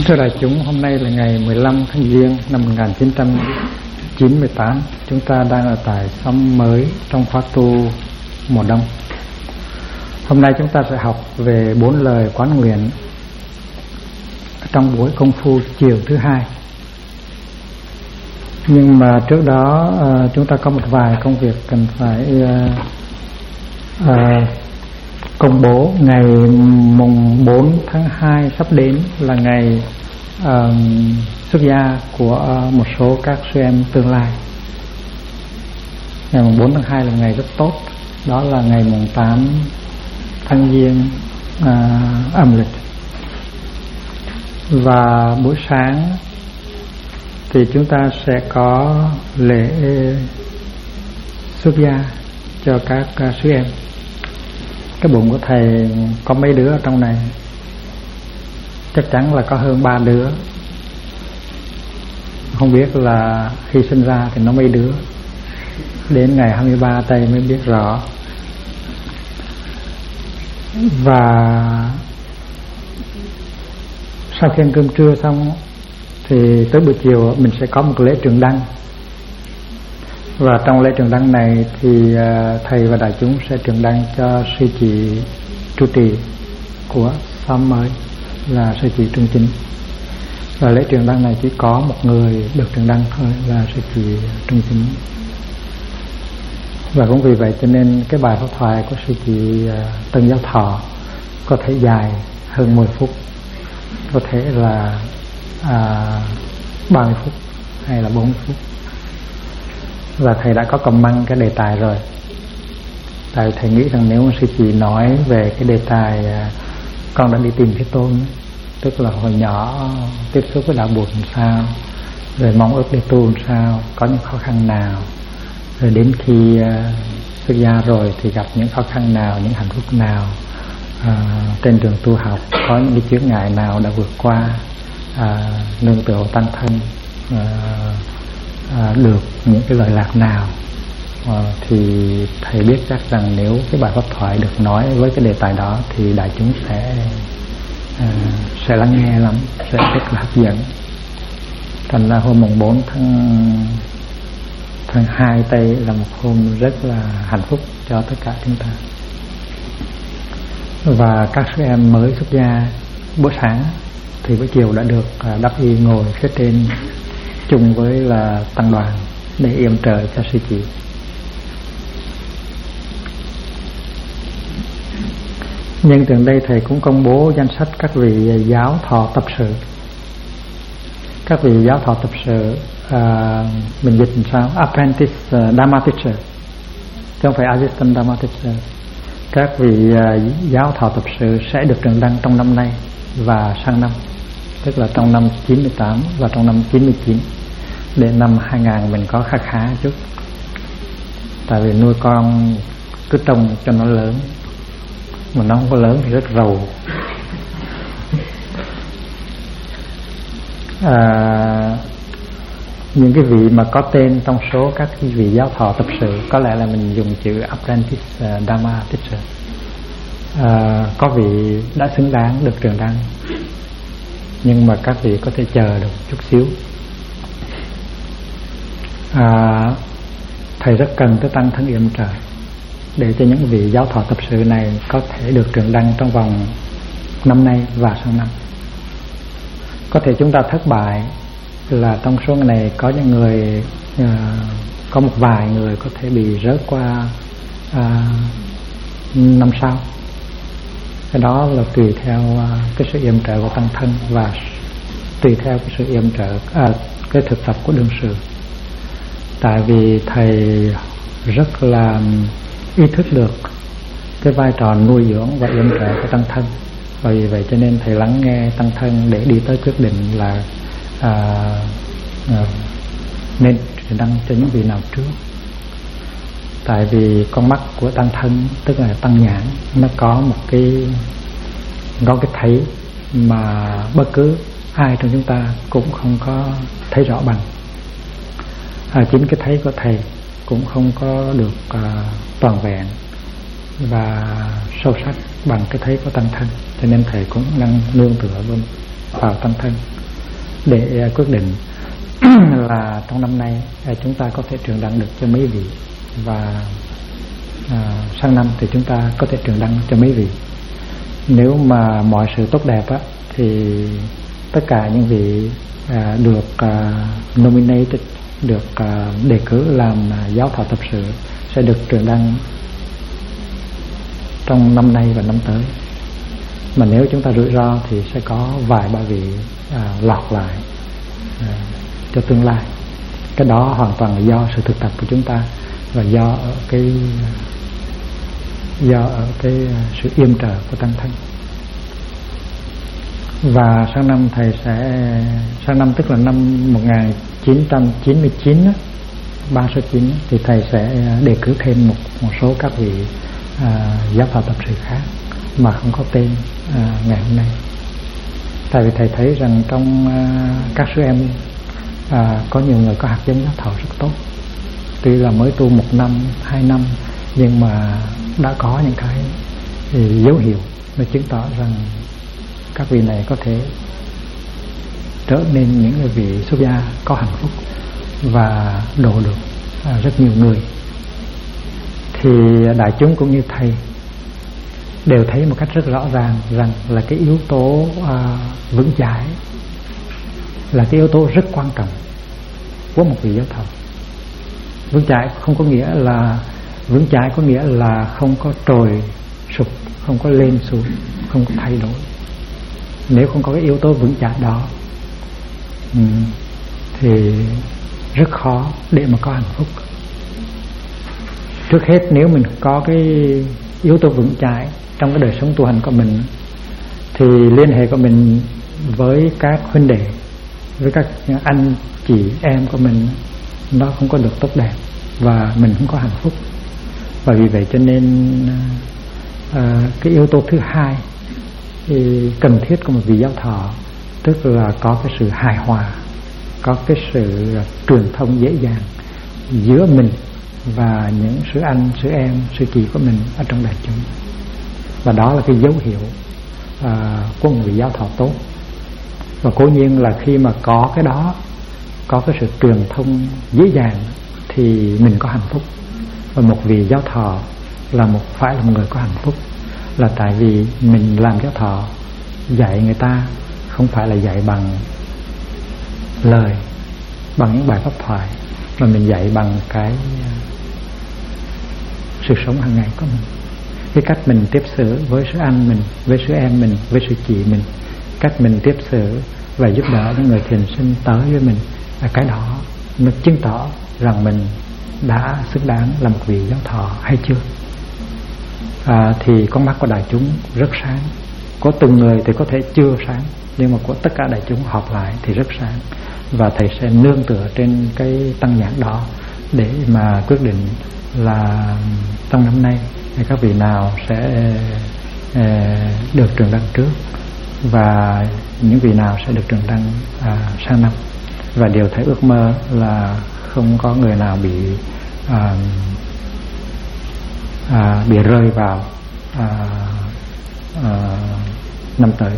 Thưa đại chúng, hôm nay là ngày 15 tháng Giêng năm 1998. Chúng ta đang ở tại xóm mới trong khóa tu mùa đông. Hôm nay chúng ta sẽ học về 4 lời quán nguyện trong buổi công phu chiều thứ hai. Nhưng mà trước đó chúng ta có một vài công việc cần phải công bố. Ngày mùng 4 tháng 2 sắp đến là ngày xuất gia của một số các sư em tương lai. Ngày mùng 4 tháng 2 là ngày rất tốt. Đó là ngày mùng 8 tháng Giêng âm lịch. Và buổi sáng thì chúng ta sẽ có lễ xuất gia cho các sư em. Cái bụng của thầy có mấy đứa ở trong này? Chắc chắn là có hơn 3 đứa. Không biết là khi sinh ra thì nó mấy đứa. Đến ngày 23 tây mới biết rõ. Và sau khi ăn cơm trưa xong thì tới buổi chiều mình sẽ có một lễ trường đăng. Và trong lễ trường đăng này thì thầy và đại chúng sẽ trường đăng cho sư chị trụ trì của xóm mới là sư chị Trung Chính. Và lễ trường đăng này chỉ có một người được trường đăng thôi là sư chị Trung Chính. Và cũng vì vậy cho nên cái bài pháp thoại của sư chị Tân Giáo Thọ có thể dài hơn 10 phút, có thể là 30 phút hay là 40 phút. Và thầy đã có comment cái đề tài rồi. Tại thầy nghĩ rằng nếu mà sư chị nói về cái đề tài con đã đi tìm Thế Tôn, tức là hồi nhỏ tiếp xúc với đạo Bụt làm sao, rồi mong ước để tu làm sao, có những khó khăn nào, rồi đến khi xuất gia rồi thì gặp những khó khăn nào, những hạnh phúc nào, trên đường tu học có những cái chướng ngại nào đã vượt qua, nương tựa tăng thân, được những cái lợi lạc nào, thì thầy biết chắc rằng nếu cái bài pháp thoại được nói với cái đề tài đó thì đại chúng sẽ lắng nghe lắm, sẽ rất là hấp dẫn. Thành ra hôm mùng 4 tháng 2 tây là một hôm rất là hạnh phúc cho tất cả chúng ta. Và các sư em mới xuất gia buổi sáng thì buổi chiều đã được đắp y ngồi phía trên chung với là tăng đoàn để yểm trợ cho sư chị. Nhưng từ đây thầy cũng công bố danh sách các vị giáo thọ tập sự. Các vị giáo thọ tập sự mình dịch làm sao? Apprentice Dharma teacher, chứ không phải assistant Dharma teacher. Các vị giáo thọ tập sự sẽ được trường đăng trong năm nay và sang năm, tức là trong năm 98 và trong năm 99. Để năm 2000 mình có khá chút. Tại vì nuôi con cứ trông cho nó lớn, mà nó không có lớn thì rất rầu. Những cái vị mà có tên trong số các cái vị giáo thọ tập sự, có lẽ là mình dùng chữ apprentice Dharma teacher. Có vị đã xứng đáng được trường đăng, nhưng mà các vị có thể chờ được chút xíu. Thầy rất cần tới tăng thân yểm trợ để cho những vị giáo thọ tập sự này có thể được trường đăng trong vòng năm nay và sang năm. Có thể chúng ta thất bại là trong số này có những người, có một vài người có thể bị rớt qua năm sau. Cái đó là tùy theo cái sự yểm trợ của tăng thân và tùy theo cái sự yểm trợ, cái thực tập của đương sự. Tại vì thầy rất là ý thức được cái vai trò nuôi dưỡng và yểm trợ của tăng thân. Vì vậy cho nên thầy lắng nghe tăng thân để đi tới quyết định là nên truyền đăng cho những vị nào trước. Tại vì con mắt của tăng thân, tức là tăng nhãn, nó có một cái thấy mà bất cứ ai trong chúng ta cũng không có thấy rõ bằng. Chính cái thấy của thầy cũng không có được toàn vẹn và sâu sắc bằng cái thấy của tăng thân, cho nên thầy cũng đang nương tựa vào tăng thân để quyết định là trong năm nay chúng ta có thể truyền đăng được cho mấy vị, và sang năm thì chúng ta có thể truyền đăng cho mấy vị. Nếu mà mọi sự tốt đẹp á, thì tất cả những vị được nominated, được đề cử làm giáo thọ tập sự sẽ được truyền đăng trong năm nay và năm tới. Mà nếu chúng ta rủi ro thì sẽ có vài ba vị lọt lại cho tương lai. Cái đó hoàn toàn là do sự thực tập của chúng ta và do ở cái sự yểm trợ của tăng thân. Và sang năm tức là năm 1999 á, 3 số 9 thì thầy sẽ đề cử thêm một số các vị giáo thọ tập sự khác mà không có tên ngày hôm nay. Tại vì thầy thấy rằng trong các sư em có nhiều người có hạt giống giáo thọ rất tốt, tuy là mới tu 1 năm 2 năm nhưng mà đã có những cái dấu hiệu nó chứng tỏ rằng các vị này có thể trở nên những vị xuất gia có hạnh phúc và độ được rất nhiều người. Thì đại chúng cũng như thầy đều thấy một cách rất rõ ràng rằng là cái yếu tố vững chãi là cái yếu tố rất quan trọng của một vị giáo thọ. Vững chãi không có nghĩa là vững chãi có nghĩa là không có trồi sụp, không có lên xuống, không có thay đổi. Nếu không có cái yếu tố vững chãi đó thì rất khó để mà có hạnh phúc. Trước hết nếu mình có cái yếu tố vững chãi trong cái đời sống tu hành của mình thì liên hệ của mình với các huynh đệ, với các anh chị em của mình nó không có được tốt đẹp và mình không có hạnh phúc. Và vì vậy cho nên cái yếu tố thứ hai thì cần thiết của một vị giáo thọ tức là có cái sự hài hòa, có cái sự truyền thông dễ dàng giữa mình và những sư anh, sư em, sư chị của mình ở trong đại chúng. Và đó là cái dấu hiệu của một vị giáo thọ tốt. Và cố nhiên là khi mà có cái đó, có cái sự truyền thông dễ dàng thì mình có hạnh phúc. Và một vị giáo thọ phải là một người có hạnh phúc, là tại vì mình làm giáo thọ dạy người ta không phải là dạy bằng lời, bằng những bài pháp thoại, mà mình dạy bằng cái sự sống hàng ngày của mình, cái cách mình tiếp xử với sư anh mình, với sư em mình, với sư chị mình, cách mình tiếp xử và giúp đỡ những người thiền sinh tới với mình. Cái đó nó chứng tỏ rằng mình đã xứng đáng là một vị giáo thọ hay chưa. Thì con mắt của đại chúng rất sáng, có từng người thì có thể chưa sáng, nhưng mà của tất cả đại chúng họp lại thì rất sáng. Và thầy sẽ nương tựa trên cái tăng nhãn đó để mà quyết định là trong năm nay các vị nào sẽ được truyền đăng trước và những vị nào sẽ được truyền đăng sang năm. Và điều thầy ước mơ là không có người nào bị rơi vào năm tới.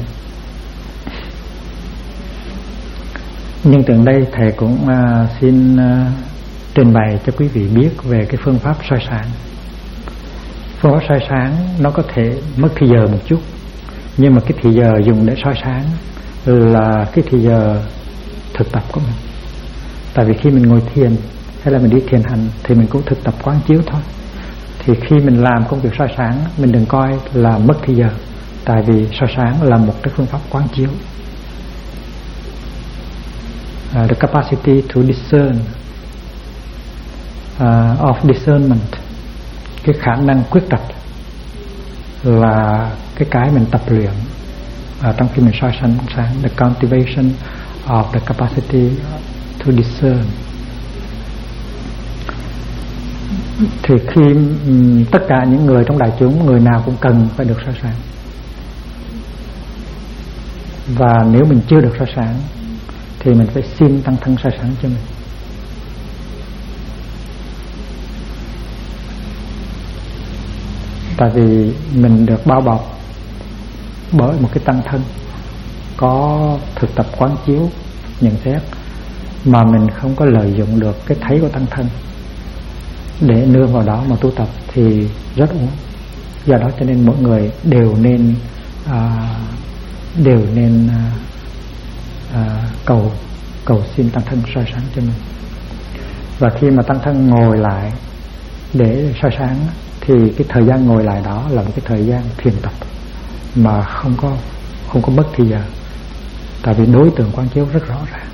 Nhưng từ đây thầy cũng xin trình bày cho quý vị biết về cái phương pháp soi sáng. Phương pháp soi sáng nó có thể mất thì giờ một chút, nhưng mà cái thì giờ dùng để soi sáng là cái thì giờ thực tập của mình. Tại vì khi mình ngồi thiền hay là mình đi thiền hành thì mình cũng thực tập quán chiếu thôi. Thì khi mình làm công việc soi sáng, mình đừng coi là mất thì giờ, tại vì soi sáng là một cái phương pháp quán chiếu. The capacity to discern, of discernment, cái khả năng quyết trạch là cái mình tập luyện trong khi mình soi sáng. The cultivation of the capacity to discern. Thì khi tất cả những người trong đại chúng, người nào cũng cần phải được soi sáng. Và nếu mình chưa được soi sáng thì mình phải xin tăng thân soi sáng cho mình. Tại vì mình được bao bọc bởi một cái tăng thân, có thực tập quán chiếu nhận xét, mà mình không có lợi dụng được cái thấy của tăng thân để nương vào đó mà tu tập thì rất uổng. Do đó cho nên mỗi người đều nên cầu xin tăng thân soi sáng cho mình. Và khi mà tăng thân ngồi lại để soi sáng thì cái thời gian ngồi lại đó là một cái thời gian thiền tập mà không có mất thời giờ, tại vì đối tượng quán chiếu rất rõ ràng.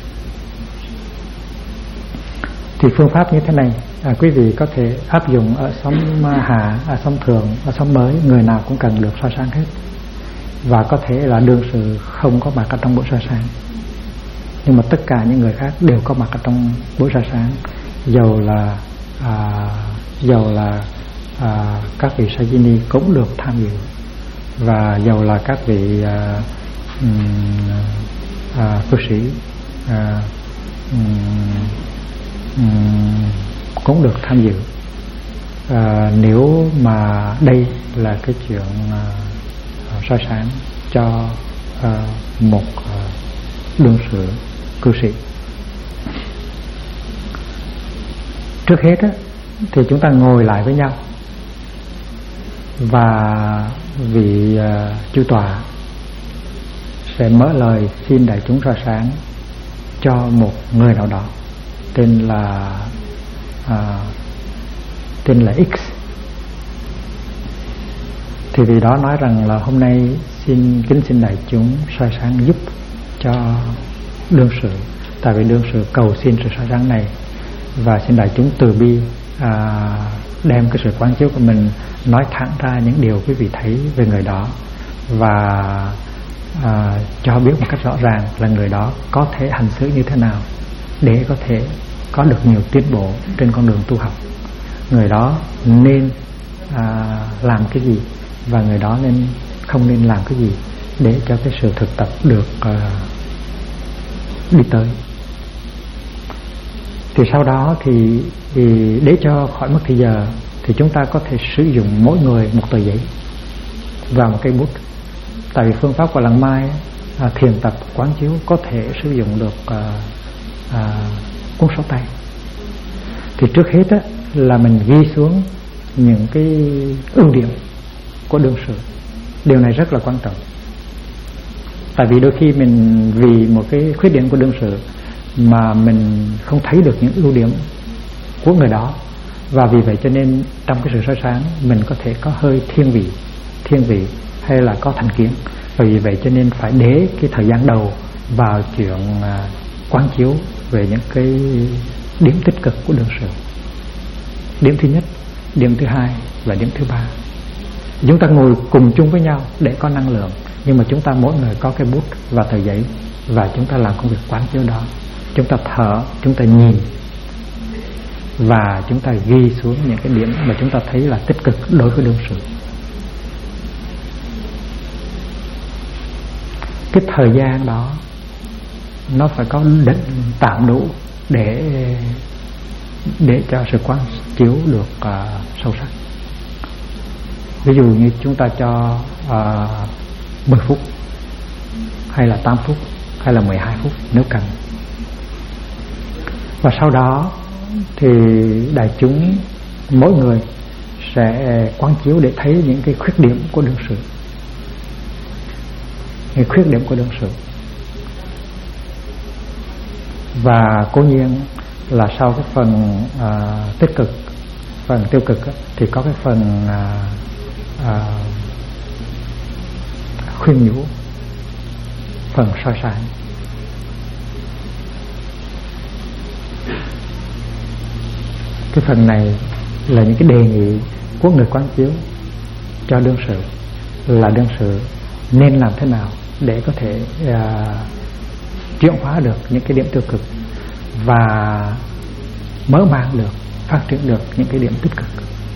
Thì phương pháp như thế này quý vị có thể áp dụng ở xóm hạ, ở xóm thường, ở xóm mới, người nào cũng cần được soi sáng hết. Và có thể là đương sự không có mặt ở trong buổi soi sáng, nhưng mà tất cả những người khác đều có mặt ở trong buổi soi sáng, dầu là các vị Sajini cũng được tham dự, và dầu là các vị cư sĩ cũng được tham dự. Nếu mà đây là cái chuyện soi sáng cho một đương sự cư sĩ. Trước hết á, thì chúng ta ngồi lại với nhau, và vị chư tọa sẽ mở lời xin đại chúng soi sáng cho một người nào đó tên là X. Thì vị đó nói rằng là hôm nay kính xin đại chúng soi sáng giúp cho đương sự, tại vì đương sự cầu xin sự soi sáng này, và xin đại chúng từ bi đem cái sự quán chiếu của mình nói thẳng ra những điều quý vị thấy về người đó, và cho biết một cách rõ ràng là người đó có thể hành xử như thế nào để có thể có được nhiều tiến bộ trên con đường tu học, người đó nên làm cái gì và người đó không nên làm cái gì để cho cái sự thực tập được đi tới. Thì sau đó thì để cho khỏi mất thời giờ thì chúng ta có thể sử dụng mỗi người một tờ giấy và một cây bút. Tại vì phương pháp của Lăng Mai thiền tập quán chiếu có thể sử dụng được cuốn sổ tay. Thì trước hết á, là mình ghi xuống những cái ưu điểm của đương sự. Điều này rất là quan trọng, tại vì đôi khi mình vì một cái khuyết điểm của đương sự mà mình không thấy được những ưu điểm của người đó, và vì vậy cho nên trong cái sự soi sáng mình có thể có hơi thiên vị hay là có thành kiến. Và vì vậy cho nên phải để cái thời gian đầu vào chuyện quán chiếu về những cái điểm tích cực của đương sự. Điểm thứ nhất, điểm thứ hai và điểm thứ ba. Chúng ta ngồi cùng chung với nhau để có năng lượng, nhưng mà chúng ta mỗi người có cái bút và tờ giấy, và chúng ta làm công việc quán chiếu đó. Chúng ta thở, chúng ta nhìn, và chúng ta ghi xuống những cái điểm mà chúng ta thấy là tích cực đối với đương sự. Cái thời gian đó nó phải có định tạm đủ để cho sự quán chiếu được sâu sắc. Ví dụ như chúng ta cho 10 phút hay là 8 phút hay là 12 phút nếu cần. Và sau đó thì đại chúng mỗi người sẽ quán chiếu để thấy những cái khuyết điểm của đương sự. Cái khuyết điểm của đương sự. Và cố nhiên là sau cái phần tích cực, phần tiêu cực thì có cái phần khuyên nhủ, phần soi sáng. Cái phần này là những cái đề nghị của người quán chiếu cho đương sự, là đương sự nên làm thế nào để có thể chuyển hóa được những cái điểm tiêu cực và mở mang được, phát triển được những cái điểm tích cực.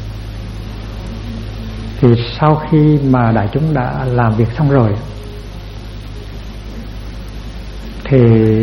Thì sau khi mà đại chúng đã làm việc xong rồi thì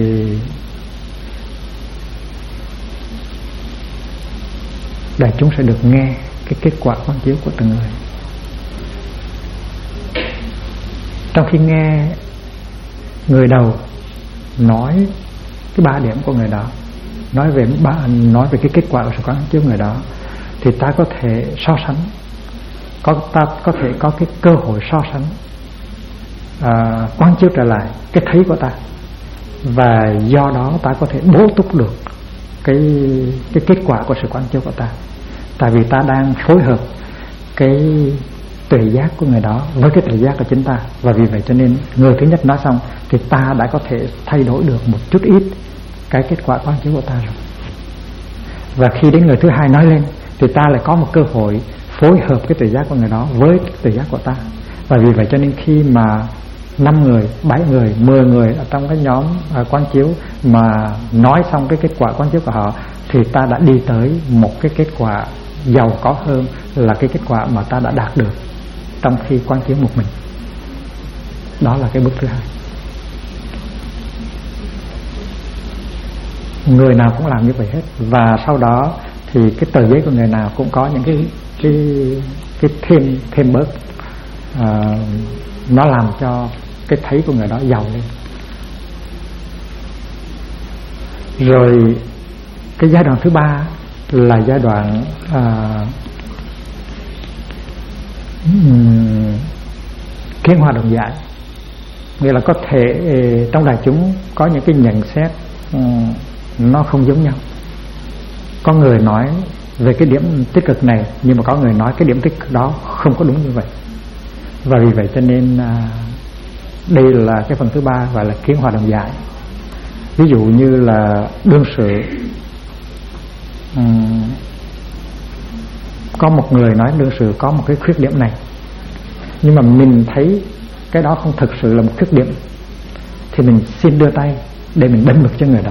đại chúng sẽ được nghe cái kết quả quán chiếu của từng người. Trong khi nghe người đầu nói cái 3 điểm của người đó, nói về cái kết quả của sự quán chiếu người đó, thì ta có thể so sánh, ta có thể có cái cơ hội so sánh, quán chiếu trở lại cái thấy của ta, và do đó ta có thể bố túc được cái kết quả của sự quán chiếu của ta. Tại vì ta đang phối hợp cái tuệ giác của người đó với cái tuệ giác của chính ta, và vì vậy cho nên người thứ nhất nói xong thì ta đã có thể thay đổi được một chút ít cái kết quả quán chiếu của ta rồi. Và khi đến người thứ hai nói lên thì ta lại có một cơ hội phối hợp cái tuệ giác của người đó với tuệ giác của ta. Và vì vậy cho nên khi mà 5 người, 7 người, 10 người ở trong cái nhóm quán chiếu mà nói xong cái kết quả quán chiếu của họ, thì ta đã đi tới một cái kết quả giàu có hơn là cái kết quả mà ta đã đạt được trong khi quán chiếu một mình. Đó là cái bước thứ hai. Người nào cũng làm như vậy hết. Và sau đó thì cái tờ giấy của người nào cũng có những cái thêm bớt, nó làm cho cái thấy của người đó giàu lên. Rồi cái giai đoạn thứ ba là giai đoạn kiến hòa đồng giải. Nghĩa là có thể trong đại chúng có những cái nhận xét nó không giống nhau. Có người nói về cái điểm tích cực này, nhưng mà có người nói cái điểm tích cực đó không có đúng như vậy. Và vì vậy cho nên đây là cái phần thứ ba, gọi là kiến hòa đồng giải. Ví dụ như là đương sự, có một người nói đương sự có một cái khuyết điểm này, nhưng mà mình thấy cái đó không thực sự là một khuyết điểm, thì mình xin đưa tay để mình bênh vực cho người đó.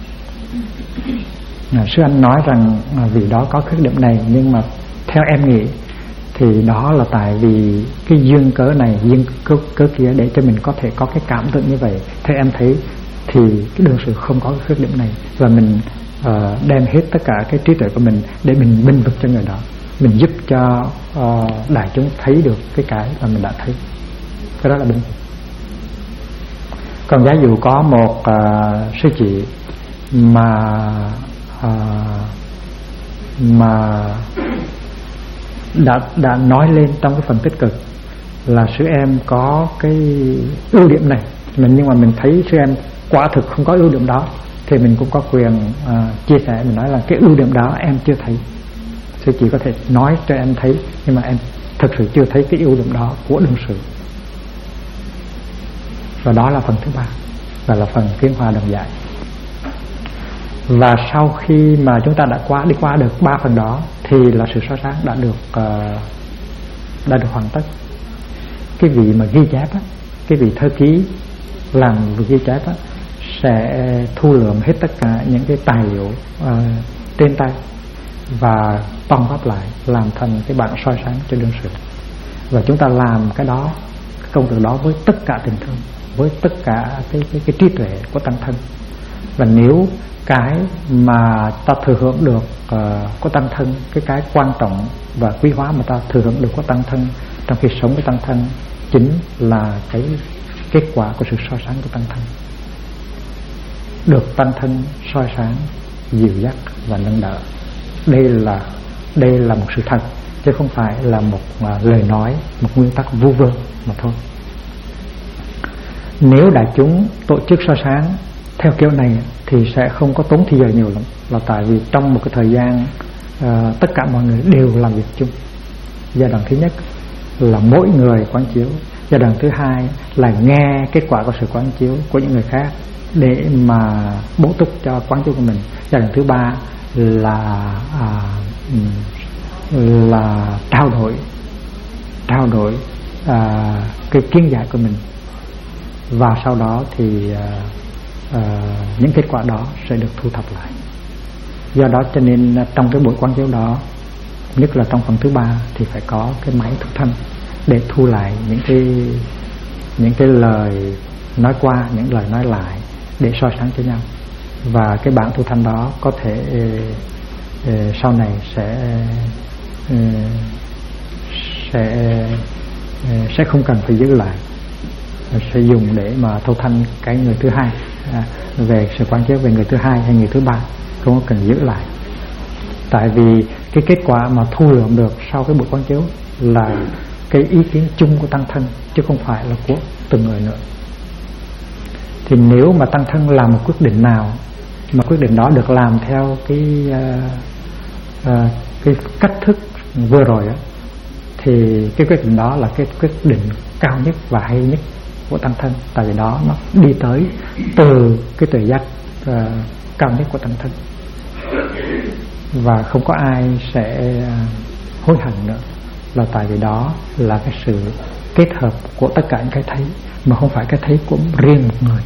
Sư anh nói rằng vì đó có khuyết điểm này, nhưng mà theo em nghĩ thì đó là tại vì cái duyên cớ này, duyên cớ kia để cho mình có thể có cái cảm tưởng như vậy. Theo em thấy thì cái đương sự không có cái khuyết điểm này, và mình đem hết tất cả cái trí tuệ của mình để mình bênh vực cho người đó, mình giúp cho đại chúng thấy được cái mà mình đã thấy. Cái đó là bênh vực. Còn giả dụ có một sư chị mà đã nói lên trong cái phần tích cực là sư em có cái ưu điểm này, nhưng mà mình thấy sư em quả thực không có ưu điểm đó, thì mình cũng có quyền chia sẻ, mình nói là cái ưu điểm đó em chưa thấy. Sư chỉ có thể nói cho em thấy, nhưng mà em thực sự chưa thấy cái ưu điểm đó của đương sự. Và đó là phần thứ ba, và là phần kiến hòa đồng giải. Và sau khi mà chúng ta đã đi qua được 3 phần đó, thì là sự soi sáng đã được hoàn tất. Cái vị mà ghi chép á, cái vị thơ ký làm việc ghi chép á, sẽ thu lượm hết tất cả những cái tài liệu trên tay và tổng hợp lại làm thành cái bảng soi sáng cho đương sự. Và chúng ta làm cái đó, cái công việc đó với tất cả tình thương, với tất cả cái trí tuệ của tăng thân. Và nếu cái mà ta thừa hưởng được của tăng thân, cái quan trọng và quý hóa mà ta thừa hưởng được của tăng thân trong khi sống với tăng thân, chính là cái kết quả của sự soi sáng của tăng thân. Được tăng thân soi sáng, dìu dắt và nâng đỡ. Đây là một sự thật, chứ không phải là một lời nói, một nguyên tắc vu vơ mà thôi. Nếu đại chúng tổ chức soi sáng theo kiểu này thì sẽ không có tốn thời giờ nhiều lắm, là tại vì trong một cái thời gian tất cả mọi người đều làm việc chung. Giai đoạn thứ nhất là mỗi người quán chiếu, giai đoạn thứ hai là nghe kết quả của sự quán chiếu của những người khác để mà bổ túc cho quán chiếu của mình. Giai đoạn thứ ba là trao đổi cái kiến giải của mình, và sau đó thì những kết quả đó sẽ được thu thập lại. Do đó cho nên trong cái buổi quán chiếu đó, nhất là trong phần thứ ba, thì phải có cái máy thu thanh để thu lại những cái lời nói qua, những lời nói lại để so sánh cho nhau. Và cái bản thu thanh đó có thể sau này sẽ không cần phải giữ lại, sẽ dùng để mà thâu thanh cái người thứ hai, về sự quán chiếu về người thứ hai hay người thứ ba, không có cần giữ lại. Tại vì cái kết quả mà thu lượm được sau cái buổi quán chiếu là cái ý kiến chung của tăng thân, chứ không phải là của từng người nữa. Thì nếu mà tăng thân làm một quyết định nào mà quyết định đó được làm theo cái cách thức vừa rồi đó, thì cái quyết định đó là cái quyết định cao nhất và hay nhất của tăng thân. Tại vì đó nó đi tới từ cái tuệ giác cao nhất của tăng thân, và không có ai sẽ hối hận nữa, là tại vì đó là cái sự kết hợp của tất cả những cái thấy, mà không phải cái thấy của riêng một người.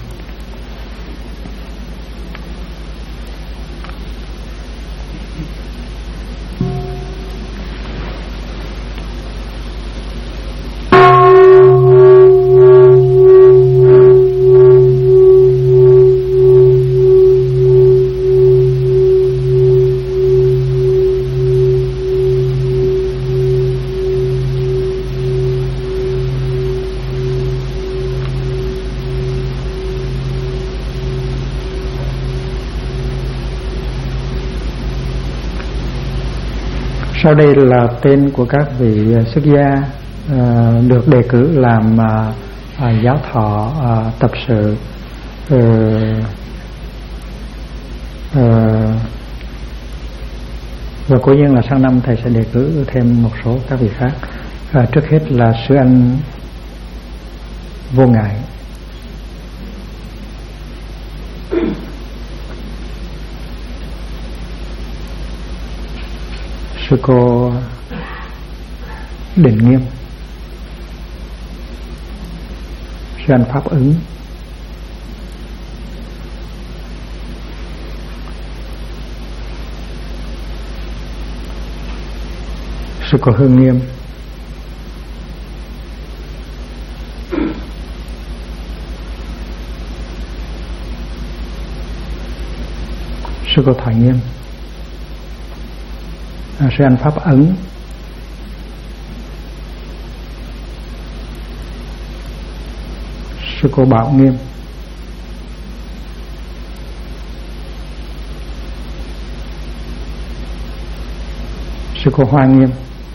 Sau đây là tên của các vị xuất gia được đề cử làm giáo thọ tập sự. Và cố nhiên là sang năm thầy sẽ đề cử thêm một số các vị khác. Trước hết là sư anh Vô Ngại, sư cô Định Nghiêm, sư anh Pháp Ứng, sư cô Hương Nghiêm, sư cô Thoại Nghiêm, sư anh Pháp Ấn, sư cô Bảo Nghiêm, sư cô Hoa Nghiêm,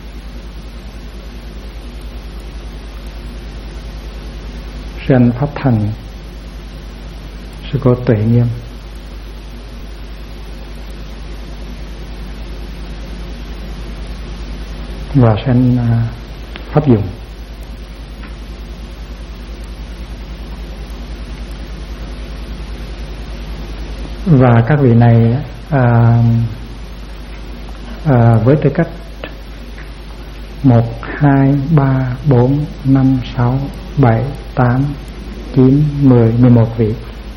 sư anh Pháp Thành, sư cô Tuệ Nghiêm, và sư anh Pháp Dụng. Và các vị này với tư cách 1, 2, 3, 4, 5, 6, 7, 8, 9, 10, 11 vị.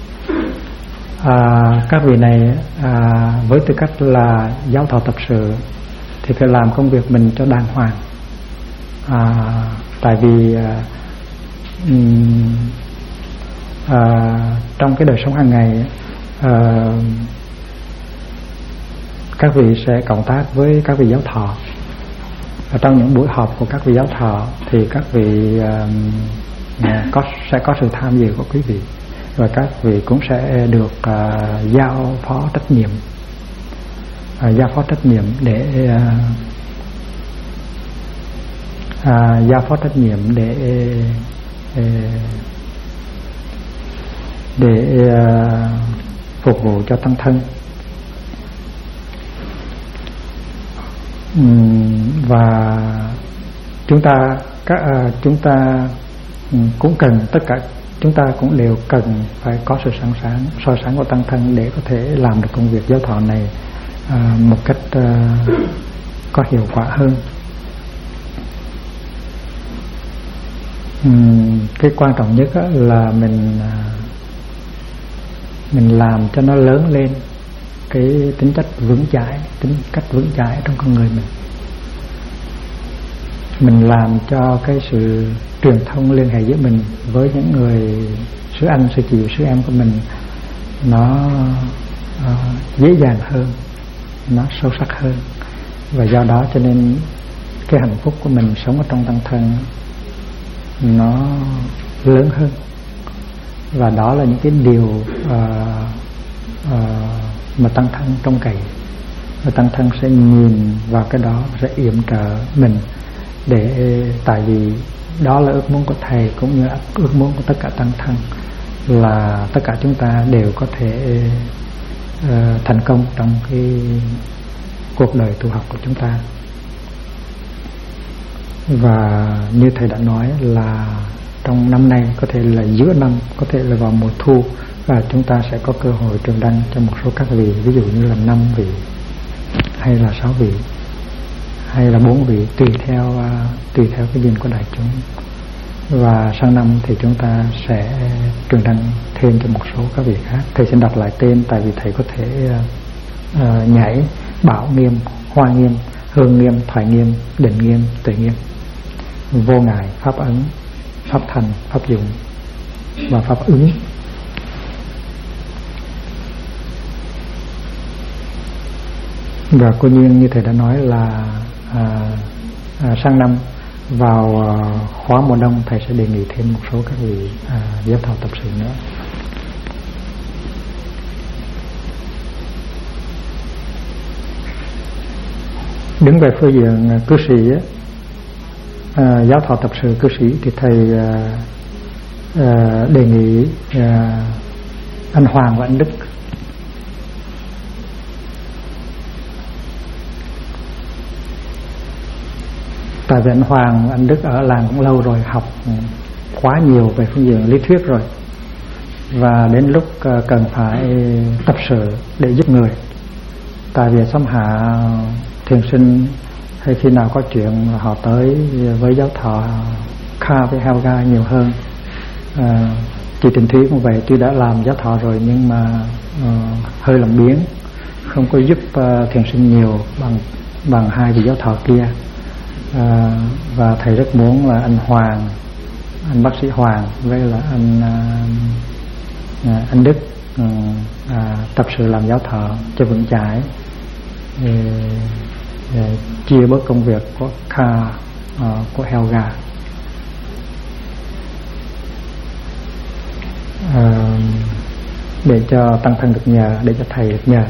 Các vị này với tư cách là giáo thọ tập sự thì phải làm công việc mình cho đàng hoàng. Tại vì trong cái đời sống hàng ngày các vị sẽ cộng tác với các vị giáo thọ. Và trong những buổi họp của các vị giáo thọ thì các vị sẽ có sự tham dự của quý vị, và các vị cũng sẽ được giao phó trách nhiệm, để phục vụ cho tăng thân. Và chúng ta cũng cần, tất cả chúng ta cũng đều cần phải có sự soi sáng của tăng thân để có thể làm được công việc giáo thọ này một cách có hiệu quả hơn. Cái quan trọng nhất là mình làm cho nó lớn lên cái tính cách vững chãi trong con người mình. Mình làm cho cái sự truyền thông liên hệ giữa mình với những người sư anh, sư chị, sư em của mình nó dễ dàng hơn, nó sâu sắc hơn. Và do đó cho nên cái hạnh phúc của mình sống ở trong tăng thân nó lớn hơn. Và đó là những cái điều mà tăng thân trông cậy, và tăng thân sẽ nhìn vào cái đó, sẽ yểm trợ mình, để tại vì đó là ước muốn của thầy cũng như ước muốn của tất cả tăng thân, là tất cả chúng ta đều có thể thành công trong cái cuộc đời tu học của chúng ta. Và như thầy đã nói là trong năm nay, có thể là giữa năm, có thể là vào mùa thu, và chúng ta sẽ có cơ hội truyền đăng cho một số các vị, ví dụ như là 5 vị hay là 6 vị hay là 4 vị, tùy theo cái duyên của đại chúng. Và sang năm thì chúng ta sẽ truyền đăng thêm cho một số các vị khác. Thầy xin đọc lại tên, tại vì thầy có thể nhảy: Bảo Nghiêm, Hoa Nghiêm, Hương Nghiêm, Thoại Nghiêm, Định Nghiêm, Tuệ Nghiêm, Vô Ngại, Pháp Ấn, Pháp Thành, Pháp Dụng và Pháp Ứng. Và cô nhiên như thầy đã nói là sang năm vào khóa mùa đông, thầy sẽ đề nghị thêm một số các vị giáo thọ tập sự nữa. Đứng về phương diện cư sĩ, giáo thọ tập sự cư sĩ, thì thầy đề nghị anh Hoàng và anh Đức. Tại vì anh Hoàng và anh Đức ở làng cũng lâu rồi, học quá nhiều về phương diện lý thuyết rồi, và đến lúc cần phải tập sự để giúp người. Tại vì xóm Hạ thiền sinh hay khi nào có chuyện họ tới với giáo thọ Kha với Helga nhiều hơn. Chị Tình Thúy cũng vậy, tuy đã làm giáo thọ rồi nhưng mà hơi làm biếng, không có giúp thiền sinh nhiều bằng hai vị giáo thọ kia. Và thầy rất muốn là anh Hoàng, anh bác sĩ Hoàng với là anh Đức tập sự làm giáo thọ cho vững chãi, chia bớt công việc của Kha, của Helga. Để cho tăng thân được nhờ, để cho thầy được nhờ.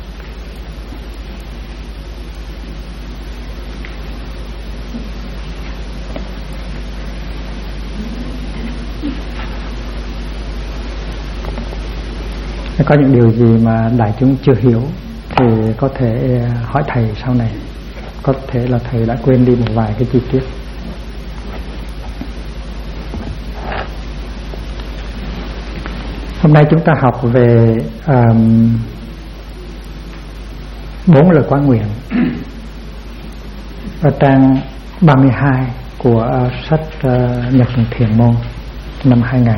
Có những điều gì mà đại chúng chưa hiểu thì có thể hỏi thầy sau này. Có thể là thầy đã quên đi một vài cái chi tiết. Hôm nay chúng ta học về 4 lời quán nguyện ở trang 32 của sách Nhật Thiền Môn năm 2000.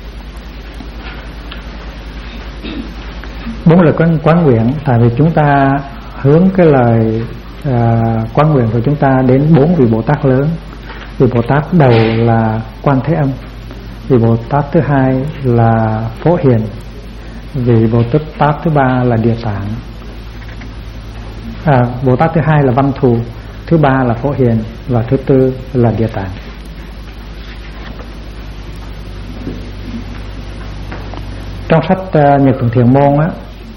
4 lời quán nguyện, tại vì chúng ta hướng cái lời quán nguyện của chúng ta đến 4 vị Bồ Tát lớn. Vị Bồ Tát đầu là Quan Thế Âm, vị Bồ Tát thứ hai là Phổ Hiền, vị Bồ Tát thứ ba là Địa Tạng. Bồ Tát thứ hai là Văn Thù, thứ ba là Phổ Hiền và thứ tư là Địa Tạng. Trong sách Nhật Thiền Môn á,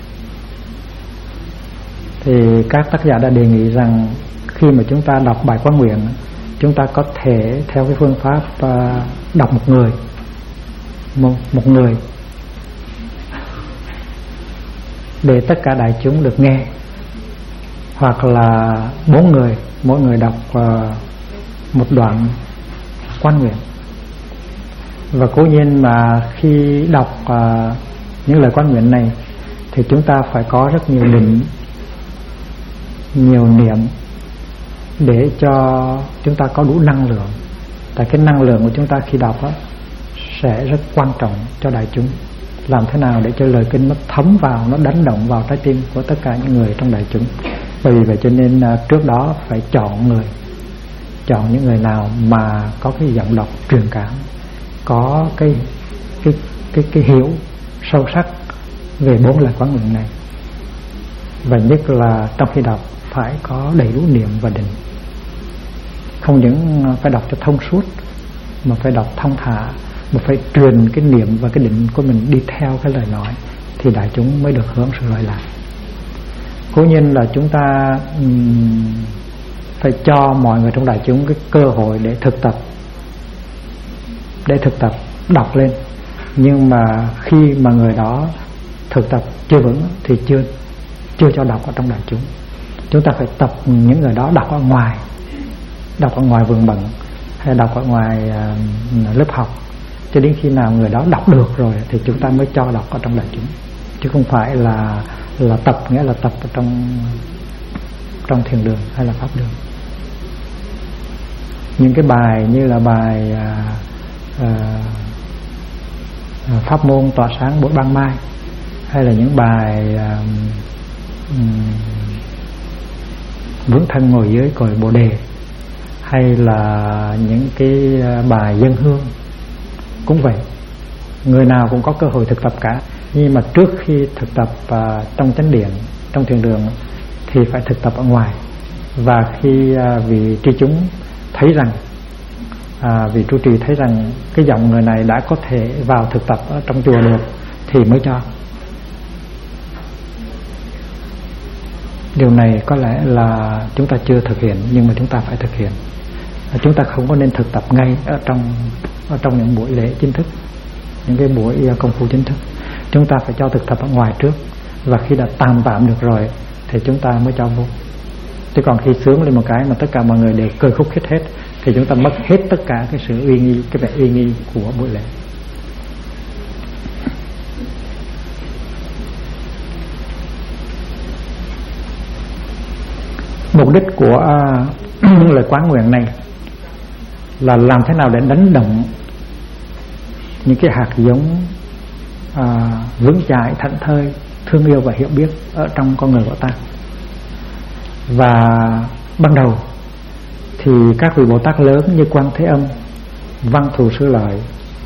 thì các tác giả đã đề nghị rằng khi mà chúng ta đọc bài quán nguyện, chúng ta có thể theo cái phương pháp đọc một người để tất cả đại chúng được nghe, hoặc là 4 người, mỗi người đọc một đoạn quán nguyện. Và cố nhiên mà khi đọc những lời quán nguyện này thì chúng ta phải có rất nhiều định, nhiều niệm để cho chúng ta có đủ năng lượng. Tại cái năng lượng của chúng ta khi đọc sẽ rất quan trọng cho đại chúng. Làm thế nào để cho lời kinh nó thấm vào, nó đánh động vào trái tim của tất cả những người trong đại chúng. Bởi vì vậy cho nên trước đó phải chọn những người nào mà có cái giọng đọc truyền cảm, có cái hiểu sâu sắc về 4 lời quán nguyện này. Và nhất là trong khi đọc phải có đầy đủ niệm và định. Không những phải đọc cho thông suốt mà phải đọc thông thả, mà phải truyền cái niệm và cái định của mình đi theo cái lời nói thì đại chúng mới được hưởng sự lợi lạc. Cố nhiên là chúng ta phải cho mọi người trong đại chúng cái cơ hội để thực tập đọc lên. Nhưng mà khi mà người đó thực tập chưa vững thì chưa cho đọc ở trong đại chúng. Chúng ta phải tập những người đó đọc ở ngoài vườn bận hay đọc ở ngoài lớp học, cho đến khi nào người đó đọc được rồi thì chúng ta mới cho đọc ở trong đại chúng, chứ không phải là tập, nghĩa là tập ở trong thiền đường hay là pháp đường. Những cái bài như là bài pháp môn tỏa sáng mỗi ban mai, hay là những bài vướng thân ngồi dưới cội bồ đề, hay là những cái bài dân hương cũng vậy. Người nào cũng có cơ hội thực tập cả, nhưng mà trước khi thực tập trong chánh điện, trong thiền đường thì phải thực tập ở ngoài. Và khi vị tri chúng thấy rằng, vị trụ trì thấy rằng cái giọng người này đã có thể vào thực tập ở trong chùa được thì mới cho. Điều này có lẽ là chúng ta chưa thực hiện, nhưng mà chúng ta phải thực hiện. Chúng ta không có nên thực tập ngay ở trong những buổi lễ chính thức, những cái buổi công phu chính thức. Chúng ta phải cho thực tập ở ngoài trước, và khi đã tạm được rồi thì chúng ta mới cho vô. Chứ còn khi sướng lên một cái mà tất cả mọi người đều cười khúc khích hết thì chúng ta mất hết tất cả cái sự uy nghi, cái vẻ uy nghi của buổi lễ. Mục đích của lời quán nguyện này là làm thế nào để đánh động những cái hạt giống vững chãi, thảnh thơi, thương yêu và hiểu biết ở trong con người của ta. Và ban đầu thì các vị Bồ Tát lớn như Quan Thế Âm, Văn Thù Sư Lợi,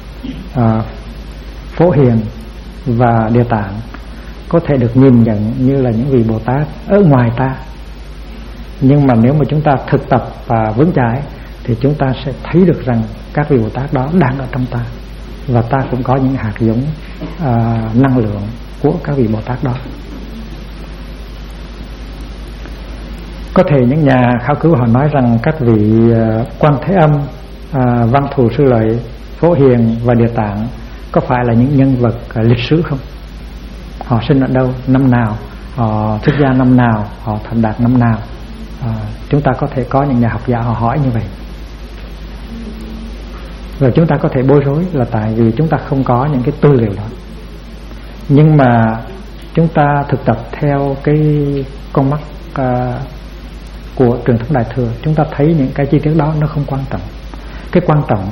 Phổ Hiền và Địa Tạng có thể được nhìn nhận như là những vị Bồ Tát ở ngoài ta. Nhưng mà nếu mà chúng ta thực tập và vững chãi thì chúng ta sẽ thấy được rằng các vị Bồ Tát đó đang ở trong ta, và ta cũng có những hạt giống năng lượng của các vị Bồ Tát đó. Có thể những nhà khảo cứu họ nói rằng các vị Quan Thế Âm, Văn Thù Sư Lợi, Phổ Hiền và Địa Tạng có phải là những nhân vật lịch sử không? Họ sinh ở đâu, năm nào, họ xuất gia năm nào, họ thành đạt năm nào? Chúng ta có thể có những nhà học giả họ hỏi như vậy. Rồi chúng ta có thể bối rối là tại vì chúng ta không có những cái tư liệu đó. Nhưng mà chúng ta thực tập theo cái con mắt của Truyền Thống Đại Thừa, chúng ta thấy những cái chi tiết đó nó không quan trọng. Cái quan trọng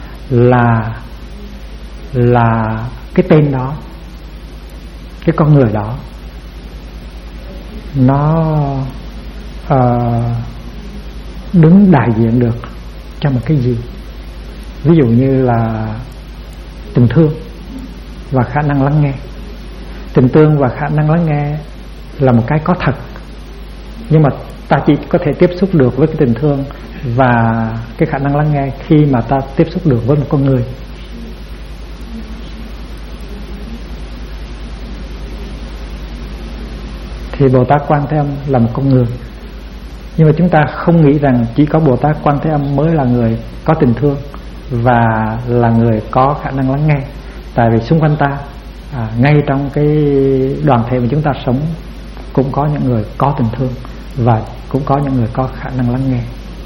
là cái tên đó, cái con người đó nó đứng đại diện được cho một cái gì. Ví dụ như là tình thương và khả năng lắng nghe. Tình thương và khả năng lắng nghe là một cái có thật, nhưng mà ta chỉ có thể tiếp xúc được với cái tình thương và cái khả năng lắng nghe khi mà ta tiếp xúc được với một con người. Thì Bồ Tát Quan Thế Âm là một con người, nhưng mà chúng ta không nghĩ rằng chỉ có Bồ Tát Quan Thế Âm mới là người có tình thương và là người có khả năng lắng nghe. Tại vì xung quanh ta, ngay trong cái đoàn thể mà chúng ta sống, cũng có những người có tình thương và cũng có những người có khả năng lắng nghe.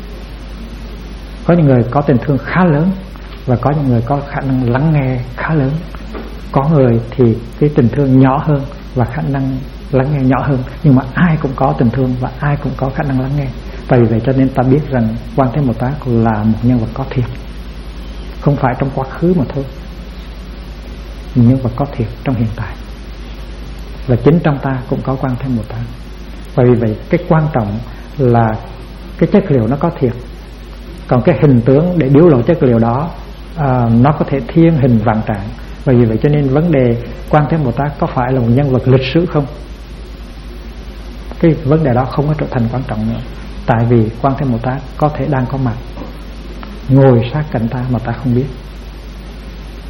Có những người có tình thương khá lớn và có những người có khả năng lắng nghe khá lớn. Có người thì cái tình thương nhỏ hơn và khả năng lắng nghe nhỏ hơn, nhưng mà ai cũng có tình thương và ai cũng có khả năng lắng nghe. Vì vậy cho nên ta biết rằng Quan Thế Bồ Tát là một nhân vật có thiệt, không phải trong quá khứ mà thôi, một nhân vật có thiệt trong hiện tại, và chính trong ta cũng có Quan Thế Bồ Tát. Và vì vậy cái quan trọng là cái chất liệu nó có thiệt, còn cái hình tướng để biểu lộ chất liệu đó nó có thể thiên hình vạn trạng. Và vì vậy cho nên vấn đề Quan Thế Bồ Tát có phải là một nhân vật lịch sử không, cái vấn đề đó không có trở thành quan trọng nữa. Tại vì Quan Thế Bồ Tát có thể đang có mặt, ngồi sát cạnh ta mà ta không biết.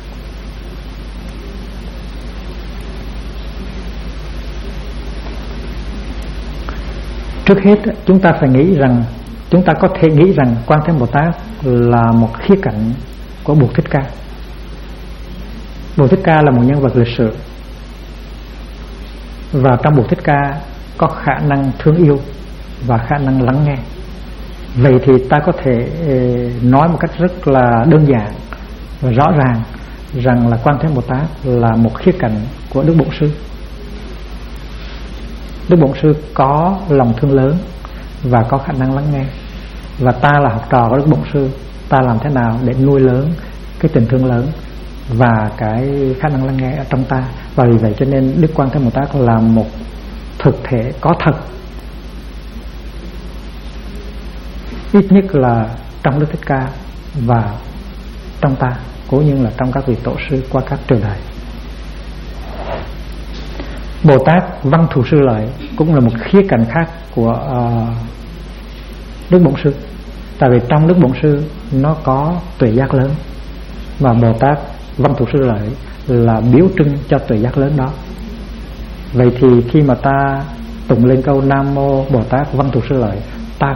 trước hết chúng ta phải nghĩ rằng, chúng ta có thể nghĩ rằng Quan Thế Bồ Tát là một khía cạnh của Bụt Thích Ca. Bụt Thích Ca là một nhân vật lịch sử, và trong Bụt Thích Ca có khả năng thương yêu và khả năng lắng nghe. Vậy thì ta có thể nói một cách rất là đơn giản và rõ ràng rằng là Quan Thế Bồ Tát là một khía cạnh của Đức Bổn Sư. Đức Bổn Sư có lòng thương lớn và có khả năng lắng nghe, và ta là học trò của Đức Bổn Sư, ta làm thế nào để nuôi lớn cái tình thương lớn và cái khả năng lắng nghe ở trong ta. Và vì vậy cho nên Đức Quan Thế Bồ Tát là một thực thể có thật, ít nhất là trong Đức Thích Ca và trong ta, cũng như là trong các vị tổ sư qua các triều đại. Bồ Tát Văn Thù Sư Lợi cũng là một khía cạnh khác của Đức Bổn Sư. Tại vì trong Đức Bổn Sư nó có tuệ giác lớn, và Bồ Tát Văn Thù Sư Lợi là biểu trưng cho tuệ giác lớn đó. Vậy thì khi mà ta tụng lên câu Nam Mô Bồ Tát Văn Thù Sư Lợi, ta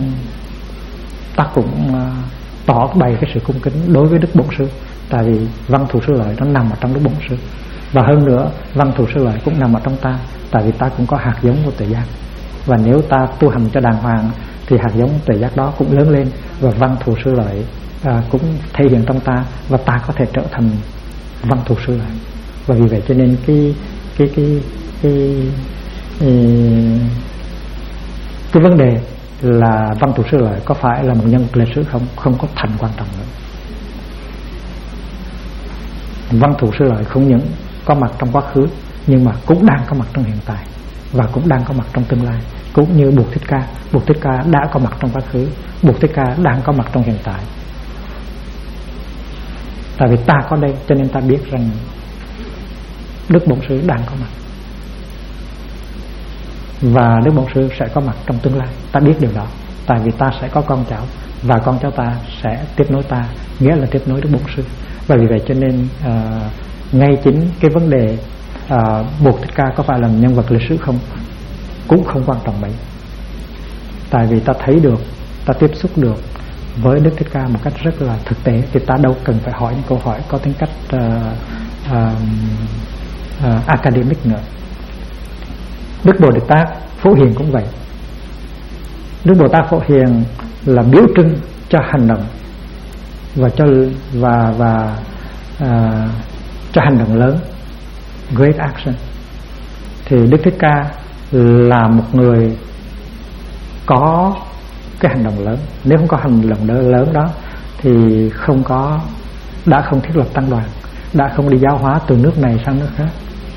cũng tỏ bày cái sự cung kính đối với Đức Bổn Sư. Tại vì Văn Thù Sư Lợi nó nằm ở trong Đức Bổn Sư, và hơn nữa Văn Thù Sư Lợi cũng nằm ở trong ta. Tại vì ta cũng có hạt giống của tuệ giác, và nếu ta tu hành cho đàng hoàng thì hạt giống tuệ giác đó cũng lớn lên, và Văn Thù Sư Lợi cũng thể hiện trong ta, và ta có thể trở thành Văn Thù Sư Lợi. Và vì vậy cho nên cái vấn đề là Văn Thù Sư Lợi có phải là một nhân vật lịch sử không có thành quan trọng nữa. Văn Thù Sư Lợi không những có mặt trong quá khứ, nhưng mà cũng đang có mặt trong hiện tại, và cũng đang có mặt trong tương lai. Cũng như Bụt Thích Ca, Bụt Thích Ca đã có mặt trong quá khứ, Bụt Thích Ca đang có mặt trong hiện tại. Tại vì ta có đây cho nên ta biết rằng Đức Bổn Sư đang có mặt, và Đức Bổn Sư sẽ có mặt trong tương lai. Ta biết điều đó, tại vì ta sẽ có con cháu, và con cháu ta sẽ tiếp nối ta, nghĩa là tiếp nối Đức Bổn Sư. Và vì vậy cho nên ngay chính cái vấn đề Bụt Thích Ca có phải là nhân vật lịch sử không cũng không quan trọng mấy. Tại vì ta thấy được, ta tiếp xúc được với Đức Thích Ca một cách rất là thực tế, thì ta đâu cần phải hỏi những câu hỏi có tính cách academic nữa. Đức Bồ Đề Tát Phổ Hiền cũng vậy. Đức Bồ Tát Phổ Hiền là biểu trưng cho hành động và cho hành động lớn, great action. Thì Đức Thích Ca là một người có cái hành động lớn. Nếu không có hành động lớn đó thì đã không thiết lập tăng đoàn, đã không đi giáo hóa từ nước này sang nước khác,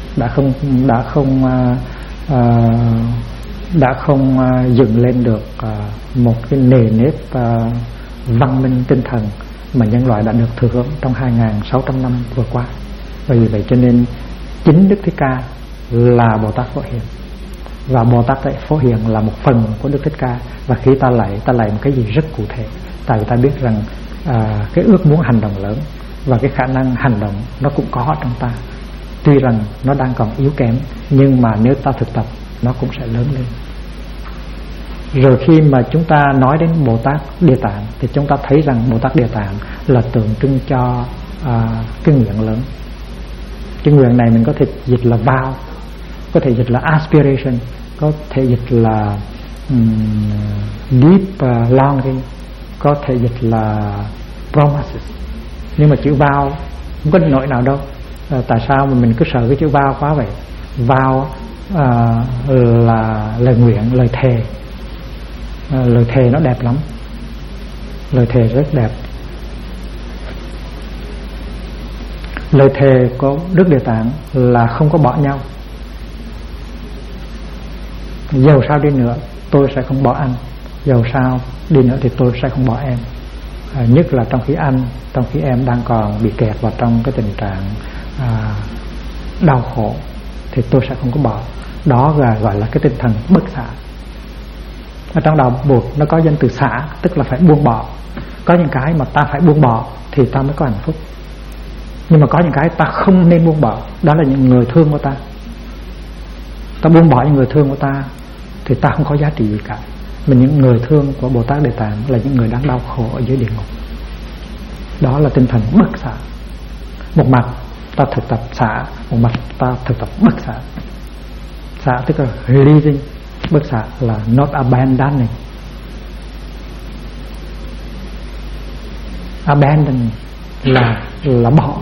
đã không dựng lên được một cái nề nếp văn minh tinh thần mà nhân loại đã được thừa hưởng trong 2.600 năm vừa qua. Vì vậy cho nên chính Đức Thích Ca là Bồ Tát Phổ Hiền, và Bồ Tát Phổ Hiền là một phần của Đức Thích Ca. Và khi ta lạy một cái gì rất cụ thể, tại vì ta biết rằng cái ước muốn hành động lớn và cái khả năng hành động nó cũng có trong ta. Tuy rằng nó đang còn yếu kém, nhưng mà nếu ta thực tập nó cũng sẽ lớn lên. Rồi khi mà chúng ta nói đến Bồ Tát Địa Tạng thì chúng ta thấy rằng Bồ Tát Địa Tạng là tượng trưng cho cái nguyện lớn. Cái nguyện này mình có thể dịch là vow, có thể dịch là aspiration, có thể dịch là deep longing, có thể dịch là promises. Nhưng mà chữ vow không có nỗi nào đâu. Tại sao mà mình cứ sợ cái chữ vow quá vậy? Vow là lời nguyện, lời thề. Lời thề nó đẹp lắm, lời thề rất đẹp. Lời thề của Đức Địa Tạng là không có bỏ nhau. Dầu sao đi nữa tôi sẽ không bỏ anh, dầu sao đi nữa thì tôi sẽ không bỏ em. Nhất là trong khi em đang còn bị kẹt vào trong cái tình trạng đau khổ thì tôi sẽ không có bỏ. Đó gọi là cái tinh thần bất xả. Ở trong đạo Bụt nó có danh từ xả, tức là phải buông bỏ. Có những cái mà ta phải buông bỏ thì ta mới có hạnh phúc, nhưng mà có những cái ta không nên buông bỏ. Đó là những người thương của ta. Ta buông bỏ những người thương của ta, thì ta không có giá trị gì cả. Mà những người thương của Bồ Tát Địa Tạng là những người đang đau khổ ở dưới địa ngục. Đó là tinh thần bất xả. Một mặt ta thực tập xả, một mặt ta thực tập bất xả. Xả tức là releasing, bất xả là not abandoning. Abandon là bỏ.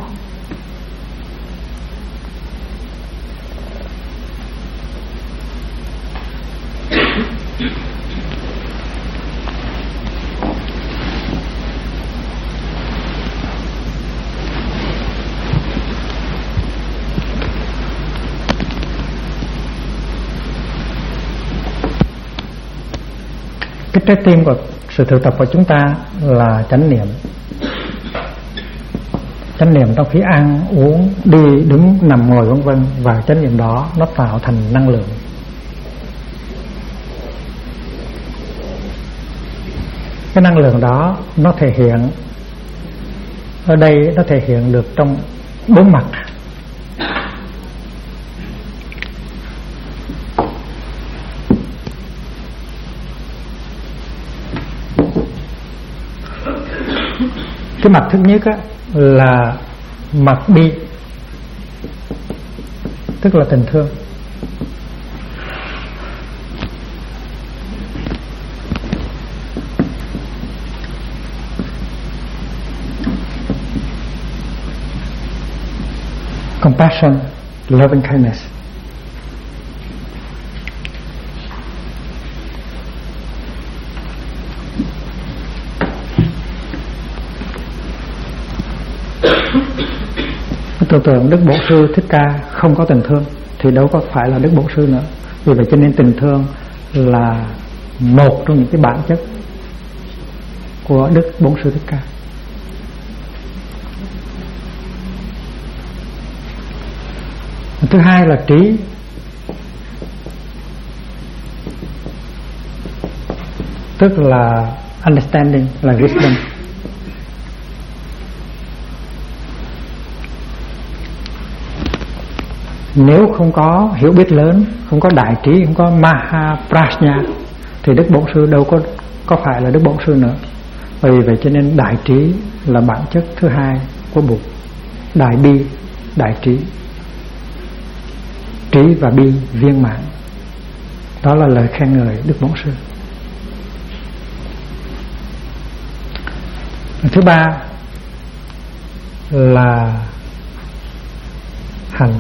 Cái trái tim của sự thực tập của chúng ta là chánh niệm. Chánh niệm trong khi ăn, uống, đi, đứng, nằm, ngồi vân vân. Và chánh niệm đó nó tạo thành năng lượng. Cái năng lượng đó nó thể hiện, ở đây nó thể hiện được trong 4 mặt. Cái mặt thứ nhất á, là mặt bi, tức là tình thương. Compassion, loving kindness. Tưởng tượng Đức Bổn Sư Thích Ca không có tình thương thì đâu có phải là Đức Bổn Sư nữa. Vì vậy cho nên tình thương là một trong những cái bản chất của Đức Bổn Sư Thích Ca. Thứ hai là trí. Tức là understanding, là wisdom. Nếu không có hiểu biết lớn, không có đại trí, không có Mahaprajna thì Đức Bổn Sư đâu có phải là Đức Bổn Sư nữa. Vì vậy cho nên đại trí là bản chất thứ hai của Bụt. Đại bi, đại trí. Trí và bi viên mãn. Đó là lời khen ngợi Đức Bổn Sư. Thứ ba là hành,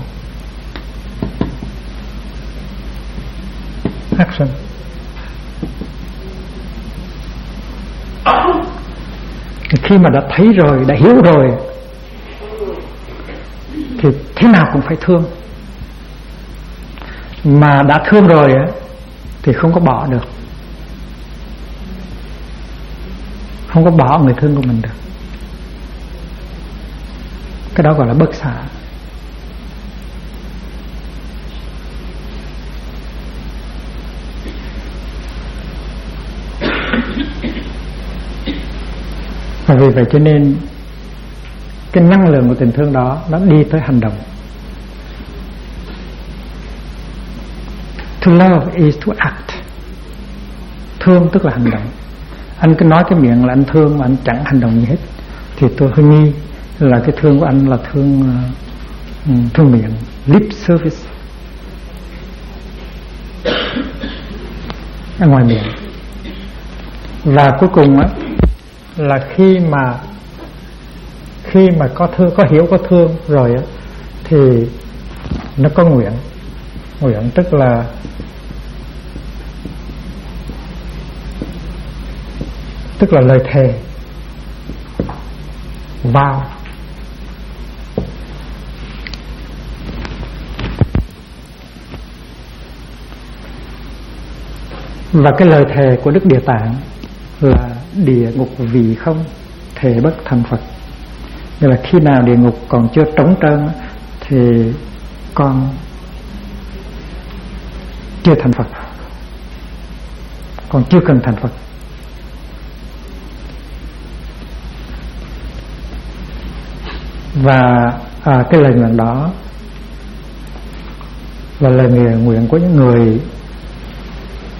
action. Khi mà đã thấy rồi, đã hiểu rồi thì thế nào cũng phải thương. Mà đã thương rồi thì không có bỏ được, không có bỏ người thương của mình được. Cái đó gọi là bất xả. Và vì vậy cho nên cái năng lượng của tình thương đó nó đi tới hành động. To love is to act. Thương tức là hành động. Anh cứ nói cái miệng là anh thương mà anh chẳng hành động gì hết thì tôi hơi nghi là cái thương của anh là thương miệng, lip service, ở ngoài miệng. Và cuối cùng á, là khi mà có thương, có hiểu, có thương rồi á, thì nó có nguyện. Nguyện tức là lời thề, vow. Và cái lời thề của Đức Địa Tạng là địa ngục vì không, thề bất thành Phật. Nghĩa là khi nào địa ngục còn chưa trống trơn thì con chưa thành Phật, còn chưa cần thành Phật. Và cái lời nguyện đó là lời nguyện của những người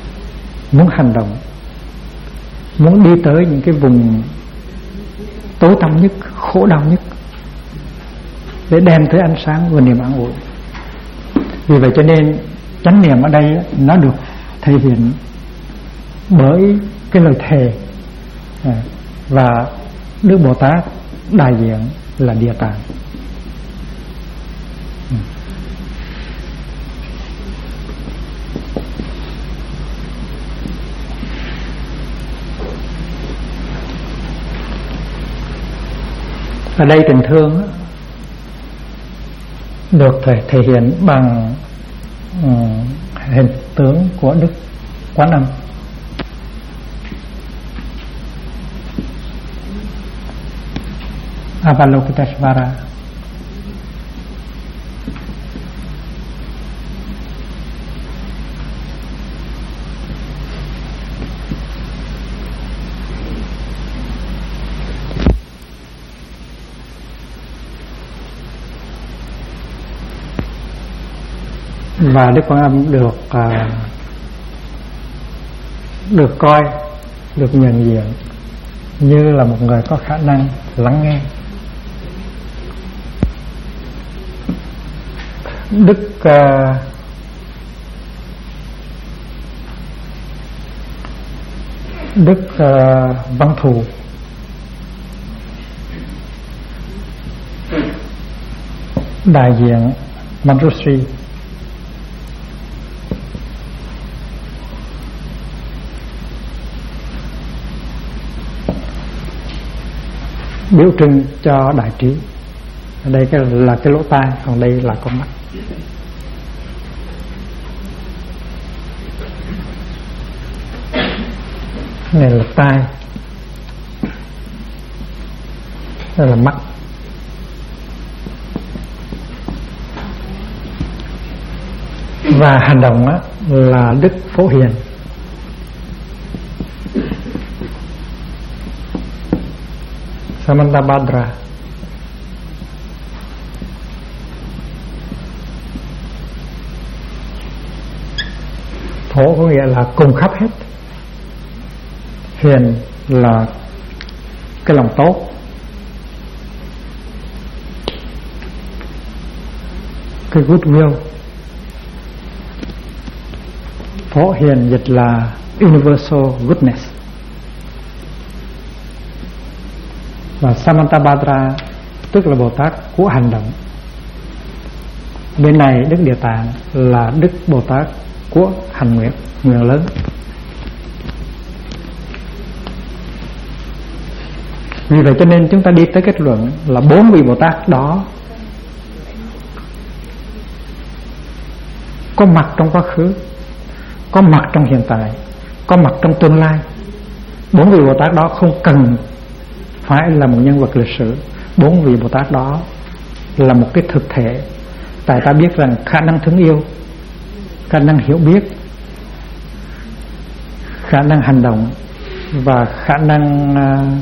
muốn hành động, muốn đi tới những cái vùng tối tăm nhất, khổ đau nhất, để đem tới ánh sáng và niềm an ủi. Vì vậy cho nên chánh niệm ở đây nó được thể hiện bởi cái lời thề, và Đức Bồ Tát đại diện là Địa Tạng. Ở đây tình thương được thể hiện bằng hình tướng của Đức Quán Âm. Avalokiteshvara. Và Đức Quán Âm được coi, được nhận diện như là một người có khả năng lắng nghe. Đức Văn Thù đại diện Manjushri. Biểu trưng cho đại trí. Ở đây là cái lỗ tai, còn đây là con mắt. Này là tai, đây là mắt. Và hành động là Đức Phổ Hiền. Samantabhadra. Phổ có nghĩa là cùng khắp hết. Hiền là cái lòng tốt. Cái goodwill. Phổ Hiền dịch là universal goodness. Và Samantabhadra tức là Bồ Tát của hành động. Bên này Đức Địa Tạng là Đức Bồ Tát của hành nguyện, nguyện lớn. Vì vậy cho nên chúng ta đi tới kết luận là 4 vị Bồ Tát đó có mặt trong quá khứ, có mặt trong hiện tại, có mặt trong tương lai. 4 vị Bồ Tát đó không cần phải là một nhân vật lịch sử. 4 vị Bồ Tát đó là một cái thực thể. Tại ta biết rằng khả năng thương yêu, khả năng hiểu biết, khả năng hành động và khả năng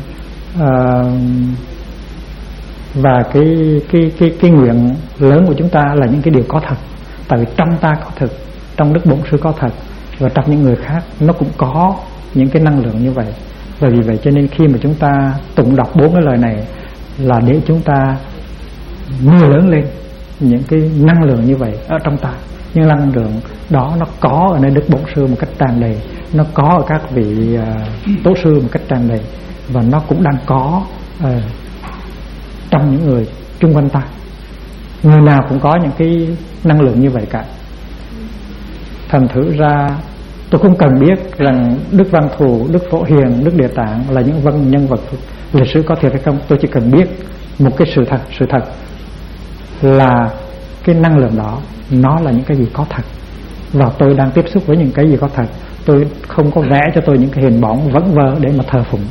và cái nguyện lớn của chúng ta là những cái điều có thật. Tại vì trong ta có thật, trong Đức Bổn Sư có thật, và trong những người khác nó cũng có những cái năng lượng như vậy. Và vì vậy cho nên khi mà chúng ta tụng đọc 4 cái lời này là để chúng ta nuôi lớn lên những cái năng lượng như vậy ở trong ta. Nhưng năng lượng đó nó có ở nơi Đức Bổn Sư một cách tràn đầy, nó có ở các vị Tổ sư một cách tràn đầy, và nó cũng đang có trong những người chung quanh ta. Người nào cũng có những cái năng lượng như vậy cả. Thành thử ra tôi không cần biết rằng Đức Văn Thù, Đức Phổ Hiền, Đức Địa Tạng là những nhân vật lịch sử có thiệt hay không. Tôi chỉ cần biết một cái sự thật là cái năng lượng đó nó là những cái gì có thật, và tôi đang tiếp xúc với những cái gì có thật. Tôi không có vẽ cho tôi những cái hình bóng vẩn vơ để mà thờ phụng.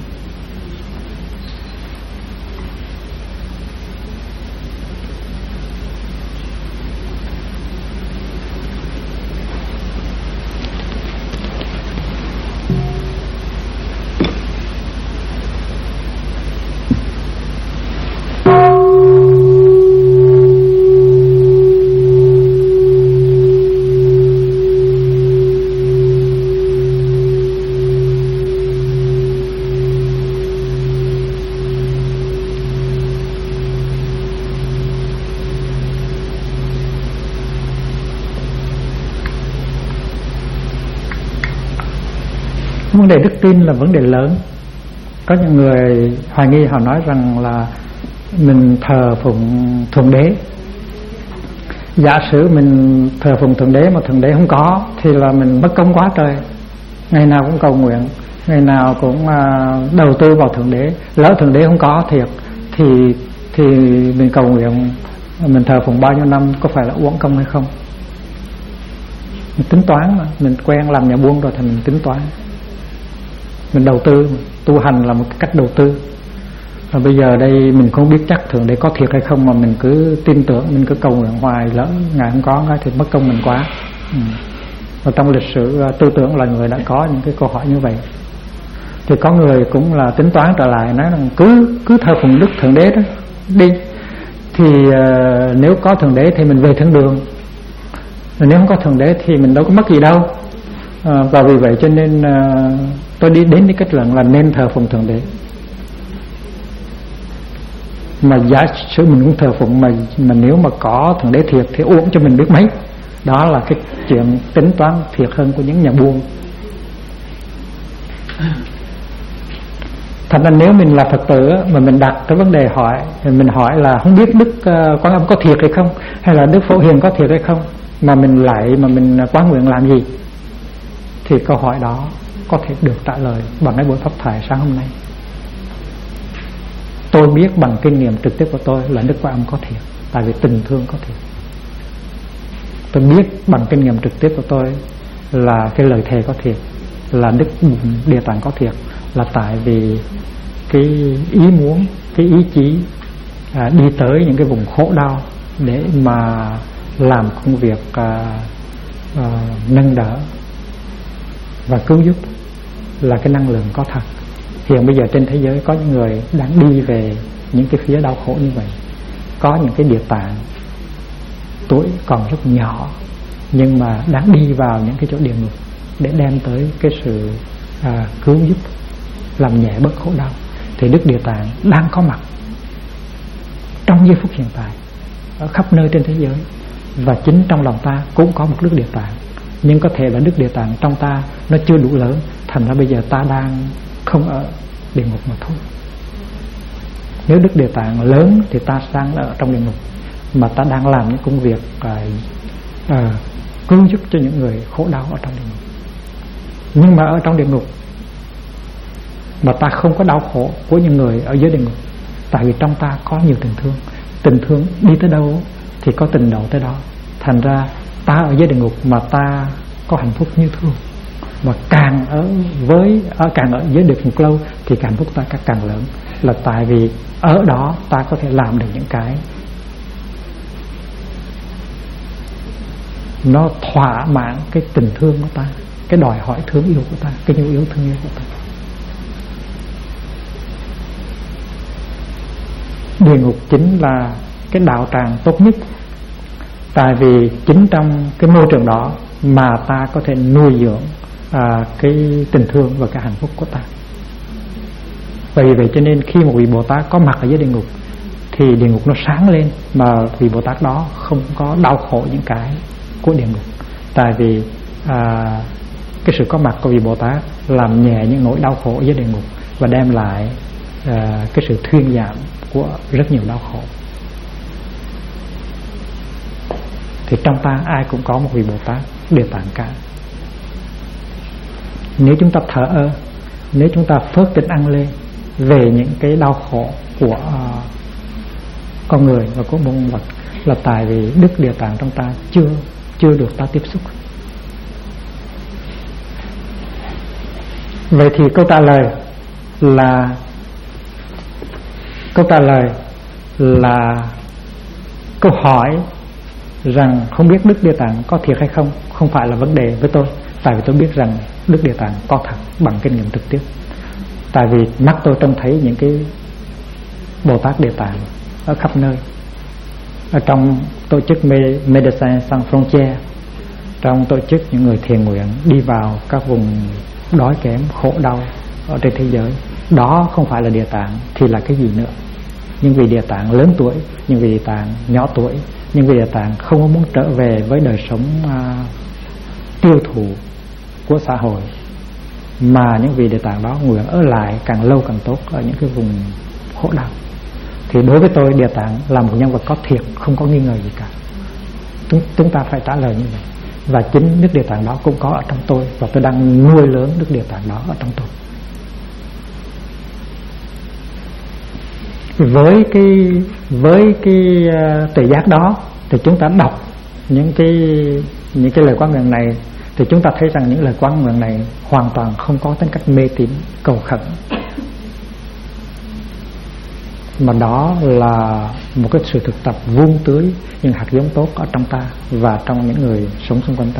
Vấn đề đức tin là vấn đề lớn. Có những người hoài nghi, họ nói rằng là mình thờ phụng Thượng Đế. Giả sử mình thờ phụng Thượng Đế mà Thượng Đế không có thì là mình bất công quá trời. Ngày nào cũng cầu nguyện, ngày nào cũng đầu tư vào Thượng Đế. Lỡ Thượng Đế không có thiệt thì mình cầu nguyện, mình thờ phụng bao nhiêu năm có phải là uổng công hay không? Mình tính toán mà, mình quen làm nhà buôn rồi thì mình tính toán. Mình đầu tư, tu hành là một cách đầu tư. Và bây giờ đây mình không biết chắc Thượng Đế có thiệt hay không mà mình cứ tin tưởng, mình cứ cầu nguyện hoài, lỡ Ngài không có thì mất công mình quá. Và trong lịch sử tư tưởng là người đã có những cái câu hỏi như vậy. Thì có người cũng là tính toán trở lại, nói rằng cứ thờ phụng Đức Thượng Đế đó đi. Thì nếu có Thượng Đế thì mình về thiên đường, nếu không có Thượng Đế thì mình đâu có mất gì đâu. Và vì vậy cho nên tôi đi đến cái kết luận là nên thờ phụng Thượng Đế. Mà giả sử mình cũng thờ phụng mà nếu mà có Thượng Đế thiệt thì uổng cho mình biết mấy. Đó là cái chuyện tính toán thiệt hơn của những nhà buôn. Thành ra nếu mình là Phật tử mà mình đặt cái vấn đề hỏi, thì mình hỏi là không biết Đức Quan Âm có thiệt hay không, hay là Đức Phổ Hiền có thiệt hay không, mà mình lại mà mình quán nguyện làm gì, thì câu hỏi đó có thể được trả lời bằng cái buổi pháp thoại sáng hôm nay. Tôi biết bằng kinh nghiệm trực tiếp của tôi là Đức Quan Âm có thiệt, tại vì tình thương có thiệt. Tôi biết bằng kinh nghiệm trực tiếp của tôi là cái lời thề có thiệt, là Đức Địa Tạng có thiệt, là tại vì cái ý muốn, cái ý chí đi tới những cái vùng khổ đau để mà làm công việc nâng đỡ và cứu giúp là cái năng lượng có thật. Hiện bây giờ trên thế giới có những người đang đi về những cái phía đau khổ như vậy. Có những cái Địa Tạng tuổi còn rất nhỏ nhưng mà đang đi vào những cái chỗ địa ngục để đem tới cái sự cứu giúp, làm nhẹ bớt khổ đau. Thì Đức Địa Tạng đang có mặt trong giây phút hiện tại ở khắp nơi trên thế giới. Và chính trong lòng ta cũng có một Đức Địa Tạng, nhưng có thể là Đức Địa Tạng trong ta nó chưa đủ lớn, thành ra bây giờ ta đang không ở địa ngục mà thôi. Nếu Đức Địa Tạng lớn thì ta đang ở trong địa ngục, mà ta đang làm những công việc cứu giúp cho những người khổ đau ở trong địa ngục. Nhưng mà ở trong địa ngục mà ta không có đau khổ của những người ở dưới địa ngục, tại vì trong ta có nhiều tình thương. Tình thương đi tới đâu thì có tình độ tới đó. Thành ra ta ở dưới địa ngục mà ta có hạnh phúc như thương, mà càng ở dưới địa ngục lâu thì hạnh phúc ta càng lớn, là tại vì ở đó ta có thể làm được những cái nó thỏa mãn cái tình thương của ta, cái đòi hỏi thương yêu của ta, cái nhu yếu thương yêu của ta. Địa ngục chính là cái đạo tràng tốt nhất, tại vì chính trong cái môi trường đó mà ta có thể nuôi dưỡng cái tình thương và cái hạnh phúc của ta. Vì vậy cho nên khi một vị Bồ Tát có mặt ở dưới địa ngục thì địa ngục nó sáng lên, mà vị Bồ Tát đó không có đau khổ những cái của địa ngục, tại vì cái sự có mặt của vị Bồ Tát làm nhẹ những nỗi đau khổ dưới địa ngục và đem lại cái sự thuyên giảm của rất nhiều đau khổ. Thì trong ta ai cũng có một vị Bồ Tát Địa Tạng cả. Nếu chúng ta thở ơ, nếu chúng ta phớt tính ăn lê về những cái đau khổ của con người và của muôn vật, là tại vì Đức Địa Tạng trong ta chưa được ta tiếp xúc. Vậy thì câu trả lời là câu hỏi rằng không biết Đức Địa Tạng có thiệt hay không phải là vấn đề với tôi, tại vì tôi biết rằng Đức Địa Tạng có thật bằng kinh nghiệm trực tiếp. Tại vì mắt tôi trông thấy những cái Bồ Tát Địa Tạng ở khắp nơi, ở trong tổ chức Médecins Sans Frontières, trong tổ chức những người thiện nguyện đi vào các vùng đói kém khổ đau ở trên thế giới. Đó không phải là Địa Tạng thì là cái gì nữa? Những vị Địa Tạng lớn tuổi, những vị Địa Tạng nhỏ tuổi, những vị Địa Tạng không có muốn trở về với đời sống tiêu thụ của xã hội, mà những vị Địa Tạng đó nguyện ở lại càng lâu càng tốt ở những cái vùng khổ đau, thì đối với tôi Địa Tạng là một nhân vật có thiệt, không có nghi ngờ gì cả. Chúng ta phải trả lời như vậy. Và chính Đức Địa Tạng đó cũng có ở trong tôi, và tôi đang nuôi lớn Đức Địa Tạng đó ở trong tôi. Với cái tuệ giác đó thì chúng ta đọc những cái lời quán nguyện này, thì chúng ta thấy rằng những lời quán nguyện này hoàn toàn không có tính cách mê tín cầu khẩn, mà đó là một cái sự thực tập vun tưới những hạt giống tốt ở trong ta và trong những người sống xung quanh ta.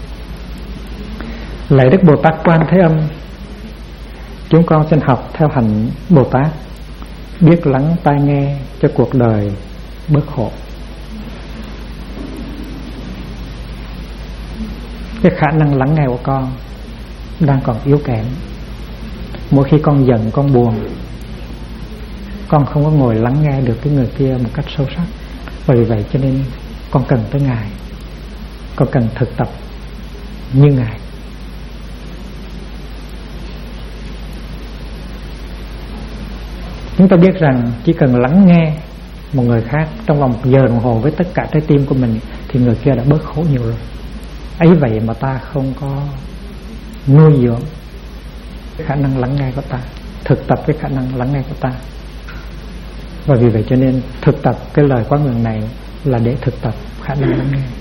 Lạy Đức Bồ Tát Quan Thế Âm, chúng con xin học theo hạnh Bồ Tát, biết lắng tai nghe cho cuộc đời bớt khổ. Cái khả năng lắng nghe của con đang còn yếu kém. Mỗi khi con giận, con buồn, con không có ngồi lắng nghe được cái người kia một cách sâu sắc. Vì vậy cho nên con cần tới Ngài, con cần thực tập như Ngài. Chúng ta biết rằng chỉ cần lắng nghe một người khác trong vòng 1 giờ đồng hồ với tất cả trái tim của mình thì người kia đã bớt khổ nhiều rồi. Ấy vậy mà ta không có nuôi dưỡng cái khả năng lắng nghe của ta, thực tập cái khả năng lắng nghe của ta. Và vì vậy cho nên thực tập cái lời quán nguyện này là để thực tập khả năng lắng nghe.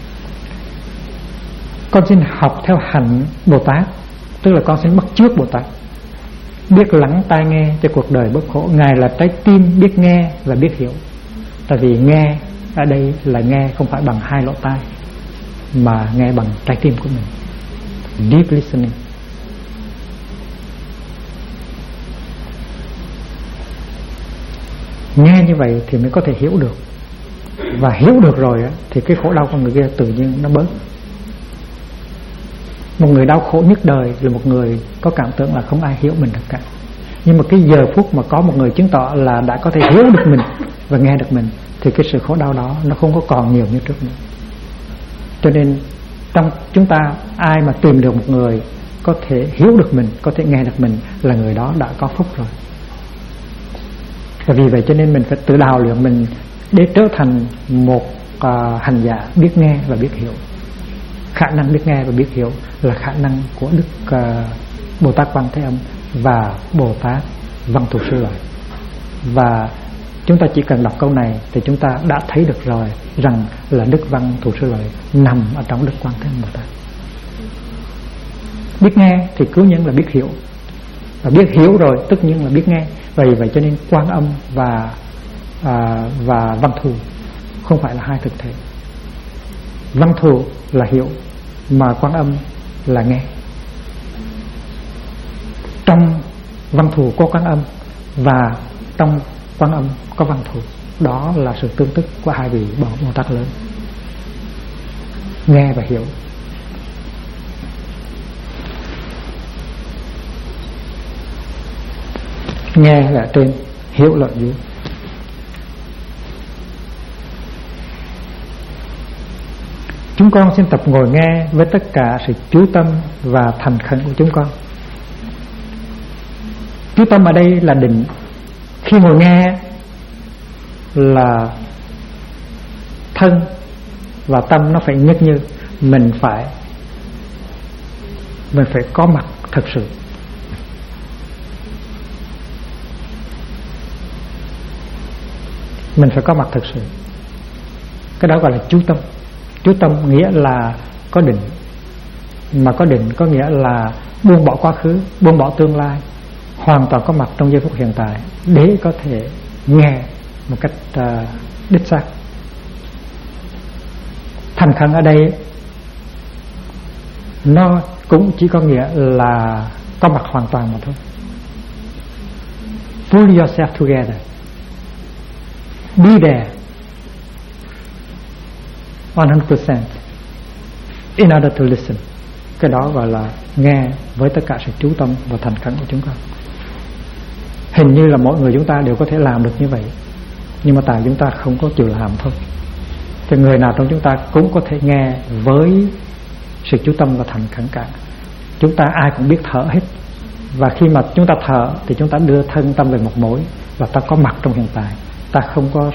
Con xin học theo hạnh Bồ Tát, tức là con xin bắt chước Bồ Tát, biết lắng tai nghe cho cuộc đời bớt khổ. Ngài là trái tim biết nghe và biết hiểu. Tại vì nghe ở đây là nghe không phải bằng 2 lỗ tai, mà nghe bằng trái tim của mình. Deep listening. Nghe như vậy thì mới có thể hiểu được. Và hiểu được rồi thì cái khổ đau của người kia tự nhiên nó bớt. Một người đau khổ nhất đời là một người có cảm tưởng là không ai hiểu mình được cả. Nhưng mà cái giờ phút mà có một người chứng tỏ là đã có thể hiểu được mình và nghe được mình, thì cái sự khổ đau đó nó không có còn nhiều như trước nữa. Cho nên trong chúng ta, ai mà tìm được một người có thể hiểu được mình, có thể nghe được mình, là người đó đã có phúc rồi. Và vì vậy cho nên mình phải tự đào luyện mình để trở thành một hành giả biết nghe và biết hiểu. Khả năng biết nghe và biết hiểu là khả năng của Đức Bồ Tát Quan Thế Âm và Bồ Tát Văn Thù Sư Lợi. Và chúng ta chỉ cần đọc câu này thì chúng ta đã thấy được rồi rằng là Đức Văn Thù Sư Lợi nằm ở trong Đức Quan Thế Âm Bồ Tát. Biết nghe thì cứ nhiên là biết hiểu, và biết hiểu rồi tất nhiên là biết nghe. Vậy cho nên Quan Âm và Văn Thù không phải là hai thực thể. Văn Thù là hiểu, mà Quan Âm là nghe. Trong Văn Thù có Quan Âm, và trong Quan Âm có Văn Thù. Đó là sự tương tức của hai vị Bồ Tát lớn, nghe và hiểu. Nghe là trên, hiểu là dưới. Chúng con xin tập ngồi nghe với tất cả sự chú tâm và thành khẩn của chúng con. Chú tâm ở đây là định. Khi ngồi nghe là thân và tâm nó phải nhất như. Mình phải có mặt thật sự. Mình phải có mặt thật sự. Cái đó gọi là chú tâm. Chú tâm nghĩa là có định. Mà có định có nghĩa là buông bỏ quá khứ, buông bỏ tương lai, hoàn toàn có mặt trong giây phút hiện tại để có thể nghe một cách đích xác. Thành khẩn ở đây nó cũng chỉ có nghĩa là có mặt hoàn toàn mà thôi. Pull yourself together, be there 100% in order to listen. Cái đó gọi là nghe với tất cả sự chú tâm và thành khẩn của chúng con. Hình như là mỗi người chúng ta đều có thể làm được như vậy, nhưng mà tại chúng ta không có chịu làm thôi. Thì người nào trong chúng ta cũng có thể nghe với sự chú tâm và thành khẩn cả. chúng ta ai cũng biết thở hết. Và khi mà chúng ta thở thì chúng ta đưa thân tâm về một mối, và ta có mặt trong hiện tại. Ta không có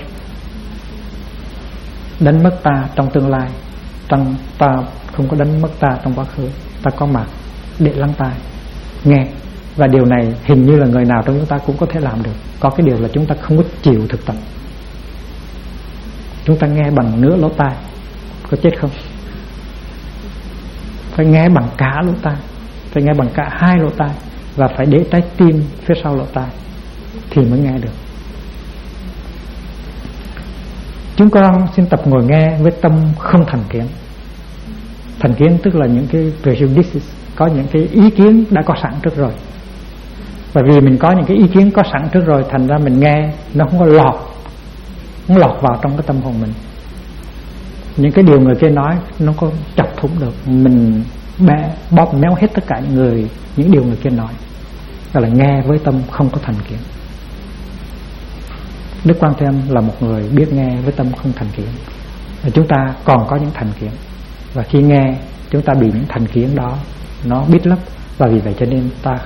đánh mất ta trong tương lai, ta không có đánh mất ta trong quá khứ. Ta có mặt để lắng tai nghe. Và điều này hình như là người nào trong chúng ta cũng có thể làm được. Có cái điều là chúng ta không có chịu thực tập. Chúng ta nghe bằng nửa lỗ tai, có chết không? Phải nghe bằng cả lỗ tai, phải nghe bằng cả hai lỗ tai, và phải để trái tim phía sau lỗ tai thì mới nghe được. Chúng con xin tập ngồi nghe với tâm không thành kiến. Thành kiến tức là những cái prejudices, có những cái ý kiến đã có sẵn trước rồi. Bởi vì mình có những cái ý kiến có sẵn trước rồi, thành ra mình nghe nó không có lọt vào trong cái tâm hồn mình. Những cái điều người kia nói nó có chọc thủng được, mình bóp méo hết tất cả những điều người kia nói. Đó là nghe với tâm không có thành kiến. Đức Quan Thế Âm là một người biết nghe với tâm không thành kiến. Và chúng ta còn có những thành kiến, và khi nghe chúng ta bị những thành kiến đó nó bít lấp. Và vì vậy cho nên ta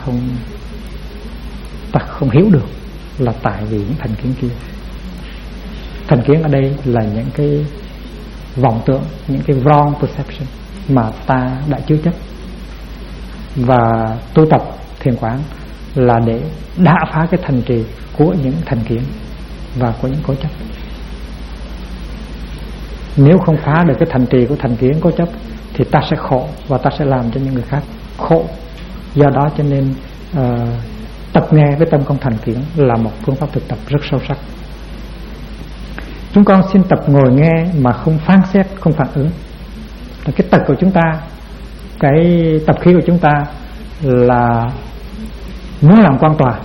không hiểu được là tại vì những thành kiến kia. Thành kiến ở đây là những cái vọng tưởng, những cái wrong perception mà ta đã chứa chấp. Và tu tập thiền quán là để đả phá cái thành trì của những thành kiến và của những cố chấp. Nếu không phá được cái thành trì của thành kiến cố chấp thì ta sẽ khổ, và ta sẽ làm cho những người khác khổ. Do đó cho nên tập nghe với tâm không thành kiến là một phương pháp thực tập rất sâu sắc. Chúng con xin tập ngồi nghe mà không phán xét, không phản ứng. Cái tật của chúng ta, cái tập khí của chúng ta là muốn làm quan tòa.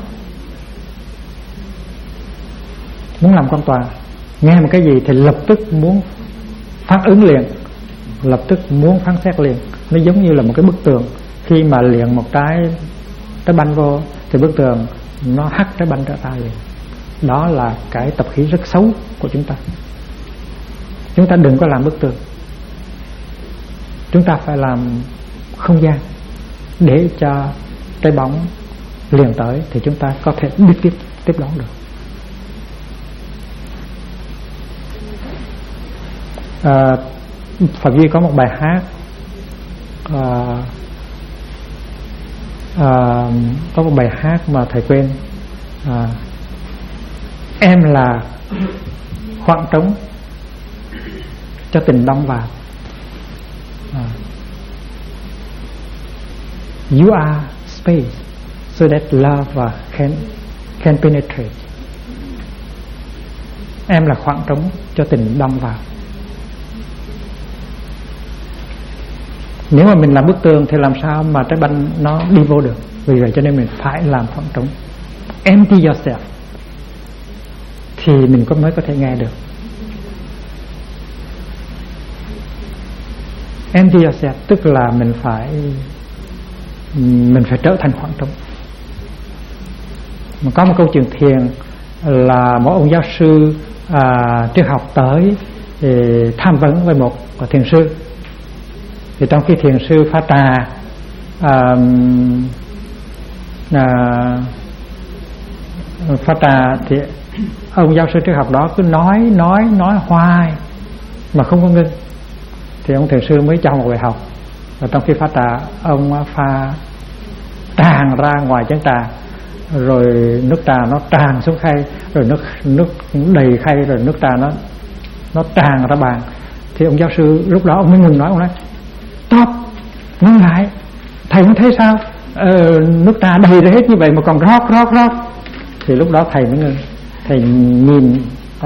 Muốn làm quan tòa, nghe một cái gì thì lập tức muốn phản ứng liền, lập tức muốn phán xét liền. Nó giống như là một cái bức tường, khi mà liền một trái banh vô thì bức tường nó hắt trái banh trở ra liền. Đó là cái tập khí rất xấu của chúng ta. Chúng ta đừng có làm bức tường. Chúng ta phải làm không gian để cho trái bóng liền tới thì chúng ta có thể biết tiếp đón được. Phật Duy có một bài hát, có một bài hát mà thầy quên. Em là khoảng trống cho tình đong vào. You are space so that love can penetrate. Em là khoảng trống cho tình đong vào. Nếu mà mình làm bức tường thì làm sao mà trái banh nó đi vô được. Vì vậy cho nên mình phải làm khoảng trống. Empty yourself thì mình mới có thể nghe được. Empty yourself tức là mình phải trở thành khoảng trống. Mà có một câu chuyện thiền là một ông giáo sư triết học tới tham vấn với một thiền sư. Thì trong khi thiền sư pha trà, thì ông giáo sư triết học đó cứ nói hoài mà không có ngưng. Thì ông thiền sư mới cho một bài học. Và trong khi pha trà, ông pha tràn ra ngoài chén trà, rồi nước trà nó tràn xuống khay, rồi nước đầy khay, rồi nước trà nó tràn ra bàn. Thì ông giáo sư lúc đó ông mới ngừng nói, ông nói stop, ngưng lại, thầy không thấy sao? Nước trà đầy ra hết như vậy mà còn rót. Thì lúc đó thầy mới ngưng. Thầy nhìn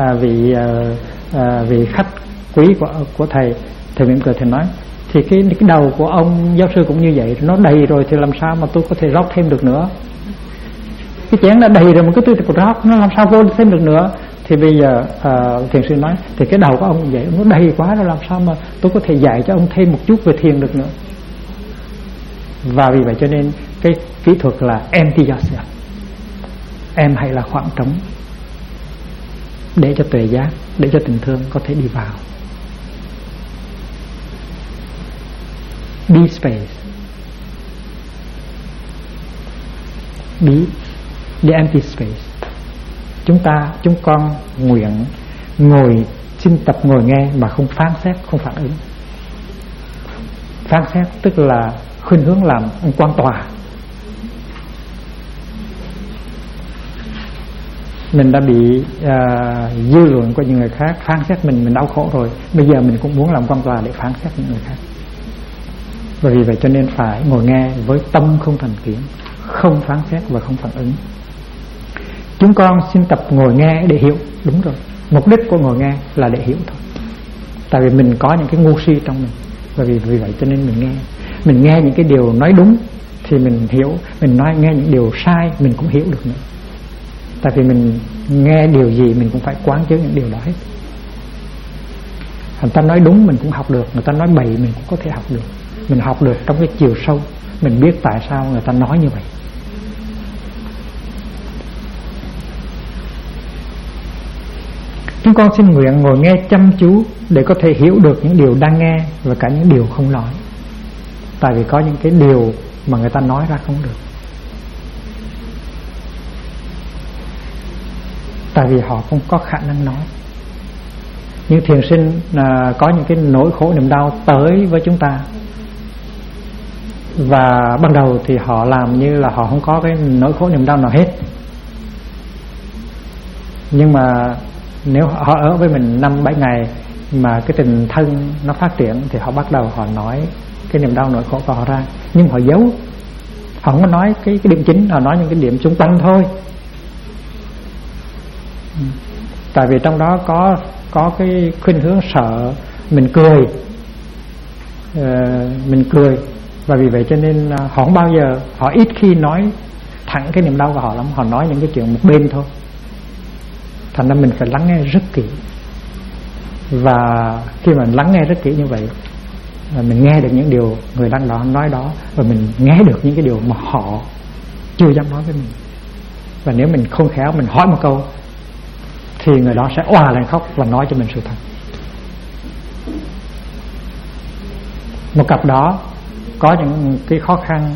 vị khách quý của thầy mỉm cười, thầy nói thì cái đầu của ông giáo sư cũng như vậy, nó đầy rồi thì làm sao mà tôi có thể rót thêm được nữa? Cái chén đã đầy rồi mà cứ tôi rót, nó làm sao vô thêm được nữa? Thì bây giờ thiền sư nói thì cái đầu của ông như vậy, nó đầy quá rồi, làm sao mà tôi có thể dạy cho ông thêm một chút về thiền được nữa? Và vì vậy cho nên cái kỹ thuật là empty yourself. Em hãy là khoảng trống để cho tuệ giác, để cho tình thương có thể đi vào. Be space the empty space. Chúng con nguyện xin tập ngồi nghe mà không phán xét, không phản ứng. Phán xét tức là khuynh hướng làm ông quan tòa. Mình đã bị dư luận của những người khác phán xét mình đau khổ rồi, bây giờ mình cũng muốn làm quan tòa để phán xét những người khác. Bởi vì vậy cho nên phải ngồi nghe với tâm không thành kiến, không phán xét và không phản ứng. Chúng con xin tập ngồi nghe để hiểu. Đúng rồi, mục đích của ngồi nghe là để hiểu thôi. Tại vì mình có những cái ngu si trong mình, và vì vậy cho nên mình nghe những cái điều nói đúng thì mình hiểu, mình nghe những điều sai mình cũng hiểu được nữa. Tại vì mình nghe điều gì mình cũng phải quán chiếu những điều đó hết. Người ta nói đúng mình cũng học được, người ta nói bậy mình cũng có thể học được. Mình học được trong cái chiều sâu, mình biết tại sao người ta nói như vậy. Chúng con xin nguyện ngồi nghe chăm chú để có thể hiểu được những điều đang nghe và cả những điều không nói. Tại vì có những cái điều mà người ta nói ra không được. Tại vì họ không có khả năng nói. Những thiền sinh có những cái nỗi khổ niềm đau tới với chúng ta, và ban đầu thì họ làm như là họ không có cái nỗi khổ niềm đau nào hết. Nhưng mà nếu họ ở với mình 5-7 ngày mà cái tình thân nó phát triển thì họ bắt đầu họ nói cái niềm đau nỗi khổ của họ ra. Nhưng họ giấu, họ không có nói cái điểm chính, họ nói những cái điểm xung quanh thôi. Tại vì trong đó có cái khuynh hướng sợ mình cười, và vì vậy cho nên họ không bao giờ, họ ít khi nói thẳng cái niềm đau của họ lắm. Họ nói những cái chuyện một bên thôi. Thành ra mình phải lắng nghe rất kỹ. Và khi mà lắng nghe rất kỹ như vậy, mình nghe được những điều người đang nói đó, và mình nghe được những cái điều mà họ chưa dám nói với mình. Và nếu mình không khéo mình hỏi một câu thì người đó sẽ òa lên khóc và nói cho mình sự thật. Một cặp đó có những cái khó khăn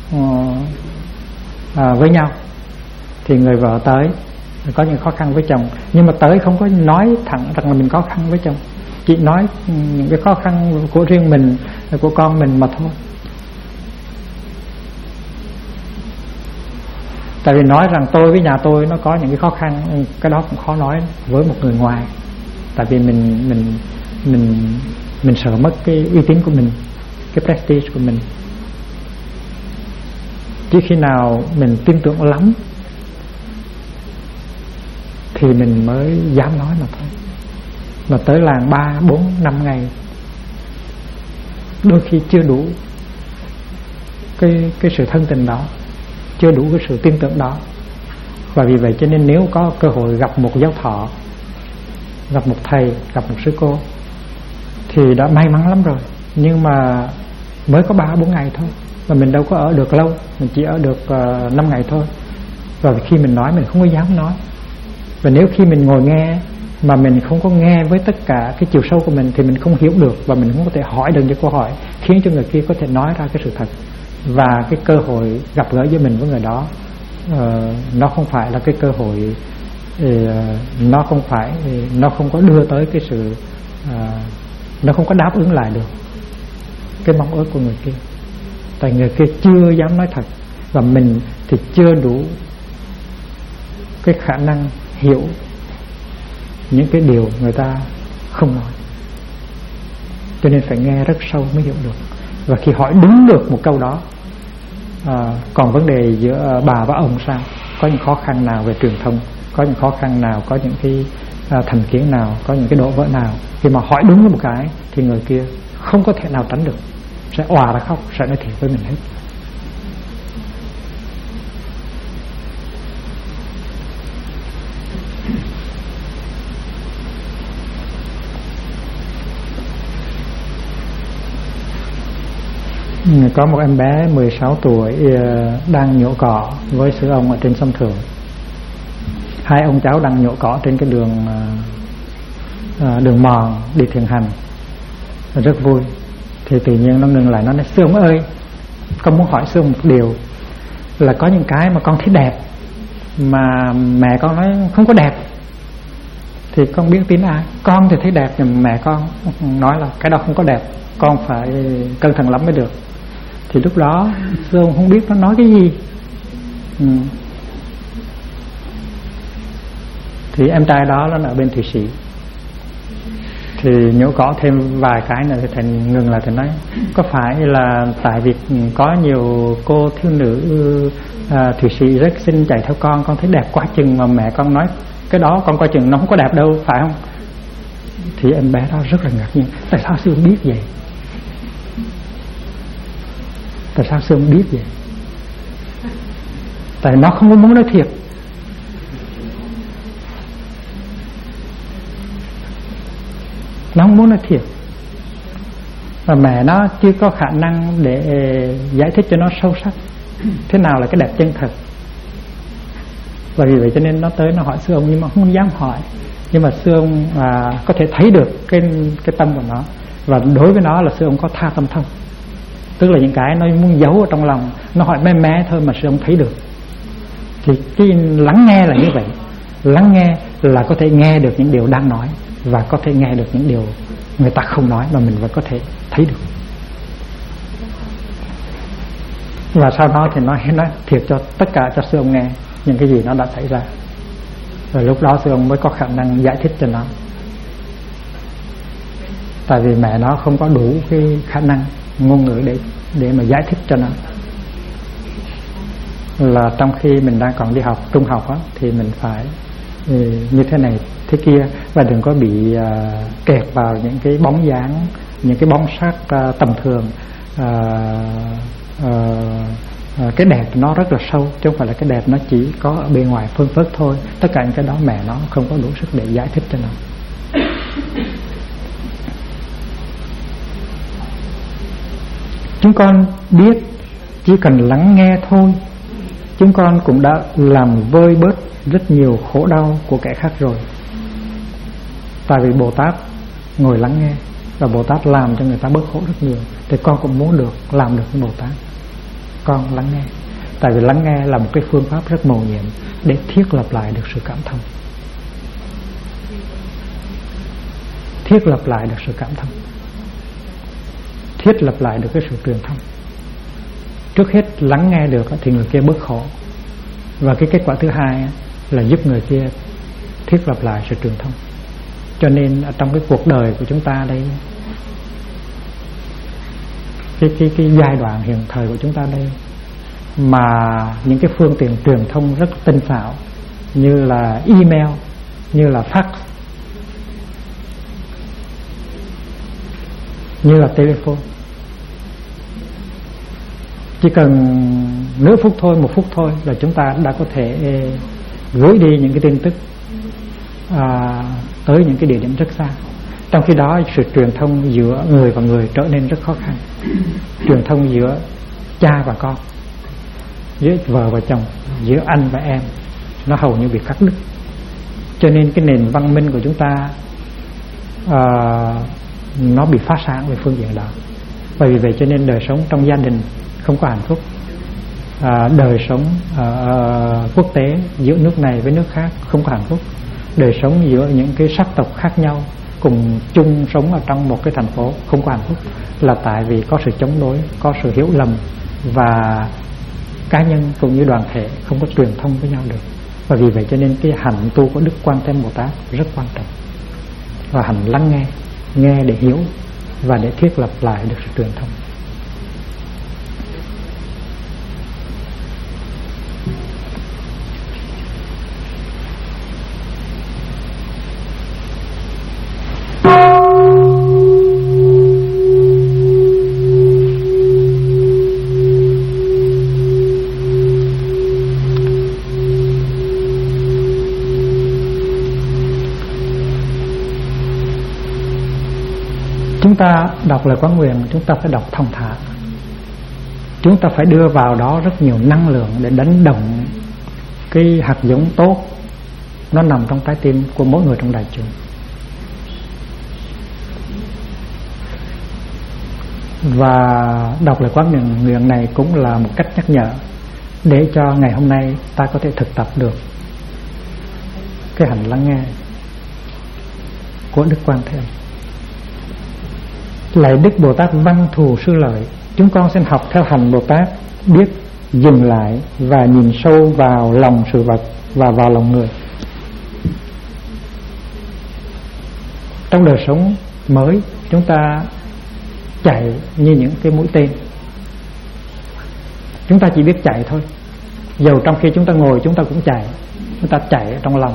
với nhau, thì người vợ tới có những khó khăn với chồng, nhưng mà tới không có nói thẳng rằng là mình khó khăn với chồng, chỉ nói những cái khó khăn của riêng mình, của con mình mà thôi. Tại vì nói rằng tôi với nhà tôi nó có những cái khó khăn, cái đó cũng khó nói với một người ngoài. Tại vì mình sợ mất cái uy tín của mình, cái prestige của mình. Chỉ khi nào mình tin tưởng lắm thì mình mới dám nói mà thôi. Mà tới làng 3, 4, 5 ngày đôi khi chưa đủ cái sự thân tình đó, chưa đủ cái sự tin tưởng đó. Và vì vậy cho nên nếu có cơ hội gặp một giáo thọ, gặp một thầy, gặp một sư cô thì đã may mắn lắm rồi. Nhưng mà mới có 3-4 ngày thôi, và mình đâu có ở được lâu, mình chỉ ở được 5 ngày thôi. Và khi mình nói mình không có dám nói. Và nếu khi mình ngồi nghe mà mình không có nghe với tất cả cái chiều sâu của mình thì mình không hiểu được, và mình không có thể hỏi được những câu hỏi khiến cho người kia có thể nói ra cái sự thật. Và cái cơ hội gặp gỡ giữa mình với người đó nó không phải là cái cơ hội, nó không có đưa tới cái sự, nó không có đáp ứng lại được cái mong ước của người kia. Tại người kia chưa dám nói thật, và mình thì chưa đủ cái khả năng hiểu những cái điều người ta không nói. Cho nên phải nghe rất sâu mới hiểu được. Và khi hỏi đúng được một câu đó, còn vấn đề giữa bà và ông sao, có những khó khăn nào về truyền thông, có những khó khăn nào, có những cái thành kiến nào, có những cái đổ vỡ nào, khi mà hỏi đúng một cái thì người kia không có thể nào tránh được, sẽ òa ra khóc, sẽ nói thiệt với mình hết. Có một em bé 16 tuổi đang nhổ cỏ với sư ông ở trên sông Thượng. Hai ông cháu đang nhổ cỏ trên cái đường mòn đi thiền hành, rất vui. Thì tự nhiên nó ngừng lại, nó nói: sư ông ơi, con muốn hỏi sư ông một điều. là có những cái mà con thấy đẹp mà mẹ con nói không có đẹp, thì con biết tin ai? Con thì thấy đẹp nhưng mẹ con nói là cái đó không có đẹp, con phải cẩn thận lắm mới được. Thì lúc đó sư ông không biết nó nói cái gì. Thì em trai đó nó ở bên Thụy Sĩ, thì nhổ có thêm vài cái nữa thì thầy ngừng lại, thầy nói có phải là tại vì có nhiều cô thiếu nữ Thụy Sĩ rất xinh chạy theo con thấy đẹp quá chừng mà mẹ con nói cái đó con coi chừng nó không có đẹp đâu, phải không? Thì em bé đó rất là ngạc nhiên, tại sao sư ông biết vậy? Tại sao sư ông biết vậy? Tại nó không có muốn nói thiệt. Nó không muốn nói thiệt, và mẹ nó chưa có khả năng để giải thích cho nó sâu sắc thế nào là cái đẹp chân thật. Và vì vậy cho nên nó tới nó hỏi sư ông, nhưng mà không dám hỏi. Nhưng mà sư ông có thể thấy được cái tâm của nó, và đối với nó là sư ông có tha tâm thông, tức là những cái nó muốn giấu ở trong lòng, nó hỏi mé mé thôi mà sư ông thấy được. Thì cái lắng nghe là như vậy. Lắng nghe là có thể nghe được những điều đang nói, và có thể nghe được những điều người ta không nói mà mình vẫn có thể thấy được. Và sau đó thì nói thiệt cho tất cả cho sư ông nghe những cái gì nó đã xảy ra. Rồi lúc đó sư ông mới có khả năng giải thích cho nó. Tại vì mẹ nó không có đủ cái khả năng ngôn ngữ để mà giải thích cho nó. Là trong khi mình đang còn đi học trung học á, thì mình phải như thế này thế kia, và đừng có bị kẹt vào những cái bóng dáng, những cái bóng sắc tầm thường. Cái đẹp nó rất là sâu, chứ không phải là cái đẹp nó chỉ có ở bên ngoài phơn phớt thôi. Tất cả những cái đó mẹ nó không có đủ sức để giải thích cho nó. Chúng con biết chỉ cần lắng nghe thôi, chúng con cũng đã làm vơi bớt rất nhiều khổ đau của kẻ khác rồi. Tại vì Bồ Tát ngồi lắng nghe, và Bồ Tát làm cho người ta bớt khổ rất nhiều. Thì con cũng muốn được làm được với Bồ Tát. Con lắng nghe. Tại vì lắng nghe là một cái phương pháp rất mầu nhiệm để thiết lập lại được sự cảm thông. Thiết lập lại được sự cảm thông, thiết lập lại được cái sự truyền thông. Trước hết lắng nghe được thì người kia bớt khổ, và cái kết quả thứ hai là giúp người kia thiết lập lại sự truyền thông. Cho nên trong cái cuộc đời của chúng ta đây, cái giai đoạn hiện thời của chúng ta đây, mà những cái phương tiện truyền thông rất tinh xảo như là email, như là fax, như là telephone, chỉ cần nửa phút thôi, 1 phút thôi là chúng ta đã có thể gửi đi những cái tin tức tới những cái địa điểm rất xa. Trong khi đó sự truyền thông giữa người và người trở nên rất khó khăn. Truyền thông giữa cha và con, giữa vợ và chồng, giữa anh và em, nó hầu như bị cắt đứt. Cho nên cái nền văn minh của chúng ta nó bị phá sản về phương diện đó. Và vì vậy cho nên đời sống trong gia đình không có hạnh phúc, đời sống quốc tế giữa nước này với nước khác không có hạnh phúc, đời sống giữa những cái sắc tộc khác nhau cùng chung sống ở trong một cái thành phố không có hạnh phúc, là tại vì có sự chống đối, có sự hiểu lầm, và cá nhân cũng như đoàn thể không có truyền thông với nhau được. Và vì vậy cho nên cái hạnh tu của Đức Quan Thế Bồ Tát rất quan trọng, và hạnh lắng nghe, nghe để hiểu và để thiết lập lại được sự truyền thông. Chúng ta đọc lời Quán Nguyện, chúng ta phải đọc thong thả. Chúng ta phải đưa vào đó rất nhiều năng lượng để đánh động cái hạt giống tốt nó nằm trong trái tim của mỗi người trong đại chúng. Và đọc lời Quán Nguyện này cũng là một cách nhắc nhở để cho ngày hôm nay ta có thể thực tập được cái hành lắng nghe của Đức Quan Thế Âm. Lạy Đức Bồ Tát Văn Thù Sư Lợi, chúng con xin học theo hành Bồ Tát, biết dừng lại và nhìn sâu vào lòng sự vật và vào lòng người. Trong đời sống mới, chúng ta chạy như những cái mũi tên. Chúng ta chỉ biết chạy thôi. Dầu trong khi chúng ta ngồi chúng ta cũng chạy. Chúng ta chạy ở trong lòng.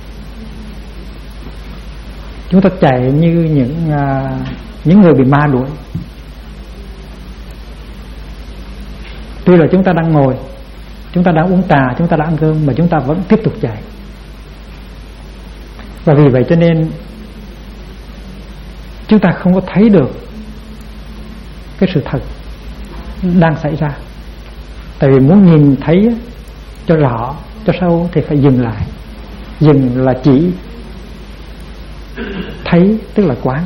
Chúng ta chạy như những người bị ma đuổi. Tuy là chúng ta đang ngồi, chúng ta đã uống trà, chúng ta đã ăn cơm, mà chúng ta vẫn tiếp tục chạy. Và vì vậy cho nên chúng ta không có thấy được cái sự thật đang xảy ra. Tại vì muốn nhìn thấy cho rõ, cho sâu thì phải dừng lại. Dừng là chỉ, thấy tức là quán.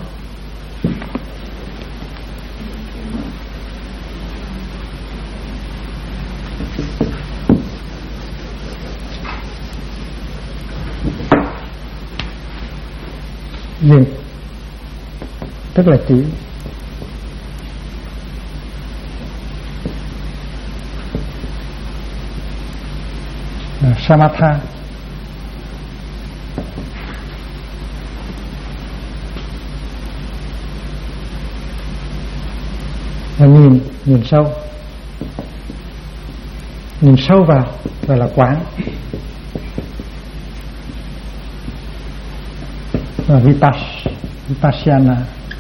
Dừng tức là chỉ. Samatha là nhìn sâu, nhìn sâu vào gọi là quán. Và Vipassana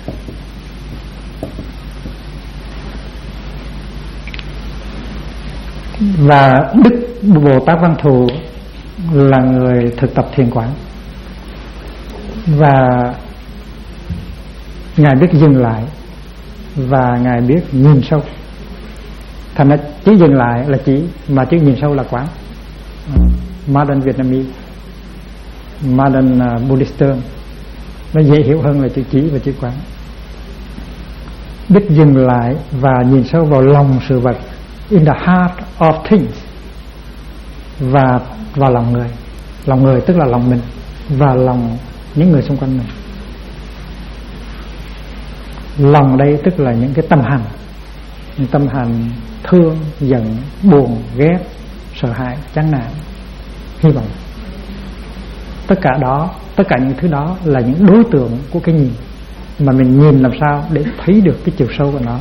và Đức Bồ Tát Văn Thù là người thực tập thiền quán, và Ngài biết dừng lại và Ngài biết nhìn sâu. Thành ra chữ dừng lại là chỉ, mà chữ nhìn sâu là quán. Modern Vietnamese, Modern Buddhist term, nó dễ hiểu hơn là chữ chỉ và chữ quán. Biết dừng lại và nhìn sâu vào lòng sự vật, in the heart of things, và vào lòng người. Lòng người tức là lòng mình và lòng những người xung quanh mình. Lòng đây tức là những cái tâm hành, những tâm hành thương, giận, buồn, ghét, sợ hãi, chán nản, hy vọng. Tất cả những thứ đó là những đối tượng của cái nhìn, mà mình nhìn làm sao để thấy được cái chiều sâu của nó.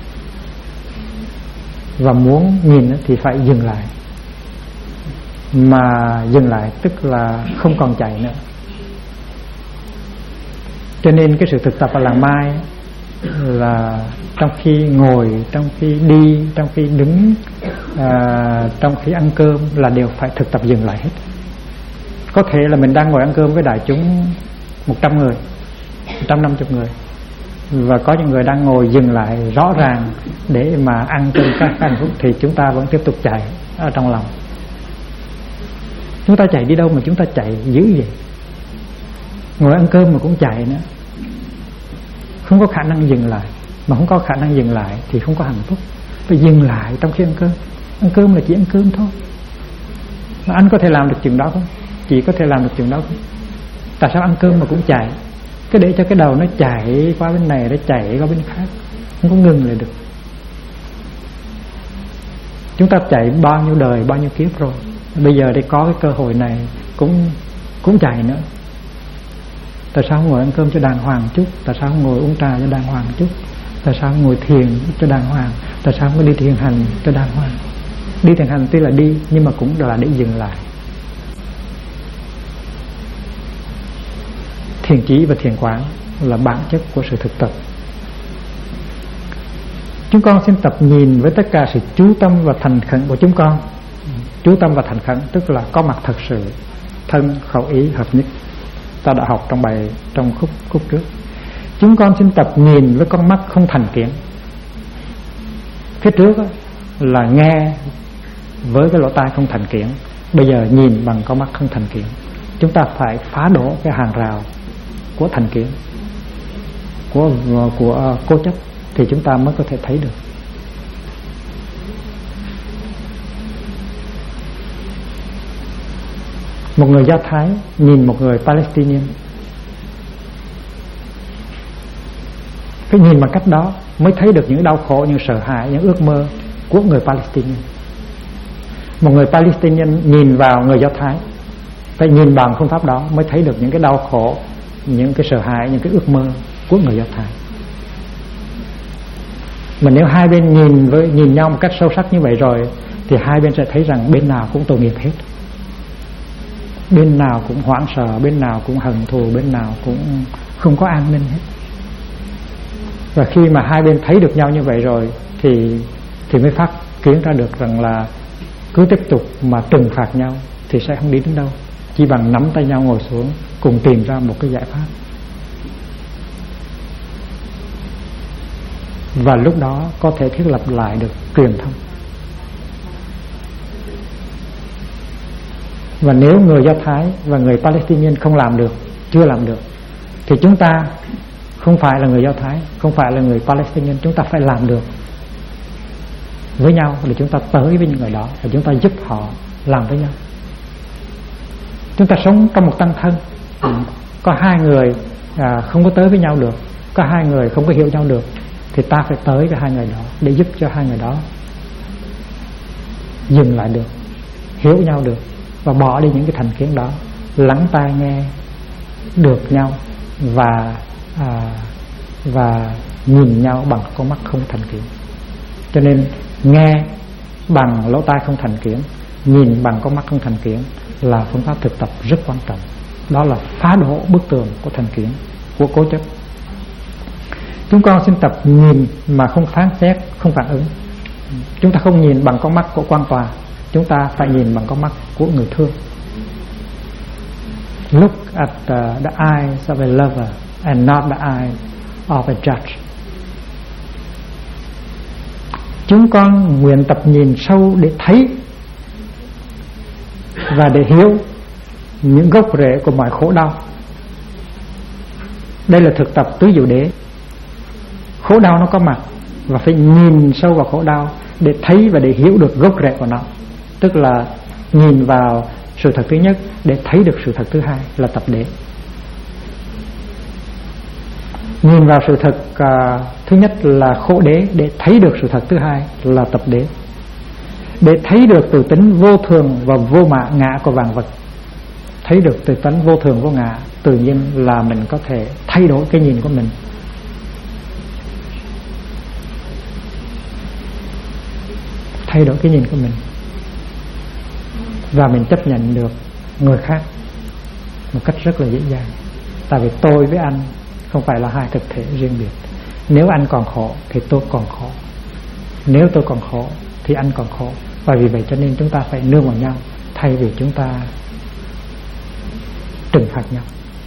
Và muốn nhìn thì phải dừng lại. Mà dừng lại tức là không còn chạy nữa. Cho nên cái sự thực tập ở làng Mai là trong khi ngồi, trong khi đi, trong khi đứng, trong khi ăn cơm là đều phải thực tập dừng lại hết. Có thể là mình đang ngồi ăn cơm với đại chúng 100 người, 150 người, và có những người đang ngồi dừng lại rõ ràng để mà ăn cơm các hạnh phúc, thì chúng ta vẫn tiếp tục chạy ở trong lòng. Chúng ta chạy đi đâu mà chúng ta chạy dữ vậy? Ngồi ăn cơm mà cũng chạy nữa. Không có khả năng dừng lại. Mà không có khả năng dừng lại thì không có hạnh phúc. Phải dừng lại trong khi ăn cơm. Ăn cơm là chỉ ăn cơm thôi. Mà anh có thể làm được chừng đó không? Chị có thể làm được chừng đó không? Tại sao ăn cơm mà cũng chạy? Cứ để cho cái đầu nó chạy qua bên này, nó chạy qua bên khác, không có ngừng lại được. Chúng ta chạy bao nhiêu đời, bao nhiêu kiếp rồi, bây giờ để có cái cơ hội này cũng chạy nữa. Tại sao không ngồi ăn cơm cho đàng hoàng chút? Tại sao không ngồi uống trà cho đàng hoàng chút? Tại sao không ngồi thiền cho đàng hoàng? Tại sao không có đi thiền hành cho đàng hoàng? Đi thiền hành tuy là đi, nhưng mà cũng là để dừng lại. Thiền chỉ và thiền quán là bản chất của sự thực tập. Chúng con xin tập nhìn với tất cả sự chú tâm và thành khẩn của chúng con. Chú tâm và thành khẩn tức là có mặt thật sự, thân khẩu ý hợp nhất. Ta đã học trong khúc trước. Chúng con xin tập nhìn với con mắt không thành kiến. Phía trước là nghe với cái lỗ tai không thành kiến, bây giờ nhìn bằng con mắt không thành kiến. Chúng ta phải phá đổ cái hàng rào của thành kiến, của cố chấp, thì chúng ta mới có thể thấy được. Một người Do Thái nhìn một người Palestinian, phải nhìn bằng cách đó mới thấy được những đau khổ, những sợ hãi, những ước mơ của người Palestinian. Một người Palestinian nhìn vào người Do Thái, phải nhìn bằng phương pháp đó mới thấy được những cái đau khổ, những cái sợ hãi, những cái ước mơ của người Do Thái. Mà nếu hai bên nhìn nhau một cách sâu sắc như vậy rồi thì hai bên sẽ thấy rằng bên nào cũng tội nghiệp hết, bên nào cũng hoảng sợ, bên nào cũng hận thù, bên nào cũng không có an ninh hết. Và khi mà hai bên thấy được nhau như vậy rồi thì mới phát kiến ra được rằng là cứ tiếp tục mà trừng phạt nhau thì sẽ không đi đến đâu, chỉ bằng nắm tay nhau ngồi xuống cùng tìm ra một cái giải pháp. Và lúc đó có thể thiết lập lại được truyền thông. Và nếu người Do Thái và người Palestinian không làm được, chưa làm được, thì chúng ta không phải là người Do Thái, không phải là người Palestinian, chúng ta phải làm được với nhau để chúng ta tới với những người đó và chúng ta giúp họ làm với nhau. Chúng ta sống trong một tăng thân, có hai người không có tới với nhau được, có hai người không có hiểu nhau được, thì ta phải tới với hai người đó để giúp cho hai người đó dừng lại được, hiểu nhau được và bỏ đi những cái thành kiến đó, lắng tai nghe được nhau và nhìn nhau bằng con mắt không thành kiến. Cho nên nghe bằng lỗ tai không thành kiến, nhìn bằng con mắt không thành kiến là phương pháp thực tập rất quan trọng. Đó là phá đổ bức tường của thành kiến, của cố chấp. Chúng con xin tập nhìn mà không phán xét, không phản ứng. Chúng ta không nhìn bằng con mắt của quan tòa, chúng ta phải nhìn bằng con mắt của người thương. Look at the eyes of a lover and not the eyes of a judge. Chúng con nguyện tập nhìn sâu để thấy và để hiểu những gốc rễ của mọi khổ đau. Đây là thực tập tứ diệu đế. Khổ đau nó có mặt và phải nhìn sâu vào khổ đau để thấy và để hiểu được gốc rễ của nó. Tức là nhìn vào sự thật thứ nhất để thấy được sự thật thứ hai là tập đế. Nhìn vào sự thật thứ nhất là khổ đế để thấy được sự thật thứ hai là tập đế. Để thấy được từ tính vô thường và vô ngã của vạn vật, thấy được từ tính vô thường vô ngã, tự nhiên là mình có thể thay đổi cái nhìn của mình. Thay đổi cái nhìn của mình và mình chấp nhận được người khác một cách rất là dễ dàng. Tại vì tôi với anh không phải là hai thực thể riêng biệt. Nếu anh còn khổ thì tôi còn khổ, nếu tôi còn khổ thì anh còn khổ. Và vì vậy cho nên chúng ta phải nương vào nhau thay vì chúng ta trừng phạt nhau.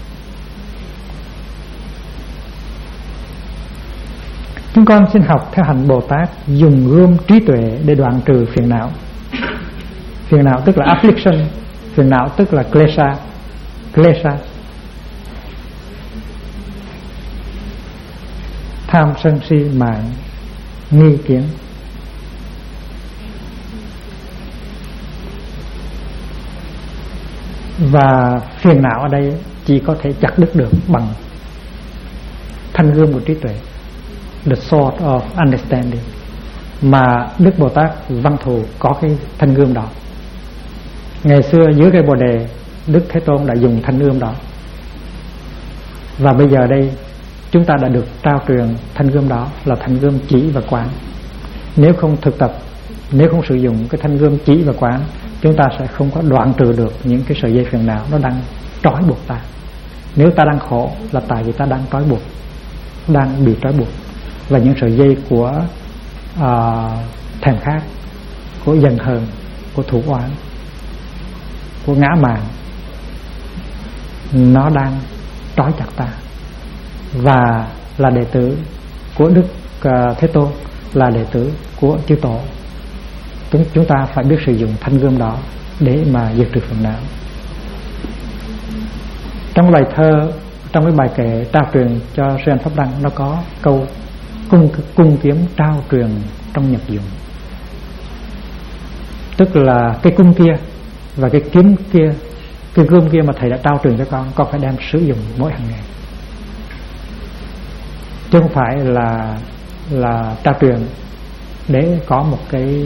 Chúng con xin học theo hành Bồ Tát, dùng gươm trí tuệ để đoạn trừ phiền não. Phiền não tức là affliction, phiền não tức là klesha. Klesha, tham sân si mạng nghi kiến. Và phiền não ở đây chỉ có thể chặt đứt được bằng thanh gươm của trí tuệ, the sword of understanding. Mà Đức Bồ Tát Văn Thù có cái thanh gươm đó. Ngày xưa dưới cây Bồ Đề, Đức Thế Tôn đã dùng thanh gươm đó. Và bây giờ đây chúng ta đã được trao truyền thanh gươm đó là thanh gươm chỉ và quán. Nếu không thực tập, nếu không sử dụng cái thanh gươm chỉ và quán, chúng ta sẽ không có đoạn trừ được những cái sợi dây phiền não nó đang trói buộc ta. Nếu ta đang khổ là tại vì ta đang trói buộc, đang bị trói buộc. Và những sợi dây của thèm khát, của giận hờn, của thủ oán, của ngã mạn, nó đang trói chặt ta. Và là đệ tử của Đức Thế Tôn, là đệ tử của chư Tổ, chúng ta phải biết sử dụng thanh gươm đó để mà diệt trừ phiền não. Trong bài thơ, trong cái bài kệ trao truyền cho sư Anh Pháp Đăng, nó có câu cung kiếm trao truyền trong nhật dụng. Tức là cái cung kia và cái kiếm kia Cái gươm kia mà thầy đã trao truyền cho con phải đem sử dụng mỗi hàng ngày, chứ không phải là trao truyền để có một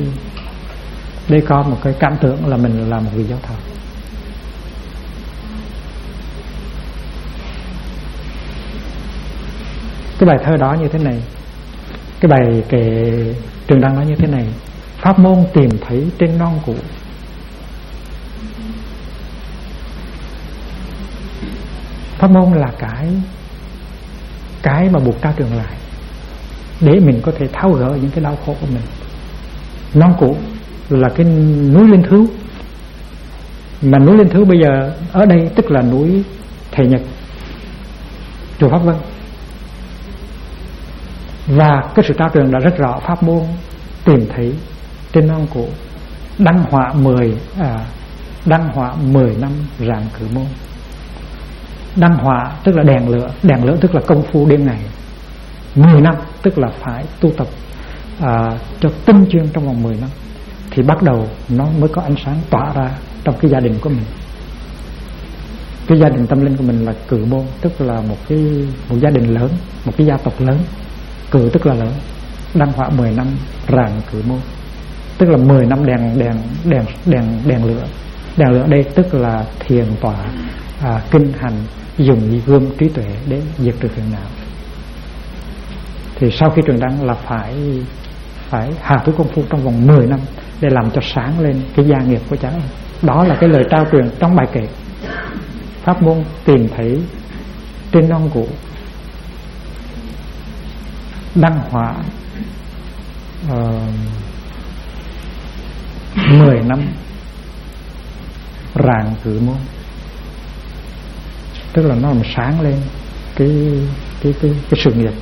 cái cảm tưởng là mình là một vị giáo thọ. Cái bài thơ đó như thế này, cái bài kệ Trường Đăng nói như thế này: pháp môn tìm thấy trên non cũ. Pháp môn là cái mà buộc trao truyền lại để mình có thể tháo gỡ những cái đau khổ của mình. Non cũ là cái núi Linh Thứu, mà núi Linh Thứu bây giờ ở đây tức là núi Thầy Nhật, chùa Pháp Vân. Và cái sự trao truyền đã rất rõ: pháp môn tìm thấy trên non cũ, đăng họa 10 năm rạng cử môn. Đăng họa tức là đèn lửa tức là công phu đêm ngày. 10 năm tức là phải tu tập cho tinh chuyên trong vòng 10 năm thì bắt đầu nó mới có ánh sáng tỏa ra trong cái gia đình của mình. Cái gia đình tâm linh của mình là cử môn, tức là một gia đình lớn, một cái gia tộc lớn. Cử tức là lớn. Đăng họa 10 năm rạng cử môn, tức là 10 năm đèn lửa. Đèn lửa đây tức là thiền tọa, kinh hành, dùng gươm trí tuệ để diệt trừ phiền não. Thì sau khi truyền đăng là phải hạ túi công phu trong vòng 10 năm để làm cho sáng lên cái gia nghiệp của cháu. Đó là cái lời trao truyền trong bài kệ: pháp môn tìm thấy trên non cũ, đăng họa 10 năm rạng cử môn, tức là nó làm sáng lên cái sự nghiệp,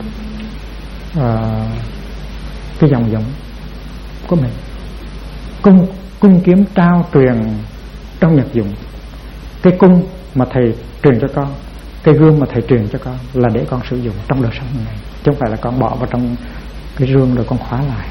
cái dòng giống của mình. Cung kiếm trao truyền trong nhật dụng. Cái cung mà thầy truyền cho con, cái gươm mà thầy truyền cho con là để con sử dụng trong đời sống này, chứ không phải là con bỏ vào trong cái rương rồi con khóa lại.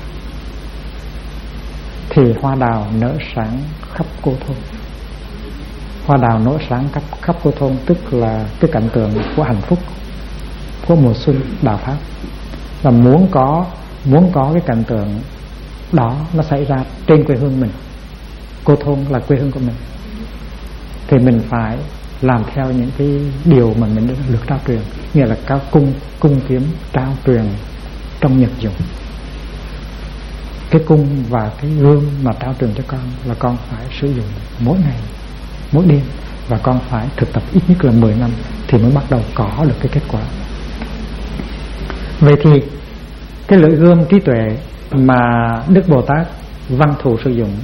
Thì hoa đào nở sáng khắp cô thôn. Hoa đào nở sáng khắp cô thôn tức là cái cảnh tượng của hạnh phúc, của mùa xuân đạo pháp. Và muốn có cái cảnh tượng đó nó xảy ra trên quê hương mình. Cô thôn là quê hương của mình, thì mình phải làm theo những cái điều mà mình được trao truyền, nghĩa là cao cung kiếm trao truyền trong nhật dụng. Cái cung và cái gươm mà trao truyền cho con là con phải sử dụng mỗi ngày, mỗi đêm, và con phải thực tập ít nhất là 10 năm thì mới bắt đầu có được cái kết quả. Vậy thì cái lưỡi gươm trí tuệ mà Đức Bồ Tát Văn Thù sử dụng,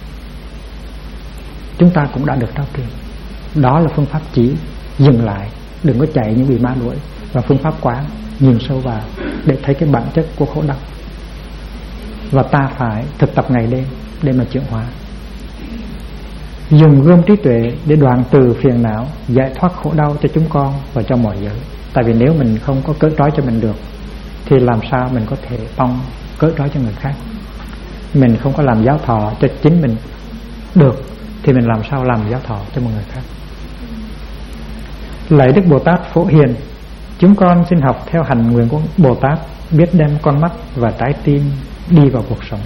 chúng ta cũng đã được trao truyền. Đó là phương pháp chỉ dừng lại, đừng có chạy những bị ma đuổi, và phương pháp quán, nhìn sâu vào để thấy cái bản chất của khổ đau. Và ta phải thực tập ngày đêm để mà chuyển hóa. Dùng gươm trí tuệ để đoạn từ phiền não, giải thoát khổ đau cho chúng con và cho mọi giới. Tại vì nếu mình không có cởi trói cho mình được thì làm sao mình có thể cởi trói cho người khác. Mình không có làm giáo thọ cho chính mình được thì mình làm sao làm giáo thọ cho một người khác. Lạy Đức Bồ Tát Phổ Hiền, chúng con xin học theo hành nguyện của Bồ Tát, biết đem con mắt và trái tim đi vào cuộc sống.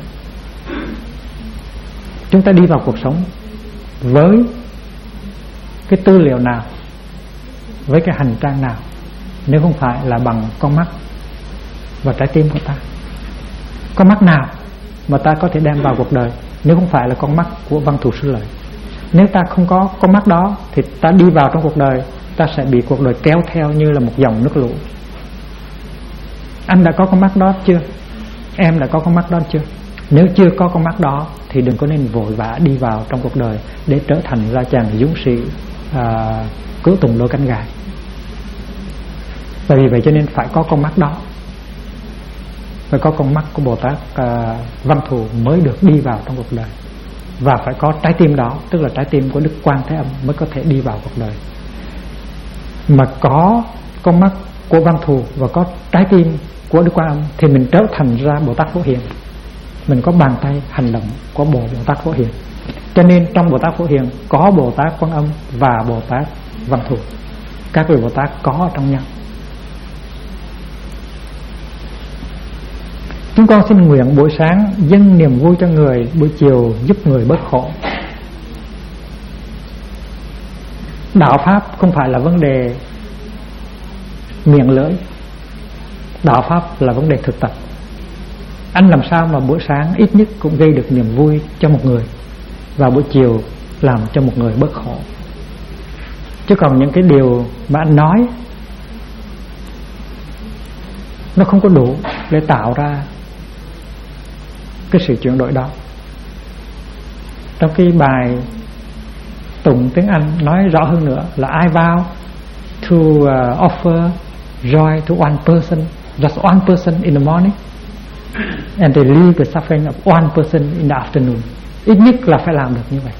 Chúng ta đi vào cuộc sống với cái tư liệu nào, với cái hành trang nào, nếu không phải là bằng con mắt và trái tim của ta? Con mắt nào mà ta có thể đem vào cuộc đời nếu không phải là con mắt của Văn Thù Sư Lợi? Nếu ta không có con mắt đó thì ta đi vào trong cuộc đời, ta sẽ bị cuộc đời kéo theo như là một dòng nước lũ. Anh đã có con mắt đó chưa? Em đã có con mắt đó chưa? Nếu chưa có con mắt đó thì đừng có nên vội vã đi vào trong cuộc đời để trở thành ra chàng dũng sĩ cứu tùng đôi cánh gài. Bởi vì vậy cho nên phải có con mắt đó, phải có con mắt của Bồ Tát Văn Thù mới được đi vào trong cuộc đời. Và phải có trái tim đó, tức là trái tim của Đức Quan Thế Âm mới có thể đi vào cuộc đời. Mà có con mắt của Văn Thù và có trái tim của Đức Quan Âm thì mình trở thành ra Bồ Tát Phổ Hiền. Mình có bàn tay hành động của Bồ Tát Phổ Hiền. Cho nên trong Bồ Tát Phổ Hiền có Bồ Tát Quan Âm và Bồ Tát Văn Thù. Các vị Bồ Tát có ở trong nhau. Chúng con xin nguyện buổi sáng dâng niềm vui cho người, buổi chiều giúp người bớt khổ. Đạo Pháp không phải là vấn đề miệng lưỡi. Đạo Pháp là vấn đề thực tập. Anh làm sao mà buổi sáng ít nhất cũng gây được niềm vui cho một người, và buổi chiều làm cho một người bớt khổ. Chứ còn những cái điều mà anh nói nó không có đủ để tạo ra cái sự chuyển đổi đó. Trong cái bài tụng tiếng Anh nói rõ hơn nữa là I vow to offer joy to one person, just one person in the morning, and to leave the suffering of one person in the afternoon. Ít nhất là phải làm được như vậy.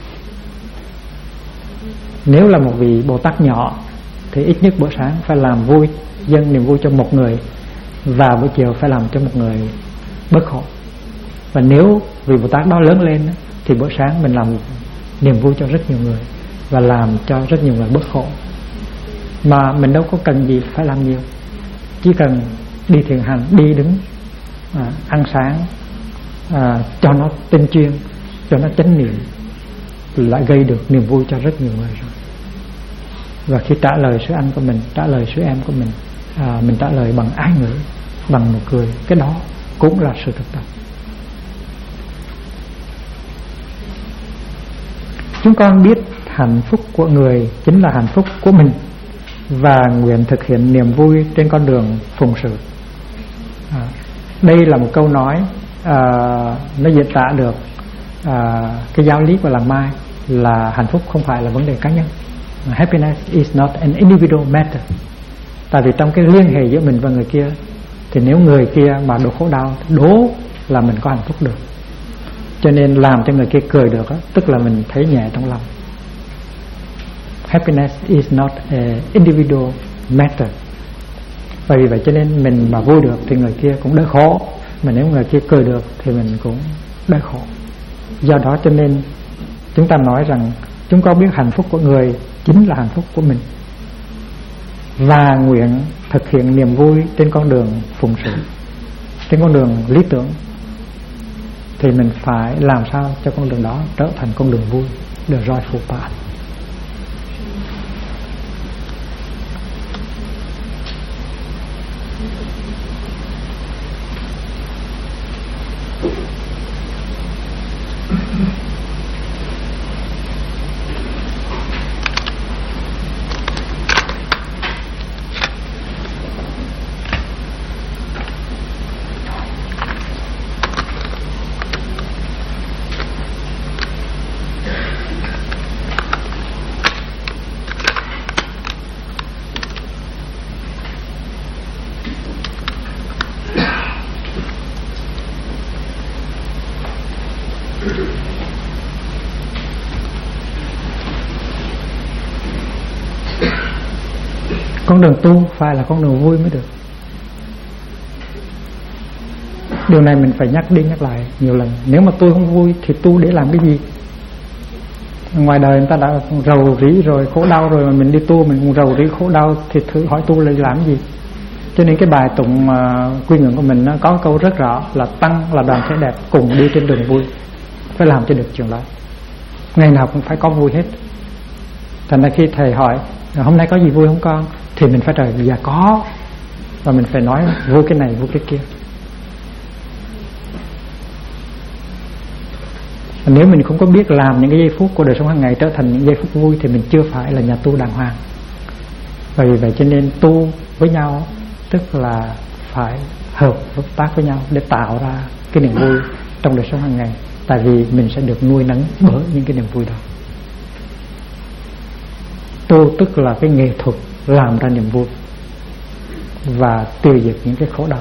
Nếu là một vị Bồ Tát nhỏ thì ít nhất buổi sáng phải làm vui, dâng niềm vui cho một người, và buổi chiều phải làm cho một người bớt khổ. Và nếu vị Bồ Tát đó lớn lên thì buổi sáng mình làm niềm vui cho rất nhiều người và làm cho rất nhiều người bớt khổ. Mà mình đâu có cần gì phải làm nhiều, chỉ cần đi thiền hành, đi đứng, ăn sáng, cho nó tinh chuyên, cho nó chánh niệm, lại gây được niềm vui cho rất nhiều người rồi. Và khi trả lời sư anh của mình, trả lời sư em của mình trả lời bằng ái ngữ, bằng nụ cười, cái đó cũng là sự thực tập. Chúng con biết hạnh phúc của người chính là hạnh phúc của mình, và nguyện thực hiện niềm vui trên con đường phụng sự. Đây là một câu nói nó diễn tả được cái giáo lý của làng Mai là hạnh phúc không phải là vấn đề cá nhân. Happiness is not an individual matter. Tại vì trong cái liên hệ giữa mình và người kia, thì nếu người kia mà đổ khổ đau, đố là mình có hạnh phúc được. Cho nên làm cho người kia cười được, tức là mình thấy nhẹ trong lòng. Happiness is not an individual matter. Và vì vậy cho nên mình mà vui được thì người kia cũng đỡ khổ, mà nếu người kia cười được thì mình cũng đỡ khổ. Do đó cho nên chúng ta nói rằng chúng con biết hạnh phúc của người chính là hạnh phúc của mình, và nguyện thực hiện niềm vui trên con đường phụng sự, trên con đường lý tưởng, thì mình phải làm sao cho con đường đó trở thành con đường vui, the joyful path. Con đường tu phải là con đường vui mới được. Điều này mình phải nhắc đi nhắc lại nhiều lần. Nếu mà tôi không vui thì tu để làm cái gì? Ngoài đời người ta đã rầu rĩ rồi, khổ đau rồi, mà mình đi tu mình cũng rầu rĩ khổ đau, thì thử hỏi tu là làm gì? Cho nên cái bài tụng quy ngưỡng của mình nó có câu rất rõ là tăng là đoàn thể đẹp cùng đi trên đường vui. Phải làm cho được chuyện đó. Ngày nào cũng phải có vui hết. Thành ra khi thầy hỏi hôm nay có gì vui không con, thì mình phải trả lời dạ có, và mình phải nói vui cái này vui cái kia. Nếu mình không có biết làm những cái giây phút của đời sống hàng ngày trở thành những giây phút vui thì mình chưa phải là nhà tu đàng hoàng. Và vì vậy cho nên tu với nhau tức là phải hợp tác với nhau để tạo ra cái niềm vui trong đời sống hàng ngày. Tại vì mình sẽ được nuôi nấng bởi những cái niềm vui đó. Tu tức là cái nghệ thuật làm ra niềm vui và tiêu diệt những cái khổ đau.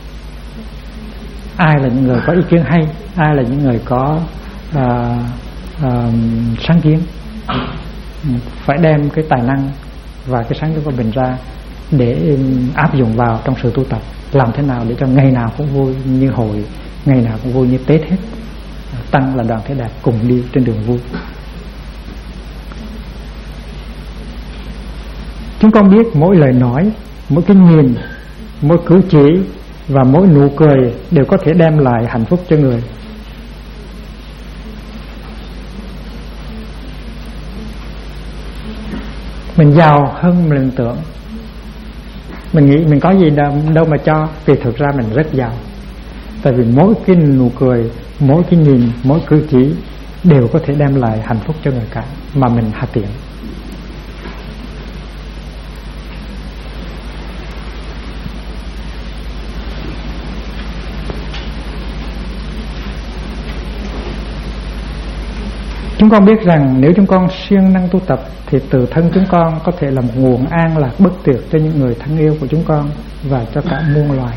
Ai là những người có ý kiến hay, ai là những người có sáng kiến, phải đem cái tài năng và cái sáng kiến của mình ra để áp dụng vào trong sự tu tập. Làm thế nào để cho ngày nào cũng vui như hội, ngày nào cũng vui như Tết hết. Tăng là đoàn thể đẹp cùng đi trên đường vui. Chúng con biết mỗi lời nói, mỗi cái nhìn, mỗi cử chỉ và mỗi nụ cười đều có thể đem lại hạnh phúc cho người. Mình giàu hơn mình tưởng. Mình nghĩ mình có gì đâu mà cho. Vì thực ra mình rất giàu. Tại vì mỗi cái nụ cười, mỗi cái nhìn, mỗi cử chỉ đều có thể đem lại hạnh phúc cho người cả, mà mình hạ tiện. Chúng con biết rằng nếu chúng con siêng năng tu tập thì từ thân chúng con có thể là một nguồn an lạc bất tuyệt cho những người thân yêu của chúng con và cho cả muôn loài.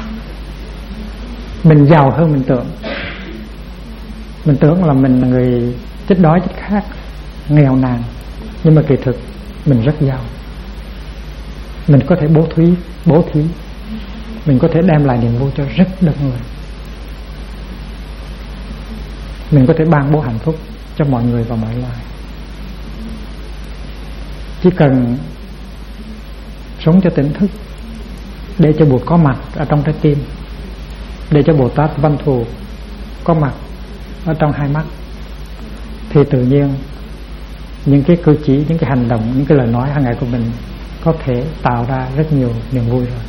Mình giàu hơn mình tưởng. Mình tưởng là mình là người chết đói chết khát, nghèo nàn, nhưng mà kỳ thực mình rất giàu. Mình có thể bố thí, mình có thể đem lại niềm vui cho rất đông người. Mình có thể ban bố hạnh phúc cho mọi người và mọi loài. Chỉ cần sống cho tỉnh thức, để cho Bụt có mặt ở trong trái tim, để cho Bồ Tát Văn Thù có mặt ở trong hai mắt, thì tự nhiên những cái cử chỉ, những cái hành động, những cái lời nói hàng ngày của mình có thể tạo ra rất nhiều niềm vui rồi.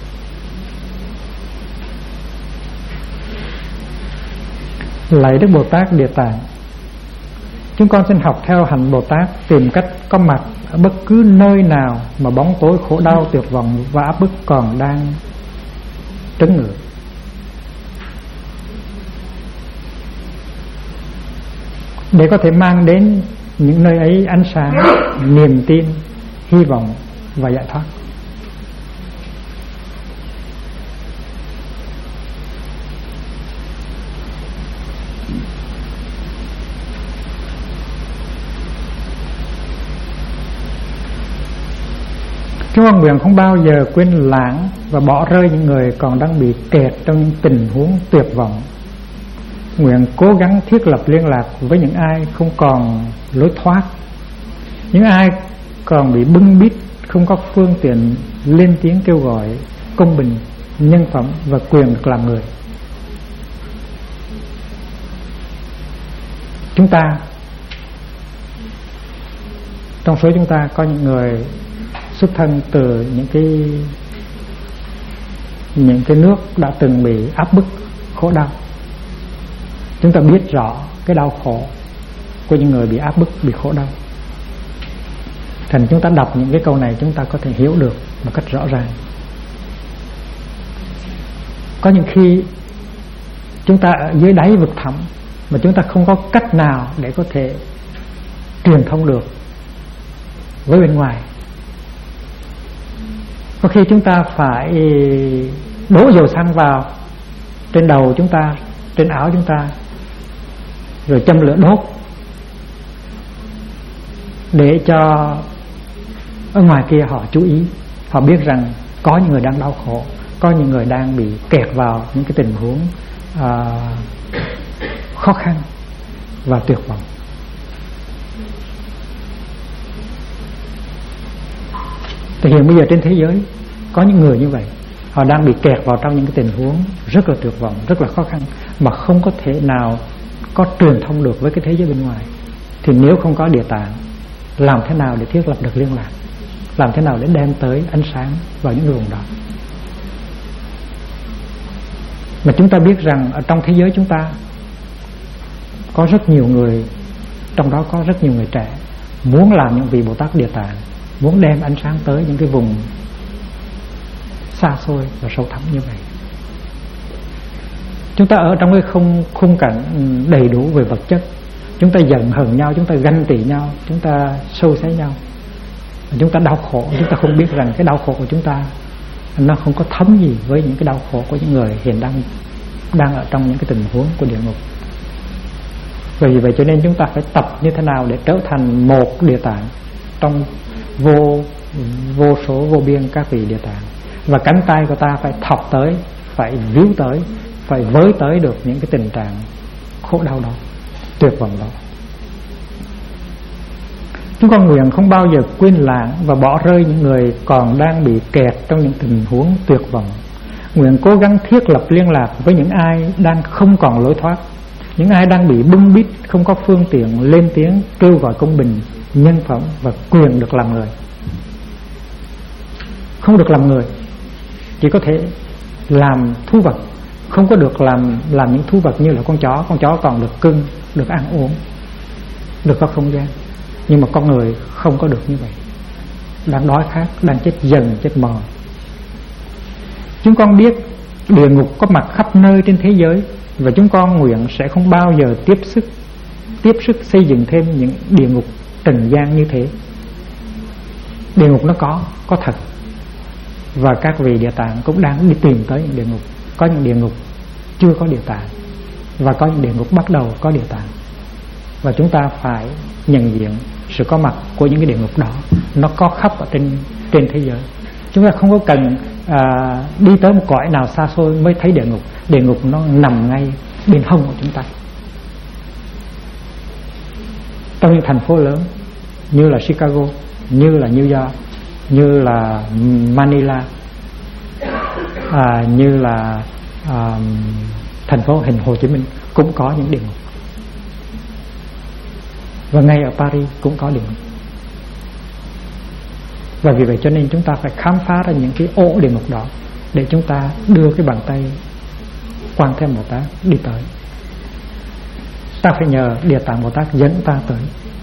Lạy Đức Bồ Tát Địa Tạng, chúng con xin học theo hạnh Bồ Tát, tìm cách có mặt ở bất cứ nơi nào mà bóng tối khổ đau, tuyệt vọng và áp bức còn đang trấn ngự. Để có thể mang đến những nơi ấy ánh sáng, niềm tin, hy vọng và giải thoát. Chúng con nguyện không bao giờ quên lãng và bỏ rơi những người còn đang bị kẹt trong tình huống tuyệt vọng. Nguyện cố gắng thiết lập liên lạc với những ai không còn lối thoát, những ai còn bị bưng bít, không có phương tiện lên tiếng kêu gọi công bình, nhân phẩm và quyền được làm người. Chúng ta, trong số chúng ta có những người xuất thân từ những cái nước đã từng bị áp bức khổ đau. Chúng ta biết rõ cái đau khổ của những người bị áp bức, bị khổ đau. Thành chúng ta đọc những cái câu này, chúng ta có thể hiểu được một cách rõ ràng. Có những khi chúng ta ở dưới đáy vực thẳm mà chúng ta không có cách nào để có thể truyền thông được với bên ngoài. Có khi chúng ta phải đổ dầu xăng vào trên đầu chúng ta, trên áo chúng ta, rồi châm lửa đốt để cho ở ngoài kia họ chú ý, họ biết rằng có những người đang đau khổ, có những người đang bị kẹt vào những cái tình huống khó khăn và tuyệt vọng. Thì hiện bây giờ trên thế giới có những người như vậy, họ đang bị kẹt vào trong những cái tình huống rất là tuyệt vọng, rất là khó khăn, mà không có thể nào có truyền thông được với cái thế giới bên ngoài. Thì nếu không có Địa Tạng, làm thế nào để thiết lập được liên lạc, làm thế nào để đem tới ánh sáng vào những vùng đó. Mà chúng ta biết rằng ở trong thế giới chúng ta có rất nhiều người, trong đó có rất nhiều người trẻ muốn làm những vị Bồ Tát Địa Tạng, muốn đem ánh sáng tới những cái vùng xa xôi và sâu thẳm như vậy. Chúng ta ở trong cái khung cảnh đầy đủ về vật chất, chúng ta giận hờn nhau, chúng ta ganh tị nhau, chúng ta sâu xé nhau, chúng ta đau khổ. Chúng ta không biết rằng cái đau khổ của chúng ta nó không có thấm gì với những cái đau khổ của những người hiện đang ở trong những cái tình huống của địa ngục. Vì vậy cho nên chúng ta phải tập như thế nào để trở thành một Địa Tạng trong vô số vô biên các vị Địa Tạng. Và cánh tay của ta phải thọc tới, phải víu tới, phải với tới được những cái tình trạng khổ đau đó. tuyệt vọng đó. Chúng con nguyện không bao giờ quên lãng và bỏ rơi những người còn đang bị kẹt trong những tình huống tuyệt vọng. Nguyện cố gắng thiết lập liên lạc với những ai đang không còn lối thoát, những ai đang bị bưng bít, không có phương tiện lên tiếng kêu gọi công bình, nhân phẩm và quyền được làm người. Không được làm người, chỉ có thể làm thú vật, không có được làm những thú vật như là con chó còn được cưng, được ăn uống, được có không gian. Nhưng mà con người không có được như vậy, đang đói khát, đang chết dần chết mòn. Chúng con biết địa ngục có mặt khắp nơi trên thế giới, và chúng con nguyện sẽ không bao giờ tiếp sức xây dựng thêm những địa ngục trần gian như thế. Địa ngục nó có thật, và các vị Địa Tạng cũng đang đi tìm tới những địa ngục. Có những địa ngục chưa có Địa Tạng, và có những địa ngục bắt đầu có Địa Tạng, và chúng ta phải nhận diện sự có mặt của những cái địa ngục đó. Nó có khắp ở trên thế giới. Chúng ta không có cần đi tới một cõi nào xa xôi mới thấy địa ngục. Địa ngục nó nằm ngay bên hông của chúng ta. Trong những thành phố lớn như là Chicago, như là New York, như là Manila, như là thành phố hình Hồ Chí Minh cũng có những địa ngục. Và ngay ở Paris cũng có địa ngục. Và vì vậy cho nên chúng ta phải khám phá ra những cái ổ địa ngục đó, để chúng ta đưa cái bàn tay Quan Thế Âm Bồ Tát đi tới. Ta phải nhờ Địa Tạng Bồ Tát dẫn ta tới.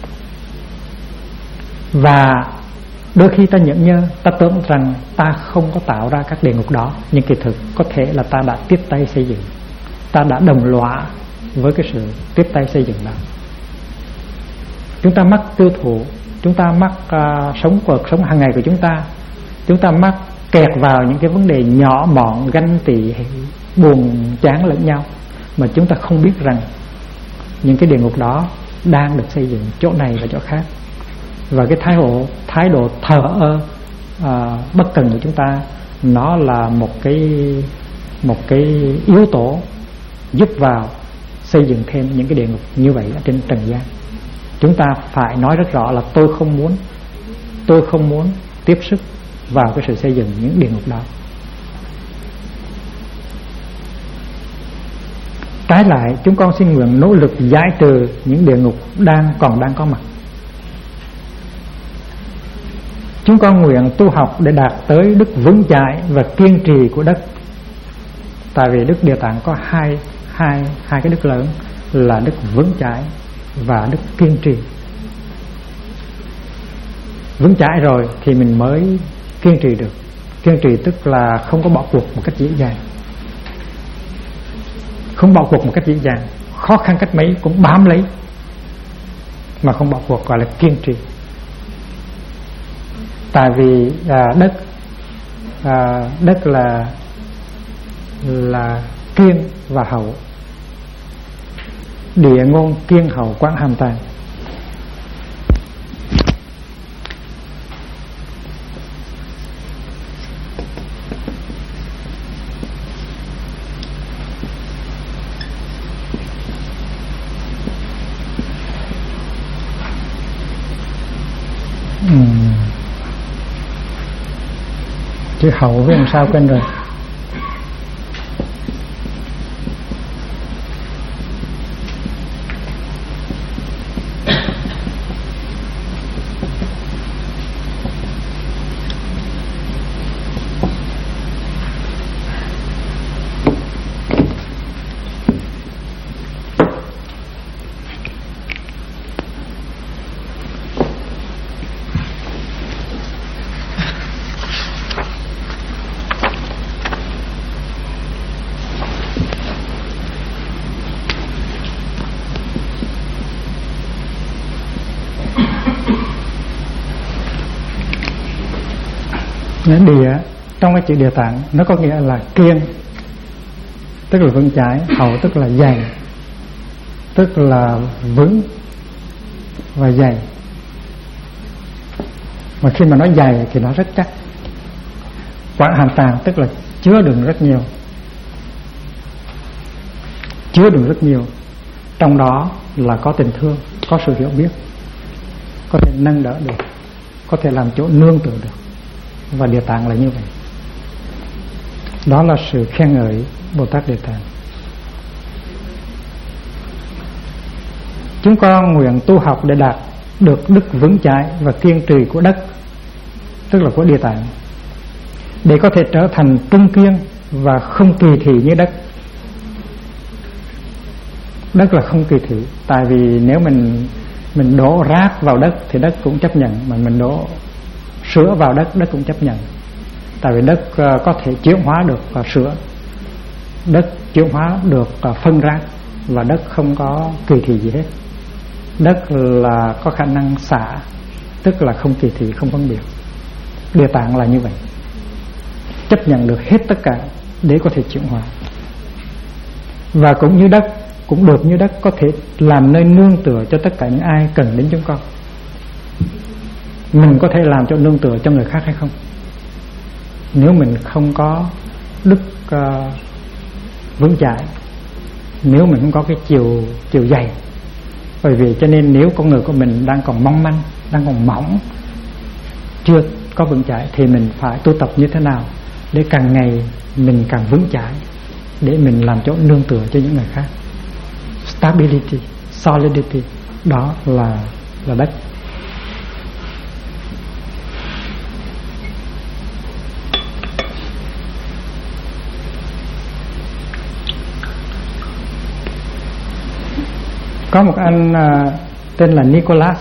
Và đôi khi ta nhẫn nhơ, ta tưởng rằng ta không có tạo ra các địa ngục đó, nhưng kỳ thực có thể là ta đã tiếp tay xây dựng, ta đã đồng lõa với cái sự tiếp tay xây dựng đó. Chúng ta mắc tiêu thụ, chúng ta mắc cuộc sống hàng ngày của chúng ta mắc kẹt vào những cái vấn đề nhỏ mọn, ganh tị, buồn chán lẫn nhau, mà chúng ta không biết rằng những cái địa ngục đó đang được xây dựng chỗ này và chỗ khác. Và cái thái độ thờ ơ, bất cần của chúng ta, nó là một cái yếu tố giúp vào xây dựng thêm những cái địa ngục như vậy ở trên trần gian. Chúng ta phải nói rất rõ là tôi không muốn tiếp sức vào cái sự xây dựng những địa ngục đó. Trái lại, chúng con xin nguyện nỗ lực giải trừ những địa ngục đang có mặt. Chúng con nguyện tu học để đạt tới đức vững chãi và kiên trì của đất. Tại vì đức Địa Tạng có hai cái đức lớn là đức vững chãi và đức kiên trì. Vững chãi rồi thì mình mới kiên trì được. Kiên trì tức là không có bỏ cuộc một cách dễ dàng. Không bỏ cuộc một cách dễ dàng, khó khăn cách mấy cũng bám lấy mà không bỏ cuộc, gọi là kiên trì. Tại vì đất là kiên và hậu. Địa ngôn kiên hậu quán hàm tàng. Chữ hậu với làm sao quên rồi. Địa trong cái chữ Địa Tạng nó có nghĩa là kiên, tức là vững chãi, hậu tức là dày, tức là vững và dày. Mà khi mà nói dày thì nó rất chắc. Quán hàm tàng tức là chứa đựng rất nhiều. Trong đó là có tình thương, có sự hiểu biết, có thể nâng đỡ được, có thể làm chỗ nương tựa được. Và Địa Tạng là như vậy. Đó là sự khen ngợi Bồ Tát Địa Tạng. Chúng con nguyện tu học để đạt được đức vững chãi và kiên trì của đất, tức là của Địa Tạng, để có thể trở thành trung kiên và không kỳ thị như đất. Đất là không kỳ thị. Tại vì nếu mình đổ rác vào đất thì đất cũng chấp nhận, mà mình đổ sữa vào đất, đất cũng chấp nhận. Tại vì đất có thể chuyển hóa được sữa, đất chuyển hóa được phân rác, và đất không có kỳ thị gì hết. Đất là có khả năng xả, tức là không kỳ thị, không phân biệt. Địa Tạng là như vậy, chấp nhận được hết tất cả để có thể chuyển hóa. Và cũng như đất, cũng được như đất, có thể làm nơi nương tựa cho tất cả những ai cần đến chúng con. Mình có thể làm cho nương tựa cho người khác hay không? Nếu mình không có đức vững chãi, nếu mình không có cái chiều dày. Bởi vì cho nên nếu con người của mình đang còn mong manh, đang còn mỏng, chưa có vững chãi, thì mình phải tu tập như thế nào để càng ngày mình càng vững chãi, để mình làm chỗ nương tựa cho những người khác. Stability, solidity, đó là đất. Có một anh tên là Nicholas.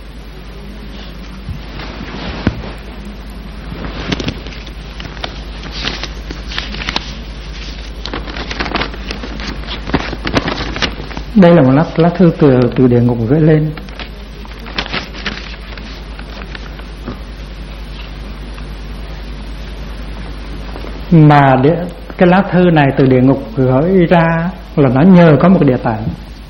Đây là một lá thư từ địa ngục gửi lên. Mà cái lá thư này từ địa ngục gửi ra là nó nhờ có một Địa Tạng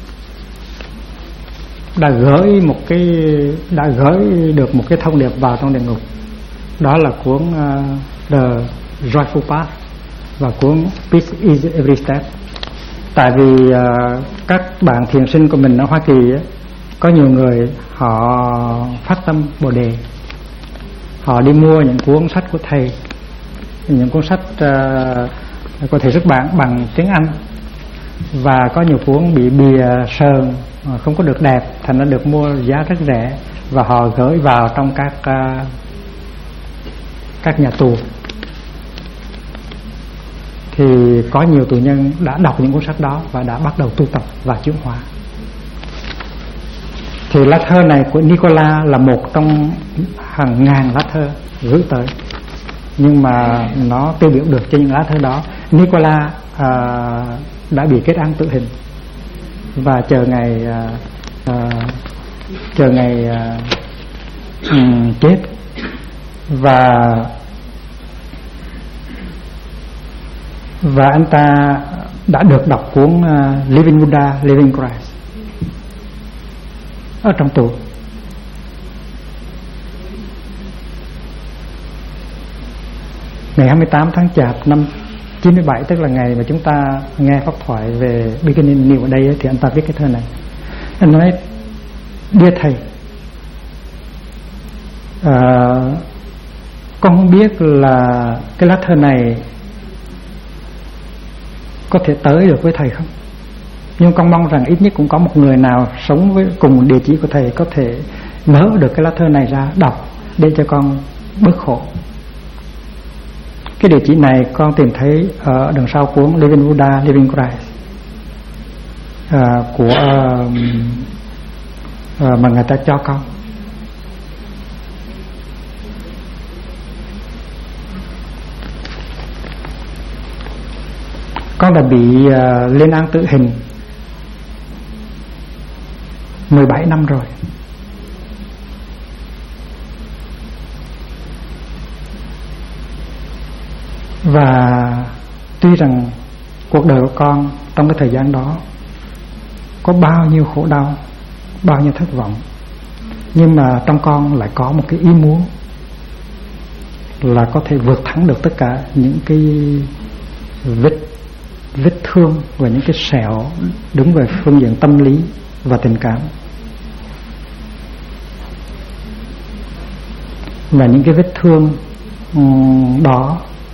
đã gửi được một cái thông điệp vào trong địa ngục. Đó là cuốn The Joyful Path và cuốn Peace is Every Step. Tại vì các bạn thiền sinh của mình ở Hoa Kỳ ấy, có nhiều người họ phát tâm Bồ Đề, họ đi mua những cuốn sách của thầy, những cuốn sách của thầy xuất bản bằng tiếng Anh, và có nhiều cuốn bị bìa sờn, không có được đẹp, thành ra được mua giá rất rẻ, và họ gửi vào trong các nhà tù. Thì có nhiều tù nhân đã đọc những cuốn sách đó và đã bắt đầu tu tập và chuyển hóa. Thì lá thơ này của Nicola là một trong hàng ngàn lá thơ gửi tới, nhưng mà nó tiêu biểu được cho những lá thơ đó. Nicola đã bị kết án tử hình và chờ ngày chết. Và anh ta đã được đọc cuốn Living Buddha, Living Christ ở trong tù. Ngày 28 tháng Chạp năm 97, tức là ngày mà chúng ta nghe pháp thoại về Beginning New ở đây, thì anh ta viết cái thơ này. Anh nói: Dear thầy, con không biết là cái lá thơ này có thể tới được với thầy không, nhưng con mong rằng ít nhất cũng có một người nào sống với cùng địa chỉ của thầy có thể mở được cái lá thơ này ra đọc để cho con bớt khổ. Cái địa chỉ này con tìm thấy ở đằng sau cuốn Living Buddha, Living Christ mà người ta cho con. Con đã bị lên án tử hình 17 năm rồi. Và tuy rằng cuộc đời của con trong cái thời gian đó có bao nhiêu khổ đau, bao nhiêu thất vọng, nhưng mà trong con lại có một cái ý muốn là có thể vượt thắng được tất cả những cái vết thương và những cái sẹo đứng về phương diện tâm lý và tình cảm. Và những cái vết thương đó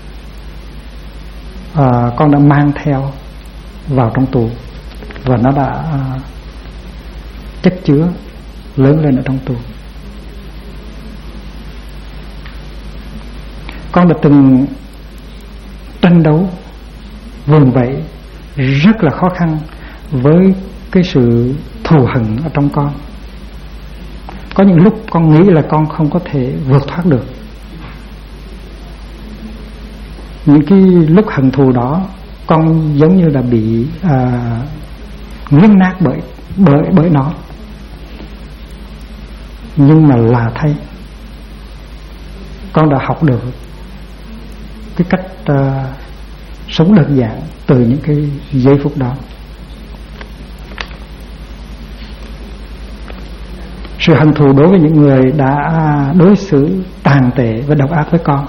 con đã mang theo vào trong tù, và nó đã chất chứa lớn lên ở trong tù. Con đã từng tranh đấu vùng vẫy rất là khó khăn với cái sự thù hận ở trong con. Có những lúc con nghĩ là con không có thể vượt thoát được. Những cái lúc hận thù đó, con giống như là bị nghiến nát bởi nó. Nhưng mà là thay, con đã học được cái cách sống đơn giản từ những cái giây phút đó. Sự hận thù đối với những người đã đối xử tàn tệ và độc ác với con,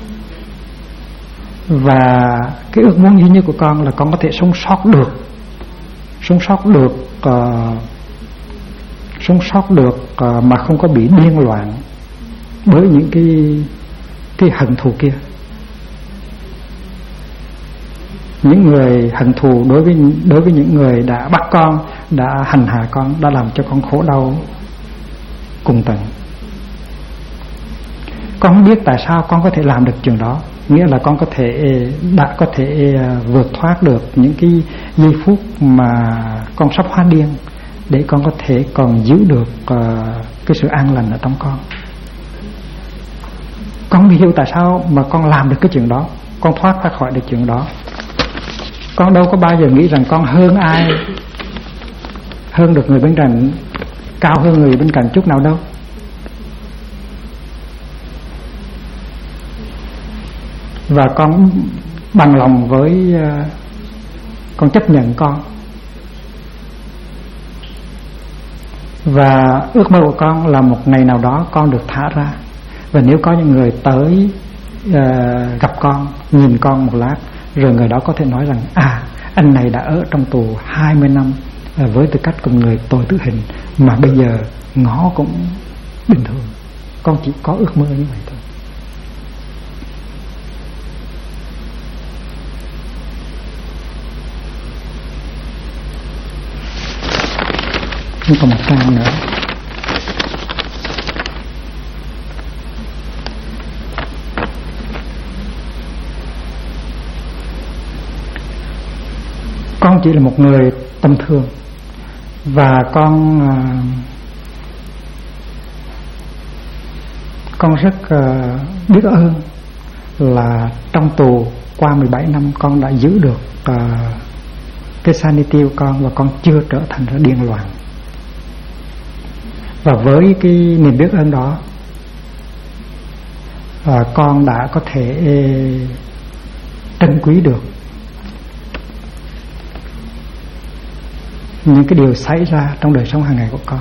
và cái ước muốn duy nhất của con là con có thể sống sót được mà không có bị điên loạn bởi những cái hận thù kia. Những người hận thù đối với những người đã bắt con, đã hành hạ con, đã làm cho con khổ đau cùng tận. Con không biết tại sao con có thể làm được chuyện đó, nghĩa là con đã có thể vượt thoát được những cái giây phút mà con sắp hóa điên, để con có thể còn giữ được cái sự an lành ở trong con. Con không hiểu tại sao mà con làm được cái chuyện đó, con thoát ra khỏi được chuyện đó. Con đâu có bao giờ nghĩ rằng con hơn ai, hơn được người bên cạnh, cao hơn người bên cạnh chút nào đâu. Và con bằng lòng với con chấp nhận con. Và ước mơ của con là một ngày nào đó con được thả ra. Và nếu có những người tới gặp con, nhìn con một lát, rồi người đó có thể nói rằng anh này đã ở trong tù 20 năm với tư cách cùng người tội tử hình, mà bây giờ ngó cũng bình thường. Con chỉ có ước mơ như vậy thôi. Còn một trang nữa. Con chỉ là một người tầm thường, và con rất biết ơn là trong tù qua 17 năm con đã giữ được cái sanity của con, và con chưa trở thành điên loạn. Và với cái niềm biết ơn đó, con đã có thể trân quý được những cái điều xảy ra trong đời sống hàng ngày của con.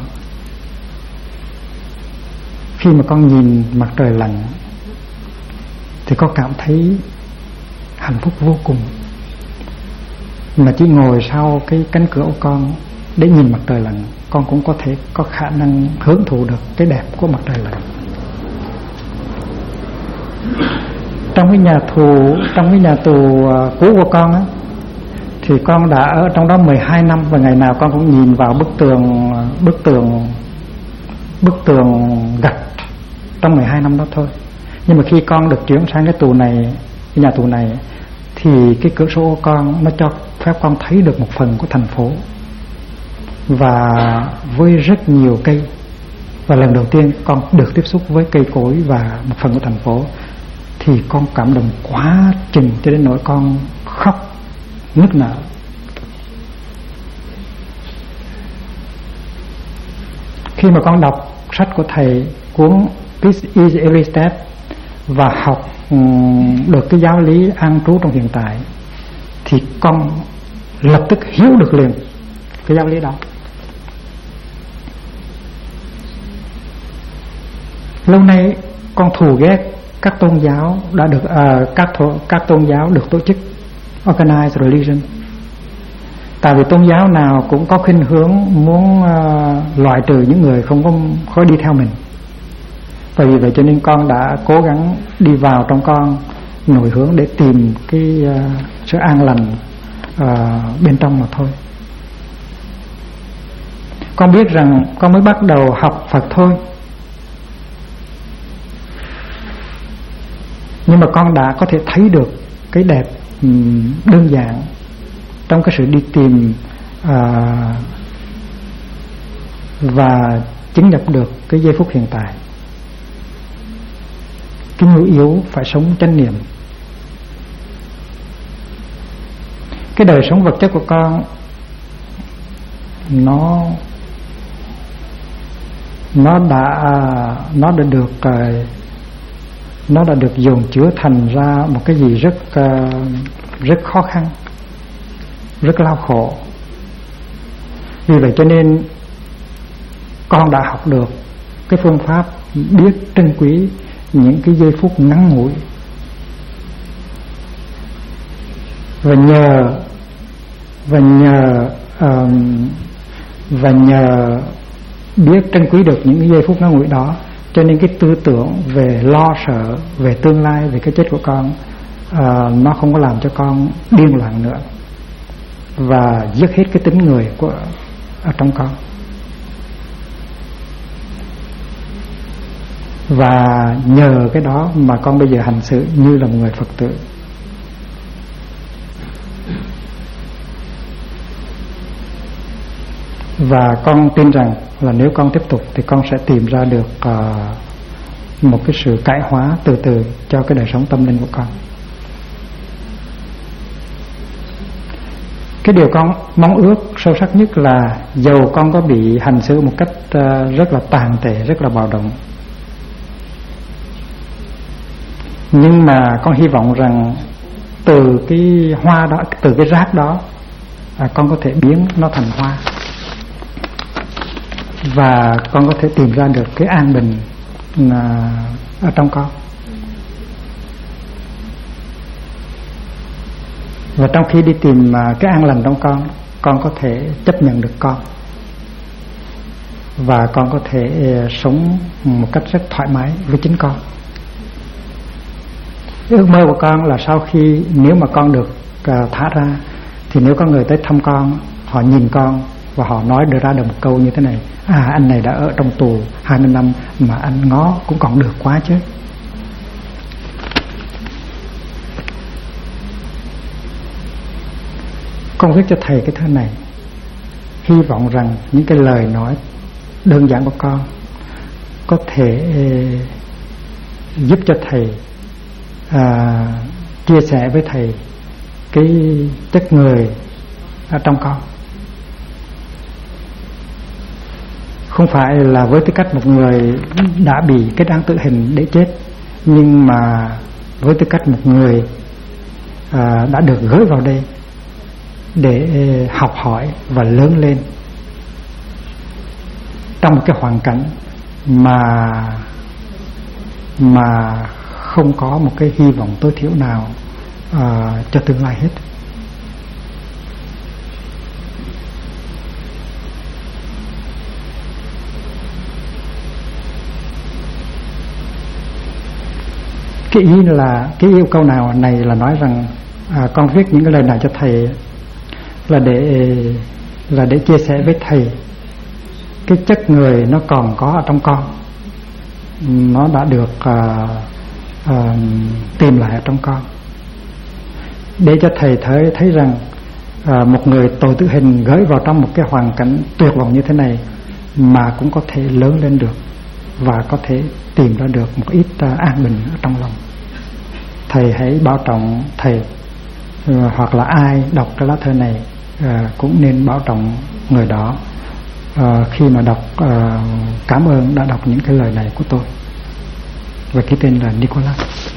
Khi mà con nhìn mặt trời lặn thì con cảm thấy hạnh phúc vô cùng. Mà chỉ ngồi sau cái cánh cửa của con để nhìn mặt trời lặn, con cũng có thể có khả năng hưởng thụ được cái đẹp của mặt trời lặn. Trong cái nhà tù cũ của con á, thì con đã ở trong đó 12 năm, và ngày nào con cũng nhìn vào bức tường gạch trong 12 năm đó thôi. Nhưng mà khi con được chuyển sang cái nhà tù này, thì cái cửa sổ của con nó cho phép con thấy được một phần của thành phố, và với rất nhiều cây. Và lần đầu tiên con được tiếp xúc với cây cối và một phần của thành phố, thì con cảm động quá chừng cho đến nỗi con khóc nức nở. Khi mà con đọc sách của thầy, cuốn Peace is Every Step, và học được cái giáo lý an trú trong hiện tại, thì con lập tức hiểu được liền cái giáo lý đó. Lâu nay con thù ghét các tôn giáo đã được các tôn giáo được tổ chức, organized religion. Tại vì tôn giáo nào cũng có khuynh hướng muốn loại trừ những người không có đi theo mình. Và vì vậy cho nên con đã cố gắng đi vào trong con nội hướng để tìm cái sự an lành bên trong mà thôi. Con biết rằng con mới bắt đầu học Phật thôi, nhưng mà con đã có thể thấy được cái đẹp đơn giản trong cái sự đi tìm và chứng nhập được cái giây phút hiện tại. Cái người yếu phải sống chánh niệm. Cái đời sống vật chất của con nó đã được dồn chứa thành ra một cái gì rất khó khăn, rất lao khổ. Vì vậy cho nên con đã học được cái phương pháp biết trân quý những cái giây phút ngắn ngủi, và nhờ biết trân quý được những cái giây phút ngắn ngủi đó, cho nên cái tư tưởng về lo sợ về tương lai, về cái chết của con nó không có làm cho con điên loạn nữa và giết hết cái tính người ở trong con. Và nhờ cái đó mà con bây giờ hành xử như là một người Phật tử. Và con tin rằng là nếu con tiếp tục thì con sẽ tìm ra được một cái sự cải hóa từ từ cho cái đời sống tâm linh của con. Cái điều con mong ước sâu sắc nhất là dầu con có bị hành xử một cách rất là tàn tệ, rất là bạo động, nhưng mà con hy vọng rằng từ cái hoa đó, từ cái rác đó, con có thể biến nó thành hoa, và con có thể tìm ra được cái an bình ở trong con. Và trong khi đi tìm cái an lành trong con có thể chấp nhận được con, và con có thể sống một cách rất thoải mái với chính con. Ước mơ của con là sau khi, nếu mà con được thả ra, thì nếu có người tới thăm con, họ nhìn con và họ nói ra được một câu như thế này: anh này đã ở trong tù 20 năm mà anh ngó cũng còn được quá chứ. Con viết cho thầy cái thơ này, hy vọng rằng những cái lời nói đơn giản của con có thể giúp cho thầy chia sẻ với thầy cái chất người ở trong con. Không phải là với tư cách một người đã bị kết án tử hình để chết, nhưng mà với tư cách một người đã được gửi vào đây để học hỏi và lớn lên trong một cái hoàn cảnh mà không có một cái hy vọng tối thiểu nào cho tương lai hết. Cái yêu cầu nào này là nói rằng con viết những cái lời này cho thầy là để chia sẻ với thầy cái chất người nó còn có ở trong con, nó đã được tìm lại ở trong con, để cho thầy thấy rằng một người tội tử hình gửi vào trong một cái hoàn cảnh tuyệt vọng như thế này mà cũng có thể lớn lên được và có thể tìm ra được một ít an bình ở trong lòng. Thầy hãy bảo trọng thầy, hoặc là ai đọc cái lá thơ này cũng nên bảo trọng người đó khi mà đọc. Cảm ơn đã đọc những cái lời này của tôi. Và cái tên là Nicholas.